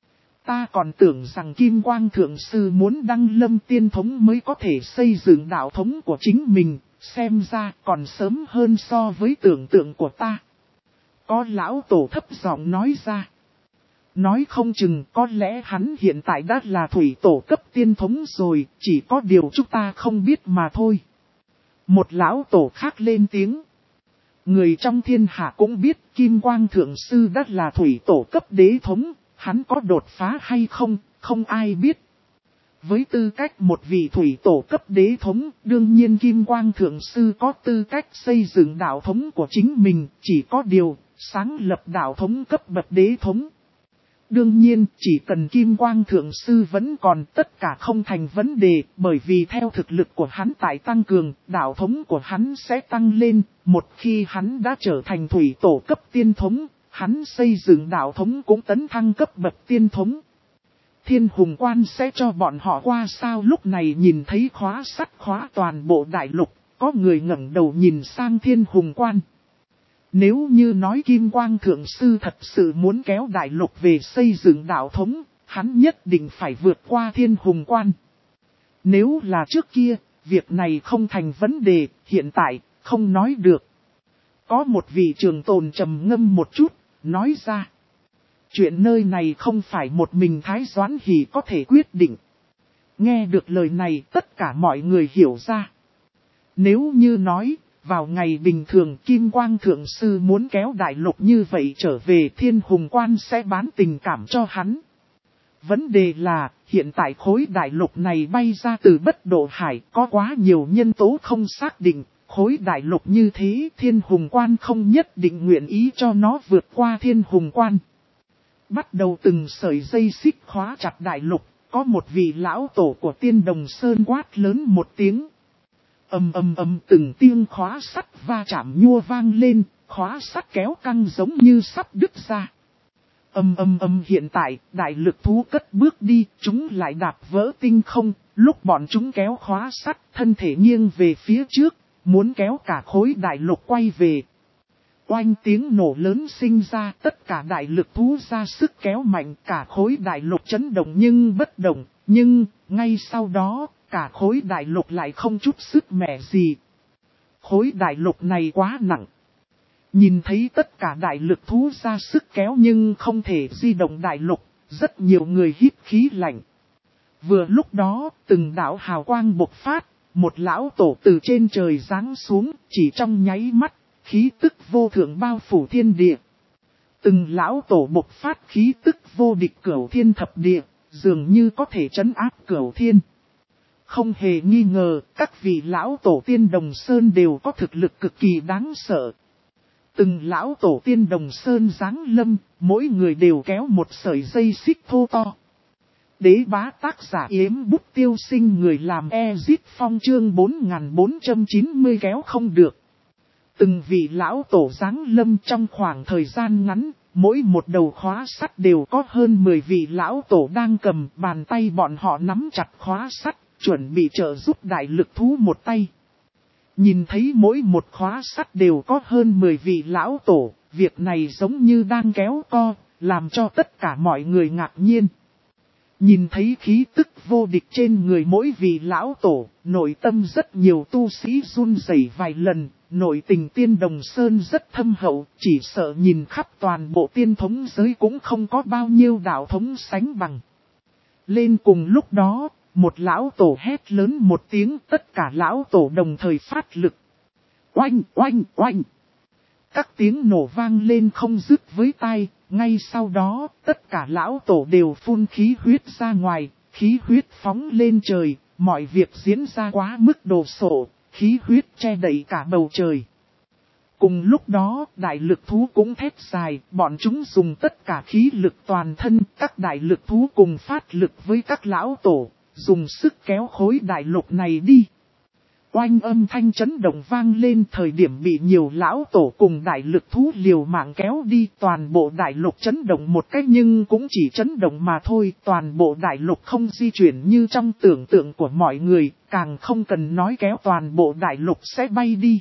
Ta còn tưởng rằng Kim Quang Thượng Sư muốn đăng lâm tiên thống mới có thể xây dựng đạo thống của chính mình, xem ra còn sớm hơn so với tưởng tượng của ta. Có lão tổ thấp giọng nói ra. Nói không chừng có lẽ hắn hiện tại đã là Thủy Tổ cấp tiên thống rồi, chỉ có điều chúng ta không biết mà thôi. Một lão tổ khác lên tiếng. Người trong thiên hạ cũng biết Kim Quang Thượng Sư đã là Thủy Tổ cấp đế thống, hắn có đột phá hay không, không ai biết. Với tư cách một vị Thủy Tổ cấp đế thống, đương nhiên Kim Quang Thượng Sư có tư cách xây dựng đạo thống của chính mình, chỉ có điều, sáng lập đạo thống cấp bậc đế thống. Đương nhiên, chỉ cần Kim Quang Thượng Sư vẫn còn, tất cả không thành vấn đề, bởi vì theo thực lực của hắn tại tăng cường, đạo thống của hắn sẽ tăng lên. Một khi hắn đã trở thành Thủy Tổ cấp tiên thống, hắn xây dựng đạo thống cũng tấn thăng cấp bậc tiên thống. Thiên Hùng Quan sẽ cho bọn họ qua sao? Lúc này nhìn thấy khóa sắt khóa toàn bộ đại lục, có người ngẩng đầu nhìn sang Thiên Hùng Quan. Nếu như nói Kim Quang Thượng Sư thật sự muốn kéo đại lục về xây dựng đạo thống, hắn nhất định phải vượt qua Thiên Hùng Quan. Nếu là trước kia, việc này không thành vấn đề, hiện tại, không nói được. Có một vị trường tồn trầm ngâm một chút, nói ra. Chuyện nơi này không phải một mình Thái Doãn Hỷ có thể quyết định. Nghe được lời này tất cả mọi người hiểu ra. Nếu như nói, vào ngày bình thường Kim Quang Thượng Sư muốn kéo đại lục như vậy trở về Thiên Hùng Quan sẽ bán tình cảm cho hắn. Vấn đề là, hiện tại khối đại lục này bay ra từ Bất Độ Hải có quá nhiều nhân tố không xác định, khối đại lục như thế Thiên Hùng Quan không nhất định nguyện ý cho nó vượt qua Thiên Hùng Quan. Bắt đầu từng sợi dây xích khóa chặt đại lục, có một vị lão tổ của Tiên Đồng Sơn quát lớn một tiếng. Ầm ầm ầm từng tiếng khóa sắt va chạm nhua vang lên, khóa sắt kéo căng giống như sắp đứt ra. Ầm ầm ầm hiện tại, đại lực thú cất bước đi, chúng lại đạp vỡ tinh không, lúc bọn chúng kéo khóa sắt, thân thể nghiêng về phía trước, muốn kéo cả khối đại lục quay về. Oanh tiếng nổ lớn sinh ra, tất cả đại lực thú ra sức kéo mạnh, cả khối đại lục chấn động nhưng bất động, nhưng, ngay sau đó, cả khối đại lục lại không chút sức mẻ gì. Khối đại lục này quá nặng. Nhìn thấy tất cả đại lực thú ra sức kéo nhưng không thể di động đại lục, rất nhiều người hít khí lạnh. Vừa lúc đó, từng đạo hào quang bộc phát, một lão tổ từ trên trời giáng xuống, chỉ trong nháy mắt, khí tức vô thượng bao phủ thiên địa. Từng lão tổ bộc phát khí tức vô địch cửu thiên thập địa, dường như có thể trấn áp cửu thiên. Không hề nghi ngờ, các vị lão tổ Tiên Đồng Sơn đều có thực lực cực kỳ đáng sợ. Từng lão tổ Tiên Đồng Sơn giáng lâm, mỗi người đều kéo một sợi dây xích thô to. Đế bá tác giả Yếm Bút Tiêu Sinh người làm Ezit Phong chương 4490 kéo không được. Từng vị lão tổ giáng lâm trong khoảng thời gian ngắn, mỗi một đầu khóa sắt đều có hơn 10 vị lão tổ đang cầm, bàn tay bọn họ nắm chặt khóa sắt, chuẩn bị trợ giúp đại lực thú một tay. Nhìn thấy mỗi một khóa sắt đều có hơn 10 vị lão tổ, việc này giống như đang kéo co, làm cho tất cả mọi người ngạc nhiên. Nhìn thấy khí tức vô địch trên người mỗi vị lão tổ, nội tâm rất nhiều tu sĩ run rẩy vài lần, nội tình Tiên Đồng Sơn rất thâm hậu, chỉ sợ nhìn khắp toàn bộ tiên thống giới cũng không có bao nhiêu đạo thống sánh bằng. Lên cùng lúc đó, một lão tổ hét lớn một tiếng, tất cả lão tổ đồng thời phát lực. Oanh, oanh, oanh. Các tiếng nổ vang lên không dứt với tai, ngay sau đó, tất cả lão tổ đều phun khí huyết ra ngoài, khí huyết phóng lên trời, mọi việc diễn ra quá mức đồ sộ, khí huyết che đậy cả bầu trời. Cùng lúc đó, đại lực thú cũng thét dài, bọn chúng dùng tất cả khí lực toàn thân, các đại lực thú cùng phát lực với các lão tổ, dùng sức kéo khối đại lục này đi. Oanh âm thanh chấn động vang lên thời điểm bị nhiều lão tổ cùng đại lực thú liều mạng kéo đi, toàn bộ đại lục chấn động một cách nhưng cũng chỉ chấn động mà thôi, toàn bộ đại lục không di chuyển như trong tưởng tượng của mọi người, càng không cần nói kéo toàn bộ đại lục sẽ bay đi.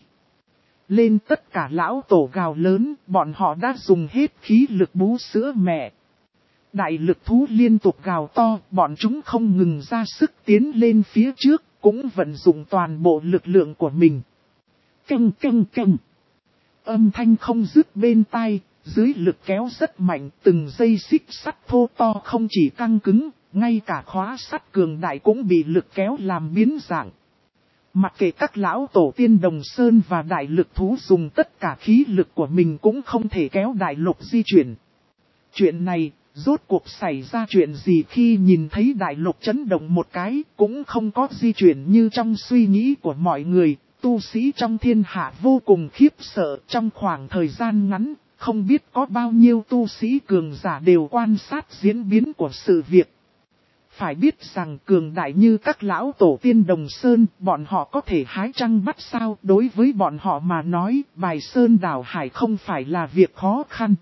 Lên tất cả lão tổ gào lớn, bọn họ đã dùng hết khí lực bú sữa mẹ. Đại lực thú liên tục gào to, bọn chúng không ngừng ra sức tiến lên phía trước, cũng vận dụng toàn bộ lực lượng của mình. Căng căng căng. Âm thanh không dứt bên tai, dưới lực kéo rất mạnh, từng dây xích sắt thô to không chỉ căng cứng, ngay cả khóa sắt cường đại cũng bị lực kéo làm biến dạng. Mặc kệ các lão tổ Tiên Đồng Sơn và đại lực thú dùng tất cả khí lực của mình cũng không thể kéo đại lục di chuyển. Chuyện này, rốt cuộc xảy ra chuyện gì khi nhìn thấy đại lục chấn động một cái, cũng không có di chuyển như trong suy nghĩ của mọi người, tu sĩ trong thiên hạ vô cùng khiếp sợ trong khoảng thời gian ngắn, không biết có bao nhiêu tu sĩ cường giả đều quan sát diễn biến của sự việc. Phải biết rằng cường đại như các lão tổ Tiên Đồng Sơn, bọn họ có thể hái trăng bắt sao, đối với bọn họ mà nói, bài sơn đảo hải không phải là việc khó khăn.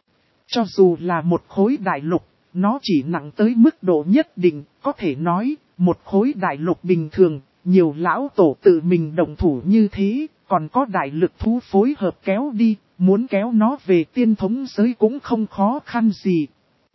Cho dù là một khối đại lục, nó chỉ nặng tới mức độ nhất định, có thể nói, một khối đại lục bình thường, nhiều lão tổ tự mình động thủ như thế, còn có đại lực thú phối hợp kéo đi, muốn kéo nó về tiên thống giới cũng không khó khăn gì.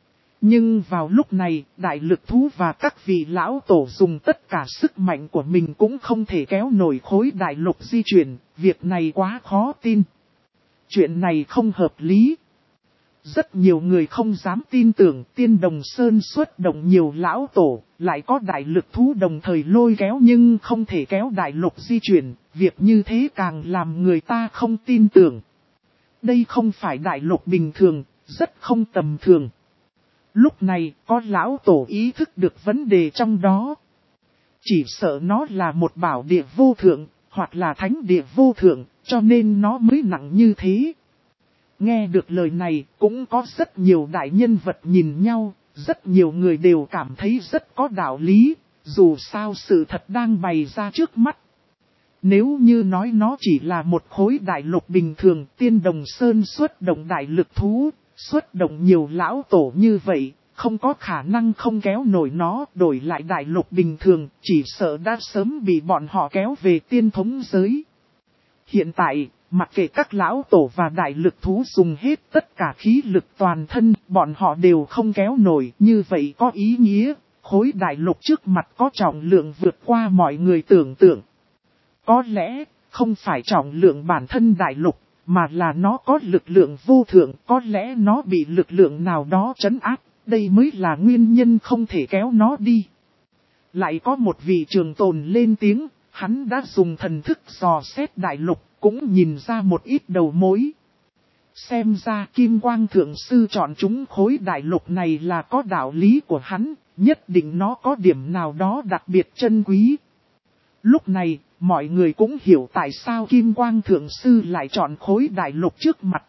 Nhưng vào lúc này, đại lực thú và các vị lão tổ dùng tất cả sức mạnh của mình cũng không thể kéo nổi khối đại lục di chuyển, việc này quá khó tin. Chuyện này không hợp lý. Rất nhiều người không dám tin tưởng Tiên Đồng Sơn xuất động nhiều lão tổ, lại có đại lực thú đồng thời lôi kéo nhưng không thể kéo đại lục di chuyển, việc như thế càng làm người ta không tin tưởng. Đây không phải đại lục bình thường, rất không tầm thường. Lúc này có lão tổ ý thức được vấn đề trong đó. Chỉ sợ nó là một bảo địa vô thượng, hoặc là thánh địa vô thượng, cho nên nó mới nặng như thế. Nghe được lời này cũng có rất nhiều đại nhân vật nhìn nhau, rất nhiều người đều cảm thấy rất có đạo lý, dù sao sự thật đang bày ra trước mắt. Nếu như nói nó chỉ là một khối đại lục bình thường, Tiên Đồng Sơn xuất động đại lực thú, xuất động nhiều lão tổ như vậy, không có khả năng không kéo nổi nó, đổi lại đại lục bình thường, chỉ sợ đã sớm bị bọn họ kéo về tiên thống giới. Hiện tại, mặc kệ các lão tổ và đại lực thú dùng hết tất cả khí lực toàn thân, bọn họ đều không kéo nổi, như vậy có ý nghĩa, khối đại lục trước mặt có trọng lượng vượt qua mọi người tưởng tượng. Có lẽ, không phải trọng lượng bản thân đại lục, mà là nó có lực lượng vô thượng, có lẽ nó bị lực lượng nào đó trấn áp, đây mới là nguyên nhân không thể kéo nó đi. Lại có một vị trường tồn lên tiếng, hắn đã dùng thần thức dò xét đại lục, cũng nhìn ra một ít đầu mối. Xem ra Kim Quang Thượng Sư chọn chúng khối đại lục này là có đạo lý của hắn, nhất định nó có điểm nào đó đặc biệt chân quý. Lúc này, mọi người cũng hiểu tại sao Kim Quang Thượng Sư lại chọn khối đại lục trước mặt.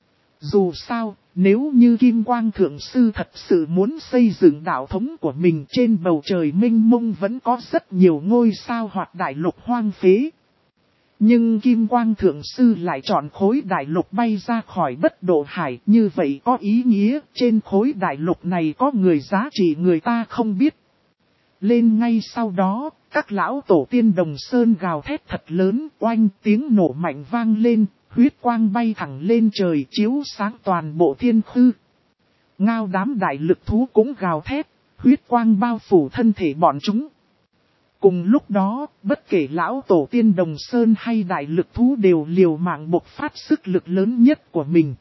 Dù sao, nếu như Kim Quang Thượng Sư thật sự muốn xây dựng đạo thống của mình trên bầu trời mênh mông vẫn có rất nhiều ngôi sao hoặc đại lục hoang phế. Nhưng Kim Quang Thượng Sư lại chọn khối đại lục bay ra khỏi Bất Độ Hải, như vậy có ý nghĩa trên khối đại lục này có người giá trị người ta không biết. Lên ngay sau đó, các lão tổ Tiên Đồng Sơn gào thét thật lớn, oanh tiếng nổ mạnh vang lên, huyết quang bay thẳng lên trời chiếu sáng toàn bộ thiên khư. Ngao đám đại lực thú cũng gào thét, huyết quang bao phủ thân thể bọn chúng. Cùng lúc đó, bất kể lão tổ Tiên Đồng Sơn hay đại lực thú đều liều mạng bộc phát sức lực lớn nhất của mình.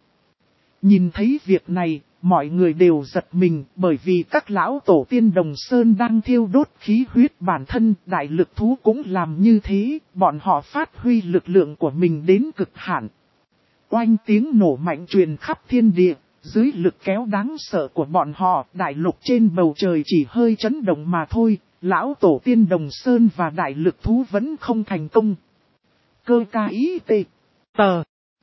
Nhìn thấy việc này, mọi người đều giật mình bởi vì các lão tổ Tiên Đồng Sơn đang thiêu đốt khí huyết bản thân, đại lực thú cũng làm như thế, bọn họ phát huy lực lượng của mình đến cực hạn. Oanh tiếng nổ mạnh truyền khắp thiên địa, dưới lực kéo đáng sợ của bọn họ, đại lục trên bầu trời chỉ hơi chấn động mà thôi, lão tổ Tiên Đồng Sơn và đại lực thú vẫn không thành công. Cơ ca ý tê, tờ.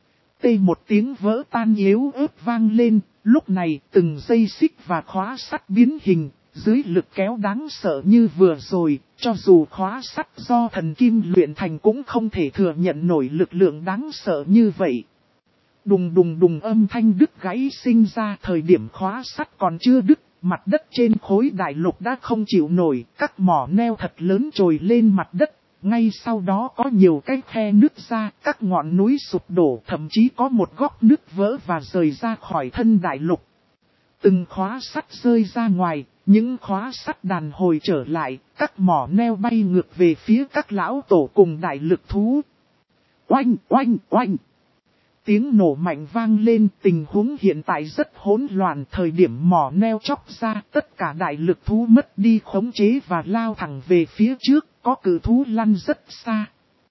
Tê một tiếng vỡ tan yếu ớt vang lên, lúc này từng dây xích và khóa sắt biến hình, dưới lực kéo đáng sợ như vừa rồi, cho dù khóa sắt do thần kim luyện thành cũng không thể thừa nhận nổi lực lượng đáng sợ như vậy. Đùng đùng đùng âm thanh đứt gãy sinh ra thời điểm khóa sắt còn chưa đứt, mặt đất trên khối đại lục đã không chịu nổi, các mỏ neo thật lớn trồi lên mặt đất. Ngay sau đó có nhiều cái khe nứt ra, các ngọn núi sụp đổ, thậm chí có một góc nứt vỡ và rời ra khỏi thân đại lục. Từng khóa sắt rơi ra ngoài, những khóa sắt đàn hồi trở lại, các mỏ neo bay ngược về phía các lão tổ cùng đại lực thú. Oanh, oanh, oanh! Tiếng nổ mạnh vang lên, tình huống hiện tại rất hỗn loạn, thời điểm mỏ neo chóc ra, tất cả đại lực thú mất đi khống chế và lao thẳng về phía trước, có cự thú lăn rất xa.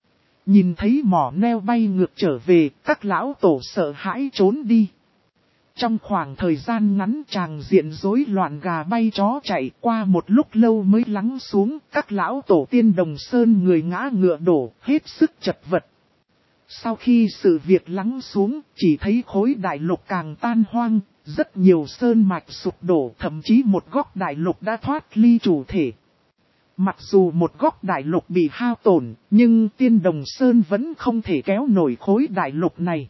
Nhìn thấy mỏ neo bay ngược trở về, các lão tổ sợ hãi trốn đi. Trong khoảng thời gian ngắn tràng diện rối loạn gà bay chó chạy, qua một lúc lâu mới lắng xuống, các lão tổ Tiên Đồng Sơn người ngã ngựa đổ, hết sức chật vật. Sau khi sự việc lắng xuống, chỉ thấy khối đại lục càng tan hoang, rất nhiều sơn mạch sụp đổ, thậm chí một góc đại lục đã thoát ly chủ thể. Mặc dù một góc đại lục bị hao tổn, nhưng Tiên Đồng Sơn vẫn không thể kéo nổi khối đại lục này.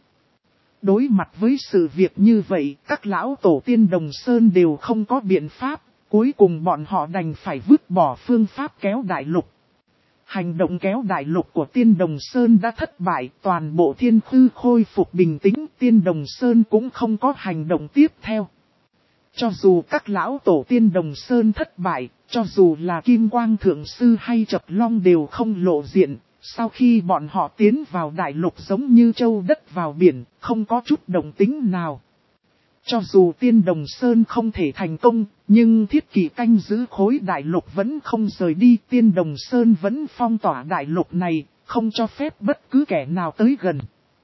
Đối mặt với sự việc như vậy, các lão tổ Tiên Đồng Sơn đều không có biện pháp, cuối cùng bọn họ đành phải vứt bỏ phương pháp kéo đại lục. Hành động kéo đại lục của Tiên Đồng Sơn đã thất bại, toàn bộ thiên khư khôi phục bình tĩnh, Tiên Đồng Sơn cũng không có hành động tiếp theo. Cho dù các lão tổ Tiên Đồng Sơn thất bại, cho dù là Kim Quang Thượng Sư hay Chập Long đều không lộ diện, sau khi bọn họ tiến vào đại lục giống như châu đất vào biển, không có chút động tính nào. Cho dù Tiên Đồng Sơn không thể thành công, nhưng thiết kỵ canh giữ khối đại lục vẫn không rời đi. Tiên Đồng Sơn vẫn phong tỏa đại lục này, không cho phép bất cứ kẻ nào tới gần.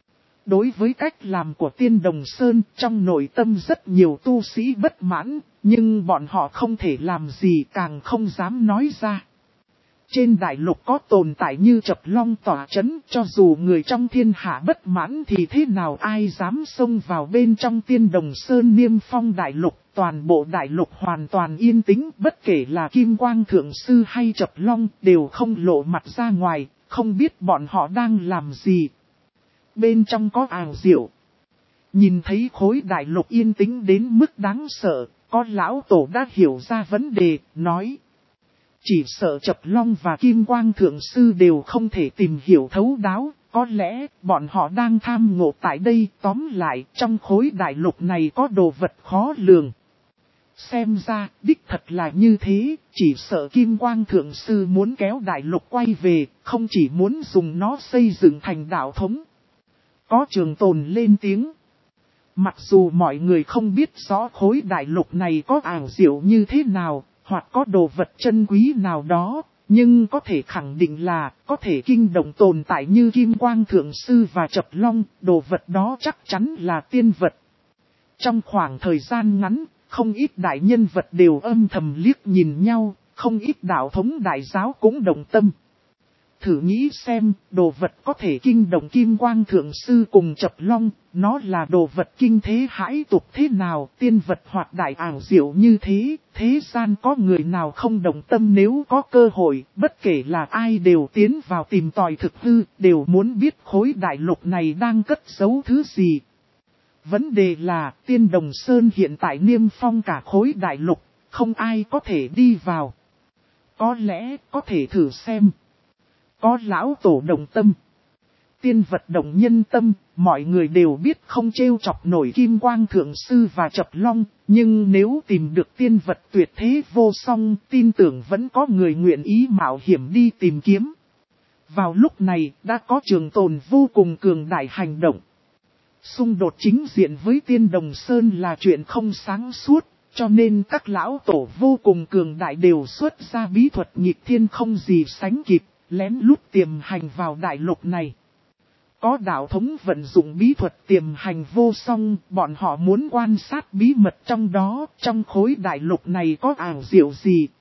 Đối với cách làm của Tiên Đồng Sơn, trong nội tâm rất nhiều tu sĩ bất mãn, nhưng bọn họ không thể làm gì, càng không dám nói ra. Trên đại lục có tồn tại như Chập Long tỏa chấn, cho dù người trong thiên hạ bất mãn thì thế nào ai dám xông vào bên trong Tiên Đồng Sơn niêm phong đại lục. Toàn bộ đại lục hoàn toàn yên tĩnh, bất kể là Kim Quang Thượng Sư hay Chập Long đều không lộ mặt ra ngoài, không biết bọn họ đang làm gì. Bên trong có ảo diệu. Nhìn thấy khối đại lục yên tĩnh đến mức đáng sợ, có lão tổ đã hiểu ra vấn đề, nói. Chỉ sợ Chập Long và Kim Quang Thượng Sư đều không thể tìm hiểu thấu đáo, có lẽ bọn họ đang tham ngộ tại đây. Tóm lại, trong khối đại lục này có đồ vật khó lường. Xem ra, đích thật là như thế, chỉ sợ Kim Quang Thượng Sư muốn kéo đại lục quay về, không chỉ muốn dùng nó xây dựng thành đạo thống. Có Trường Tồn lên tiếng. Mặc dù mọi người không biết rõ khối đại lục này có ảo diệu như thế nào, hoặc có đồ vật chân quý nào đó, nhưng có thể khẳng định là có thể kinh động tồn tại như Kim Quang Thượng Sư và Chập Long, đồ vật đó chắc chắn là tiên vật. Trong khoảng thời gian ngắn, không ít đại nhân vật đều âm thầm liếc nhìn nhau, không ít đạo thống đại giáo cũng đồng tâm. Thử nghĩ xem, đồ vật có thể kinh động Kim Quang Thượng Sư cùng Chập Long, nó là đồ vật kinh thế hãi tục thế nào, tiên vật hoặc đại ảo diệu như thế, thế gian có người nào không đồng tâm nếu có cơ hội, bất kể là ai đều tiến vào tìm tòi thực hư, đều muốn biết khối đại lục này đang cất giấu thứ gì. Vấn đề là, Tiên Đồng Sơn hiện tại niêm phong cả khối đại lục, không ai có thể đi vào. Có lẽ có thể thử xem. Có lão tổ đồng tâm. Tiên vật động nhân tâm, mọi người đều biết không trêu chọc nổi Kim Quang Thượng Sư và Chập Long, nhưng nếu tìm được tiên vật tuyệt thế vô song, tin tưởng vẫn có người nguyện ý mạo hiểm đi tìm kiếm. Vào lúc này, đã có Trường Tồn vô cùng cường đại hành động. Xung đột chính diện với Tiên Đồng Sơn là chuyện không sáng suốt, cho nên các lão tổ vô cùng cường đại đều xuất ra bí thuật nghịch thiên không gì sánh kịp, lén lút tiềm hành vào đại lục này. Có đạo thống vận dụng bí thuật tiềm hành vô song, bọn họ muốn quan sát bí mật trong đó, trong khối đại lục này có ảo diệu gì,